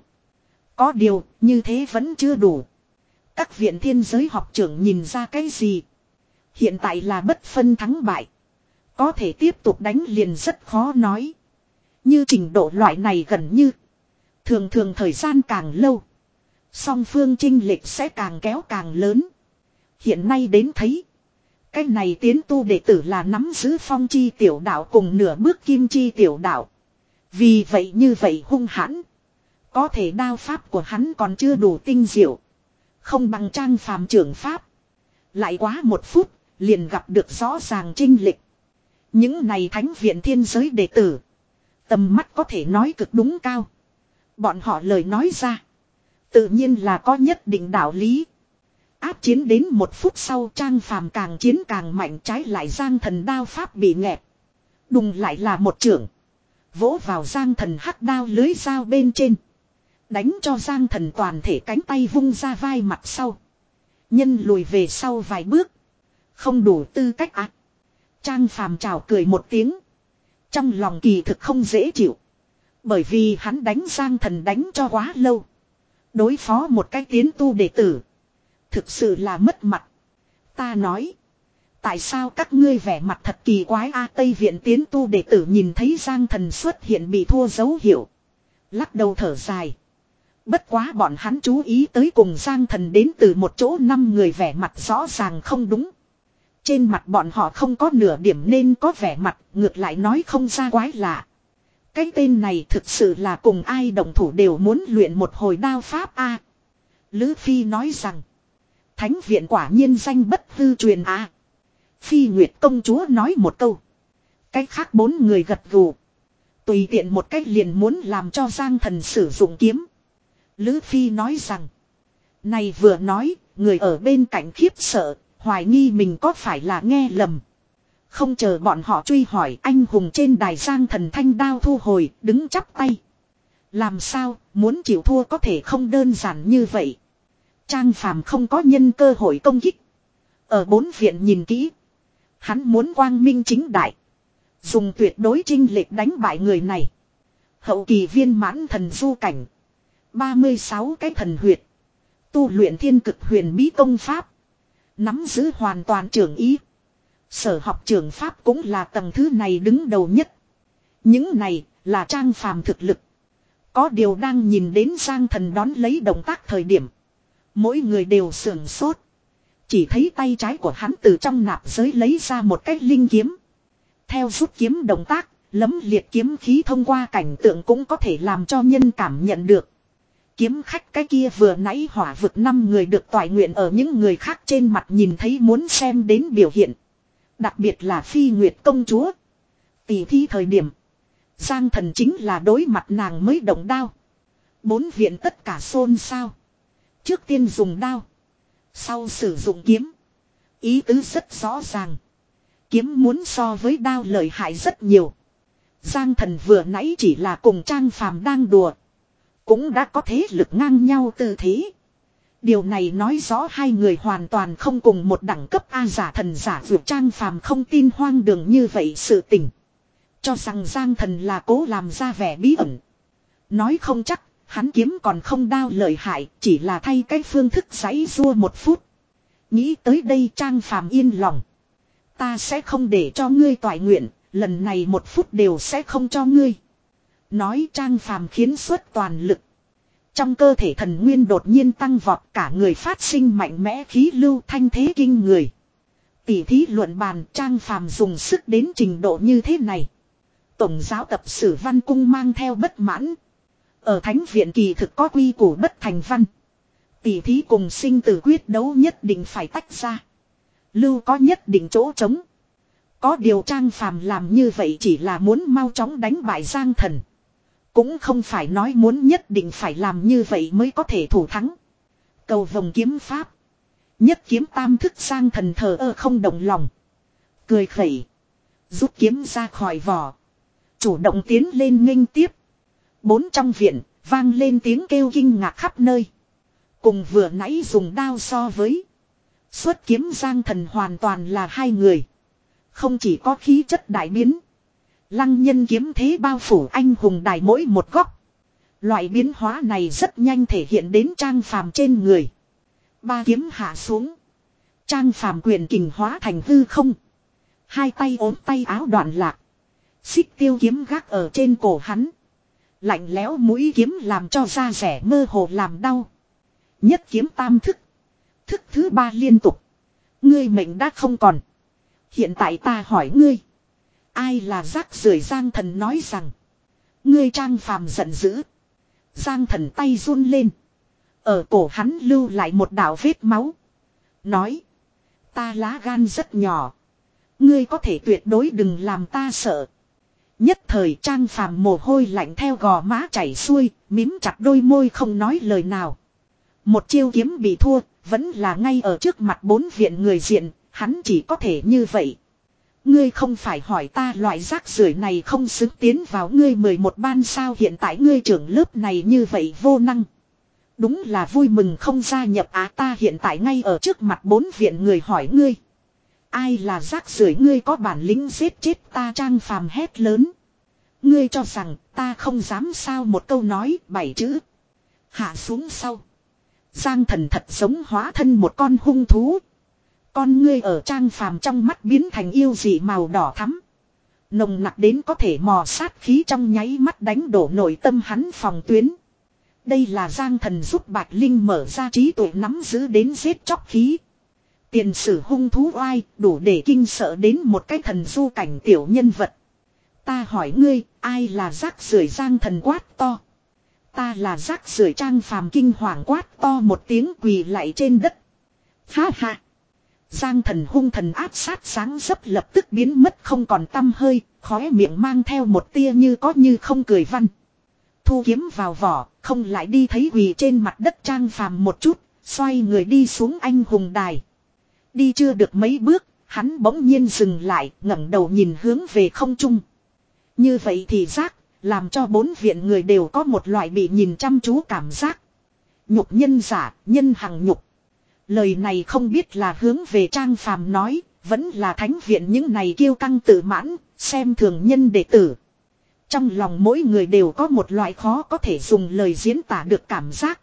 Có điều như thế vẫn chưa đủ. Các viện thiên giới học trưởng nhìn ra cái gì. Hiện tại là bất phân thắng bại. Có thể tiếp tục đánh liền rất khó nói. Như trình độ loại này gần như. Thường thường thời gian càng lâu. Song phương chênh lệch sẽ càng kéo càng lớn. Hiện nay đến thấy. Cái này tiến tu đệ tử là nắm giữ phong chi tiểu đạo cùng nửa bước kim chi tiểu đạo. Vì vậy như vậy hung hãn. Có thể đao pháp của hắn còn chưa đủ tinh diệu. Không bằng Trang Phàm trưởng pháp. Lại quá một phút, liền gặp được rõ ràng chênh lệch. Những này thánh viện thiên giới đệ tử. Tầm mắt có thể nói cực đúng cao. Bọn họ lời nói ra. Tự nhiên là có nhất định đạo lý. Áp chiến đến một phút sau Trang Phàm càng chiến càng mạnh trái lại Giang Thần đao pháp bị nghẹt. Đùng lại là một trưởng. Vỗ vào Giang Thần hắc đao lưới dao bên trên. Đánh cho Giang Thần toàn thể cánh tay vung ra vai mặt sau. Nhân lùi về sau vài bước. Không đủ tư cách ạ. À. Trang Phàm chào cười một tiếng. Trong lòng kỳ thực không dễ chịu. Bởi vì hắn đánh Giang Thần đánh cho quá lâu. Đối phó một cái tiến tu đệ tử. Thực sự là mất mặt. Ta nói. Tại sao các ngươi vẻ mặt thật kỳ quái a Tây Viện tiến tu đệ tử nhìn thấy Giang Thần xuất hiện bị thua dấu hiệu. Lắc đầu thở dài. Bất quá bọn hắn chú ý tới cùng Giang Thần đến từ một chỗ năm người vẻ mặt rõ ràng không đúng. Trên mặt bọn họ không có nửa điểm nên có vẻ mặt ngược lại nói không ra quái lạ. Cái tên này thực sự là cùng ai động thủ đều muốn luyện một hồi đao pháp a. Lữ Phi nói rằng. Thánh viện quả nhiên danh bất hư truyền a. Phi Nguyệt công chúa nói một câu. Cách khác bốn người gật gù. Tùy tiện một cách liền muốn làm cho Giang Thần sử dụng kiếm. Lữ Phi nói rằng. Này vừa nói, người ở bên cạnh khiếp sợ, hoài nghi mình có phải là nghe lầm. Không chờ bọn họ truy hỏi, anh hùng trên đài Giang Thần thanh đao thu hồi, đứng chắp tay. Làm sao, muốn chịu thua có thể không đơn giản như vậy. Trang Phàm không có nhân cơ hội công kích. Ở bốn viện nhìn kỹ. Hắn muốn quang minh chính đại. Dùng tuyệt đối chinh lệch đánh bại người này. Hậu kỳ viên mãn thần du cảnh. ba mươi sáu cái thần huyệt. Tu luyện thiên cực huyền bí công pháp. Nắm giữ hoàn toàn trưởng ý. Sở học trưởng pháp cũng là tầng thứ này đứng đầu nhất. Những này là Trang Phàm thực lực. Có điều đang nhìn đến Giang Thần đón lấy động tác thời điểm. Mỗi người đều sưởng sốt. Chỉ thấy tay trái của hắn từ trong nạp giới lấy ra một cái linh kiếm. Theo rút kiếm động tác, lấm liệt kiếm khí thông qua cảnh tượng cũng có thể làm cho nhân cảm nhận được. Kiếm khách cái kia vừa nãy hỏa vực năm người được toại nguyện ở những người khác trên mặt nhìn thấy muốn xem đến biểu hiện. Đặc biệt là Phi Nguyệt công chúa. Tỷ thi thời điểm. Giang Thần chính là đối mặt nàng mới động đao. Bốn viện tất cả xôn xao. Trước tiên dùng đao. Sau sử dụng kiếm. Ý tứ rất rõ ràng. Kiếm muốn so với đao lợi hại rất nhiều. Giang Thần vừa nãy chỉ là cùng Trang Phàm đang đùa. Cũng đã có thế lực ngang nhau tư thế. Điều này nói rõ hai người hoàn toàn không cùng một đẳng cấp. A giả thần giả vượt Trang Phàm không tin hoang đường như vậy sự tình. Cho rằng Giang Thần là cố làm ra vẻ bí ẩn. Nói không chắc, hắn kiếm còn không đao lợi hại, chỉ là thay cái phương thức giãy rua một phút. Nghĩ tới đây Trang Phàm yên lòng. Ta sẽ không để cho ngươi toại nguyện, lần này một phút đều sẽ không cho ngươi. Nói Trang Phàm khiến xuất toàn lực. Trong cơ thể thần nguyên đột nhiên tăng vọt, cả người phát sinh mạnh mẽ khí lưu thanh thế kinh người. Tỉ thí luận bàn Trang Phàm dùng sức đến trình độ như thế này. Tổng giáo tập sử Văn Cung mang theo bất mãn. Ở thánh viện kỳ thực có quy củ bất thành văn. Tỉ thí cùng sinh tử quyết đấu nhất định phải tách ra. Lưu có nhất định chỗ trống. Có điều Trang Phàm làm như vậy chỉ là muốn mau chóng đánh bại Giang Thần. Cũng không phải nói muốn nhất định phải làm như vậy mới có thể thủ thắng. Cầu vồng kiếm pháp. Nhất kiếm tam thức Giang Thần thờ ơ không động lòng. Cười khẩy. Rút kiếm ra khỏi vỏ. Chủ động tiến lên nghênh tiếp. Bốn trong viện vang lên tiếng kêu kinh ngạc khắp nơi. Cùng vừa nãy dùng đao so với. Xuất kiếm Giang Thần hoàn toàn là hai người. Không chỉ có khí chất đại biến. Lăng nhân kiếm thế bao phủ anh hùng đài mỗi một góc. Loại biến hóa này rất nhanh thể hiện đến Trang Phàm trên người. Ba kiếm hạ xuống. Trang Phàm quyền kình hóa thành hư không. Hai tay ốm tay áo đoạn lạc. Xích tiêu kiếm gác ở trên cổ hắn. Lạnh lẽo mũi kiếm làm cho da rẻ mơ hồ làm đau. Nhất kiếm tam thức. Thức thứ ba liên tục. Ngươi mệnh đã không còn. Hiện tại ta hỏi ngươi. Ai là rác rưởi Giang Thần nói rằng. Ngươi Trang Phàm giận dữ. Giang Thần tay run lên. Ở cổ hắn lưu lại một đạo vết máu. Nói. Ta lá gan rất nhỏ. Ngươi có thể tuyệt đối đừng làm ta sợ. Nhất thời Trang Phàm mồ hôi lạnh theo gò má chảy xuôi. Mím chặt đôi môi không nói lời nào. Một chiêu kiếm bị thua. Vẫn là ngay ở trước mặt bốn viện người diện. Hắn chỉ có thể như vậy. Ngươi không phải hỏi ta loại rác rưởi này không xứng tiến vào ngươi mười một ban sao hiện tại ngươi trưởng lớp này như vậy vô năng. Đúng là vui mừng không gia nhập á à, ta hiện tại ngay ở trước mặt bốn viện người hỏi ngươi. Ai là rác rưởi ngươi có bản lĩnh giết chết ta Trang Phàm hét lớn. Ngươi cho rằng ta không dám sao một câu nói bảy chữ. Hạ xuống sau. Giang Thần thật giống hóa thân một con hung thú. Con ngươi ở Trang Phàm trong mắt biến thành yêu dị màu đỏ thắm. Nồng nặc đến có thể mò sát khí trong nháy mắt đánh đổ nội tâm hắn phòng tuyến. Đây là Giang Thần giúp Bạch Linh mở ra trí tuệ nắm giữ đến giết chóc khí. Tiền sử hung thú oai đủ để kinh sợ đến một cái thần du cảnh tiểu nhân vật. Ta hỏi ngươi ai là rác rưởi Giang Thần quát to. Ta là rác rưởi Trang Phàm kinh hoàng quát to một tiếng quỳ lạy trên đất. Ha ha. Giang Thần hung thần áp sát sáng dấp lập tức biến mất không còn tăm hơi, khóe miệng mang theo một tia như có như không cười văn. Thu kiếm vào vỏ, không lại đi thấy quỳ trên mặt đất Trang Phàm một chút, xoay người đi xuống anh hùng đài. Đi chưa được mấy bước, hắn bỗng nhiên dừng lại, ngẩng đầu nhìn hướng về không trung. Như vậy thì giác, làm cho bốn viện người đều có một loại bị nhìn chăm chú cảm giác. Nhục nhân giả, nhân hằng nhục. Lời này không biết là hướng về Trang Phàm nói, vẫn là thánh viện những này kiêu căng tự mãn, xem thường nhân đệ tử. Trong lòng mỗi người đều có một loại khó có thể dùng lời diễn tả được cảm giác.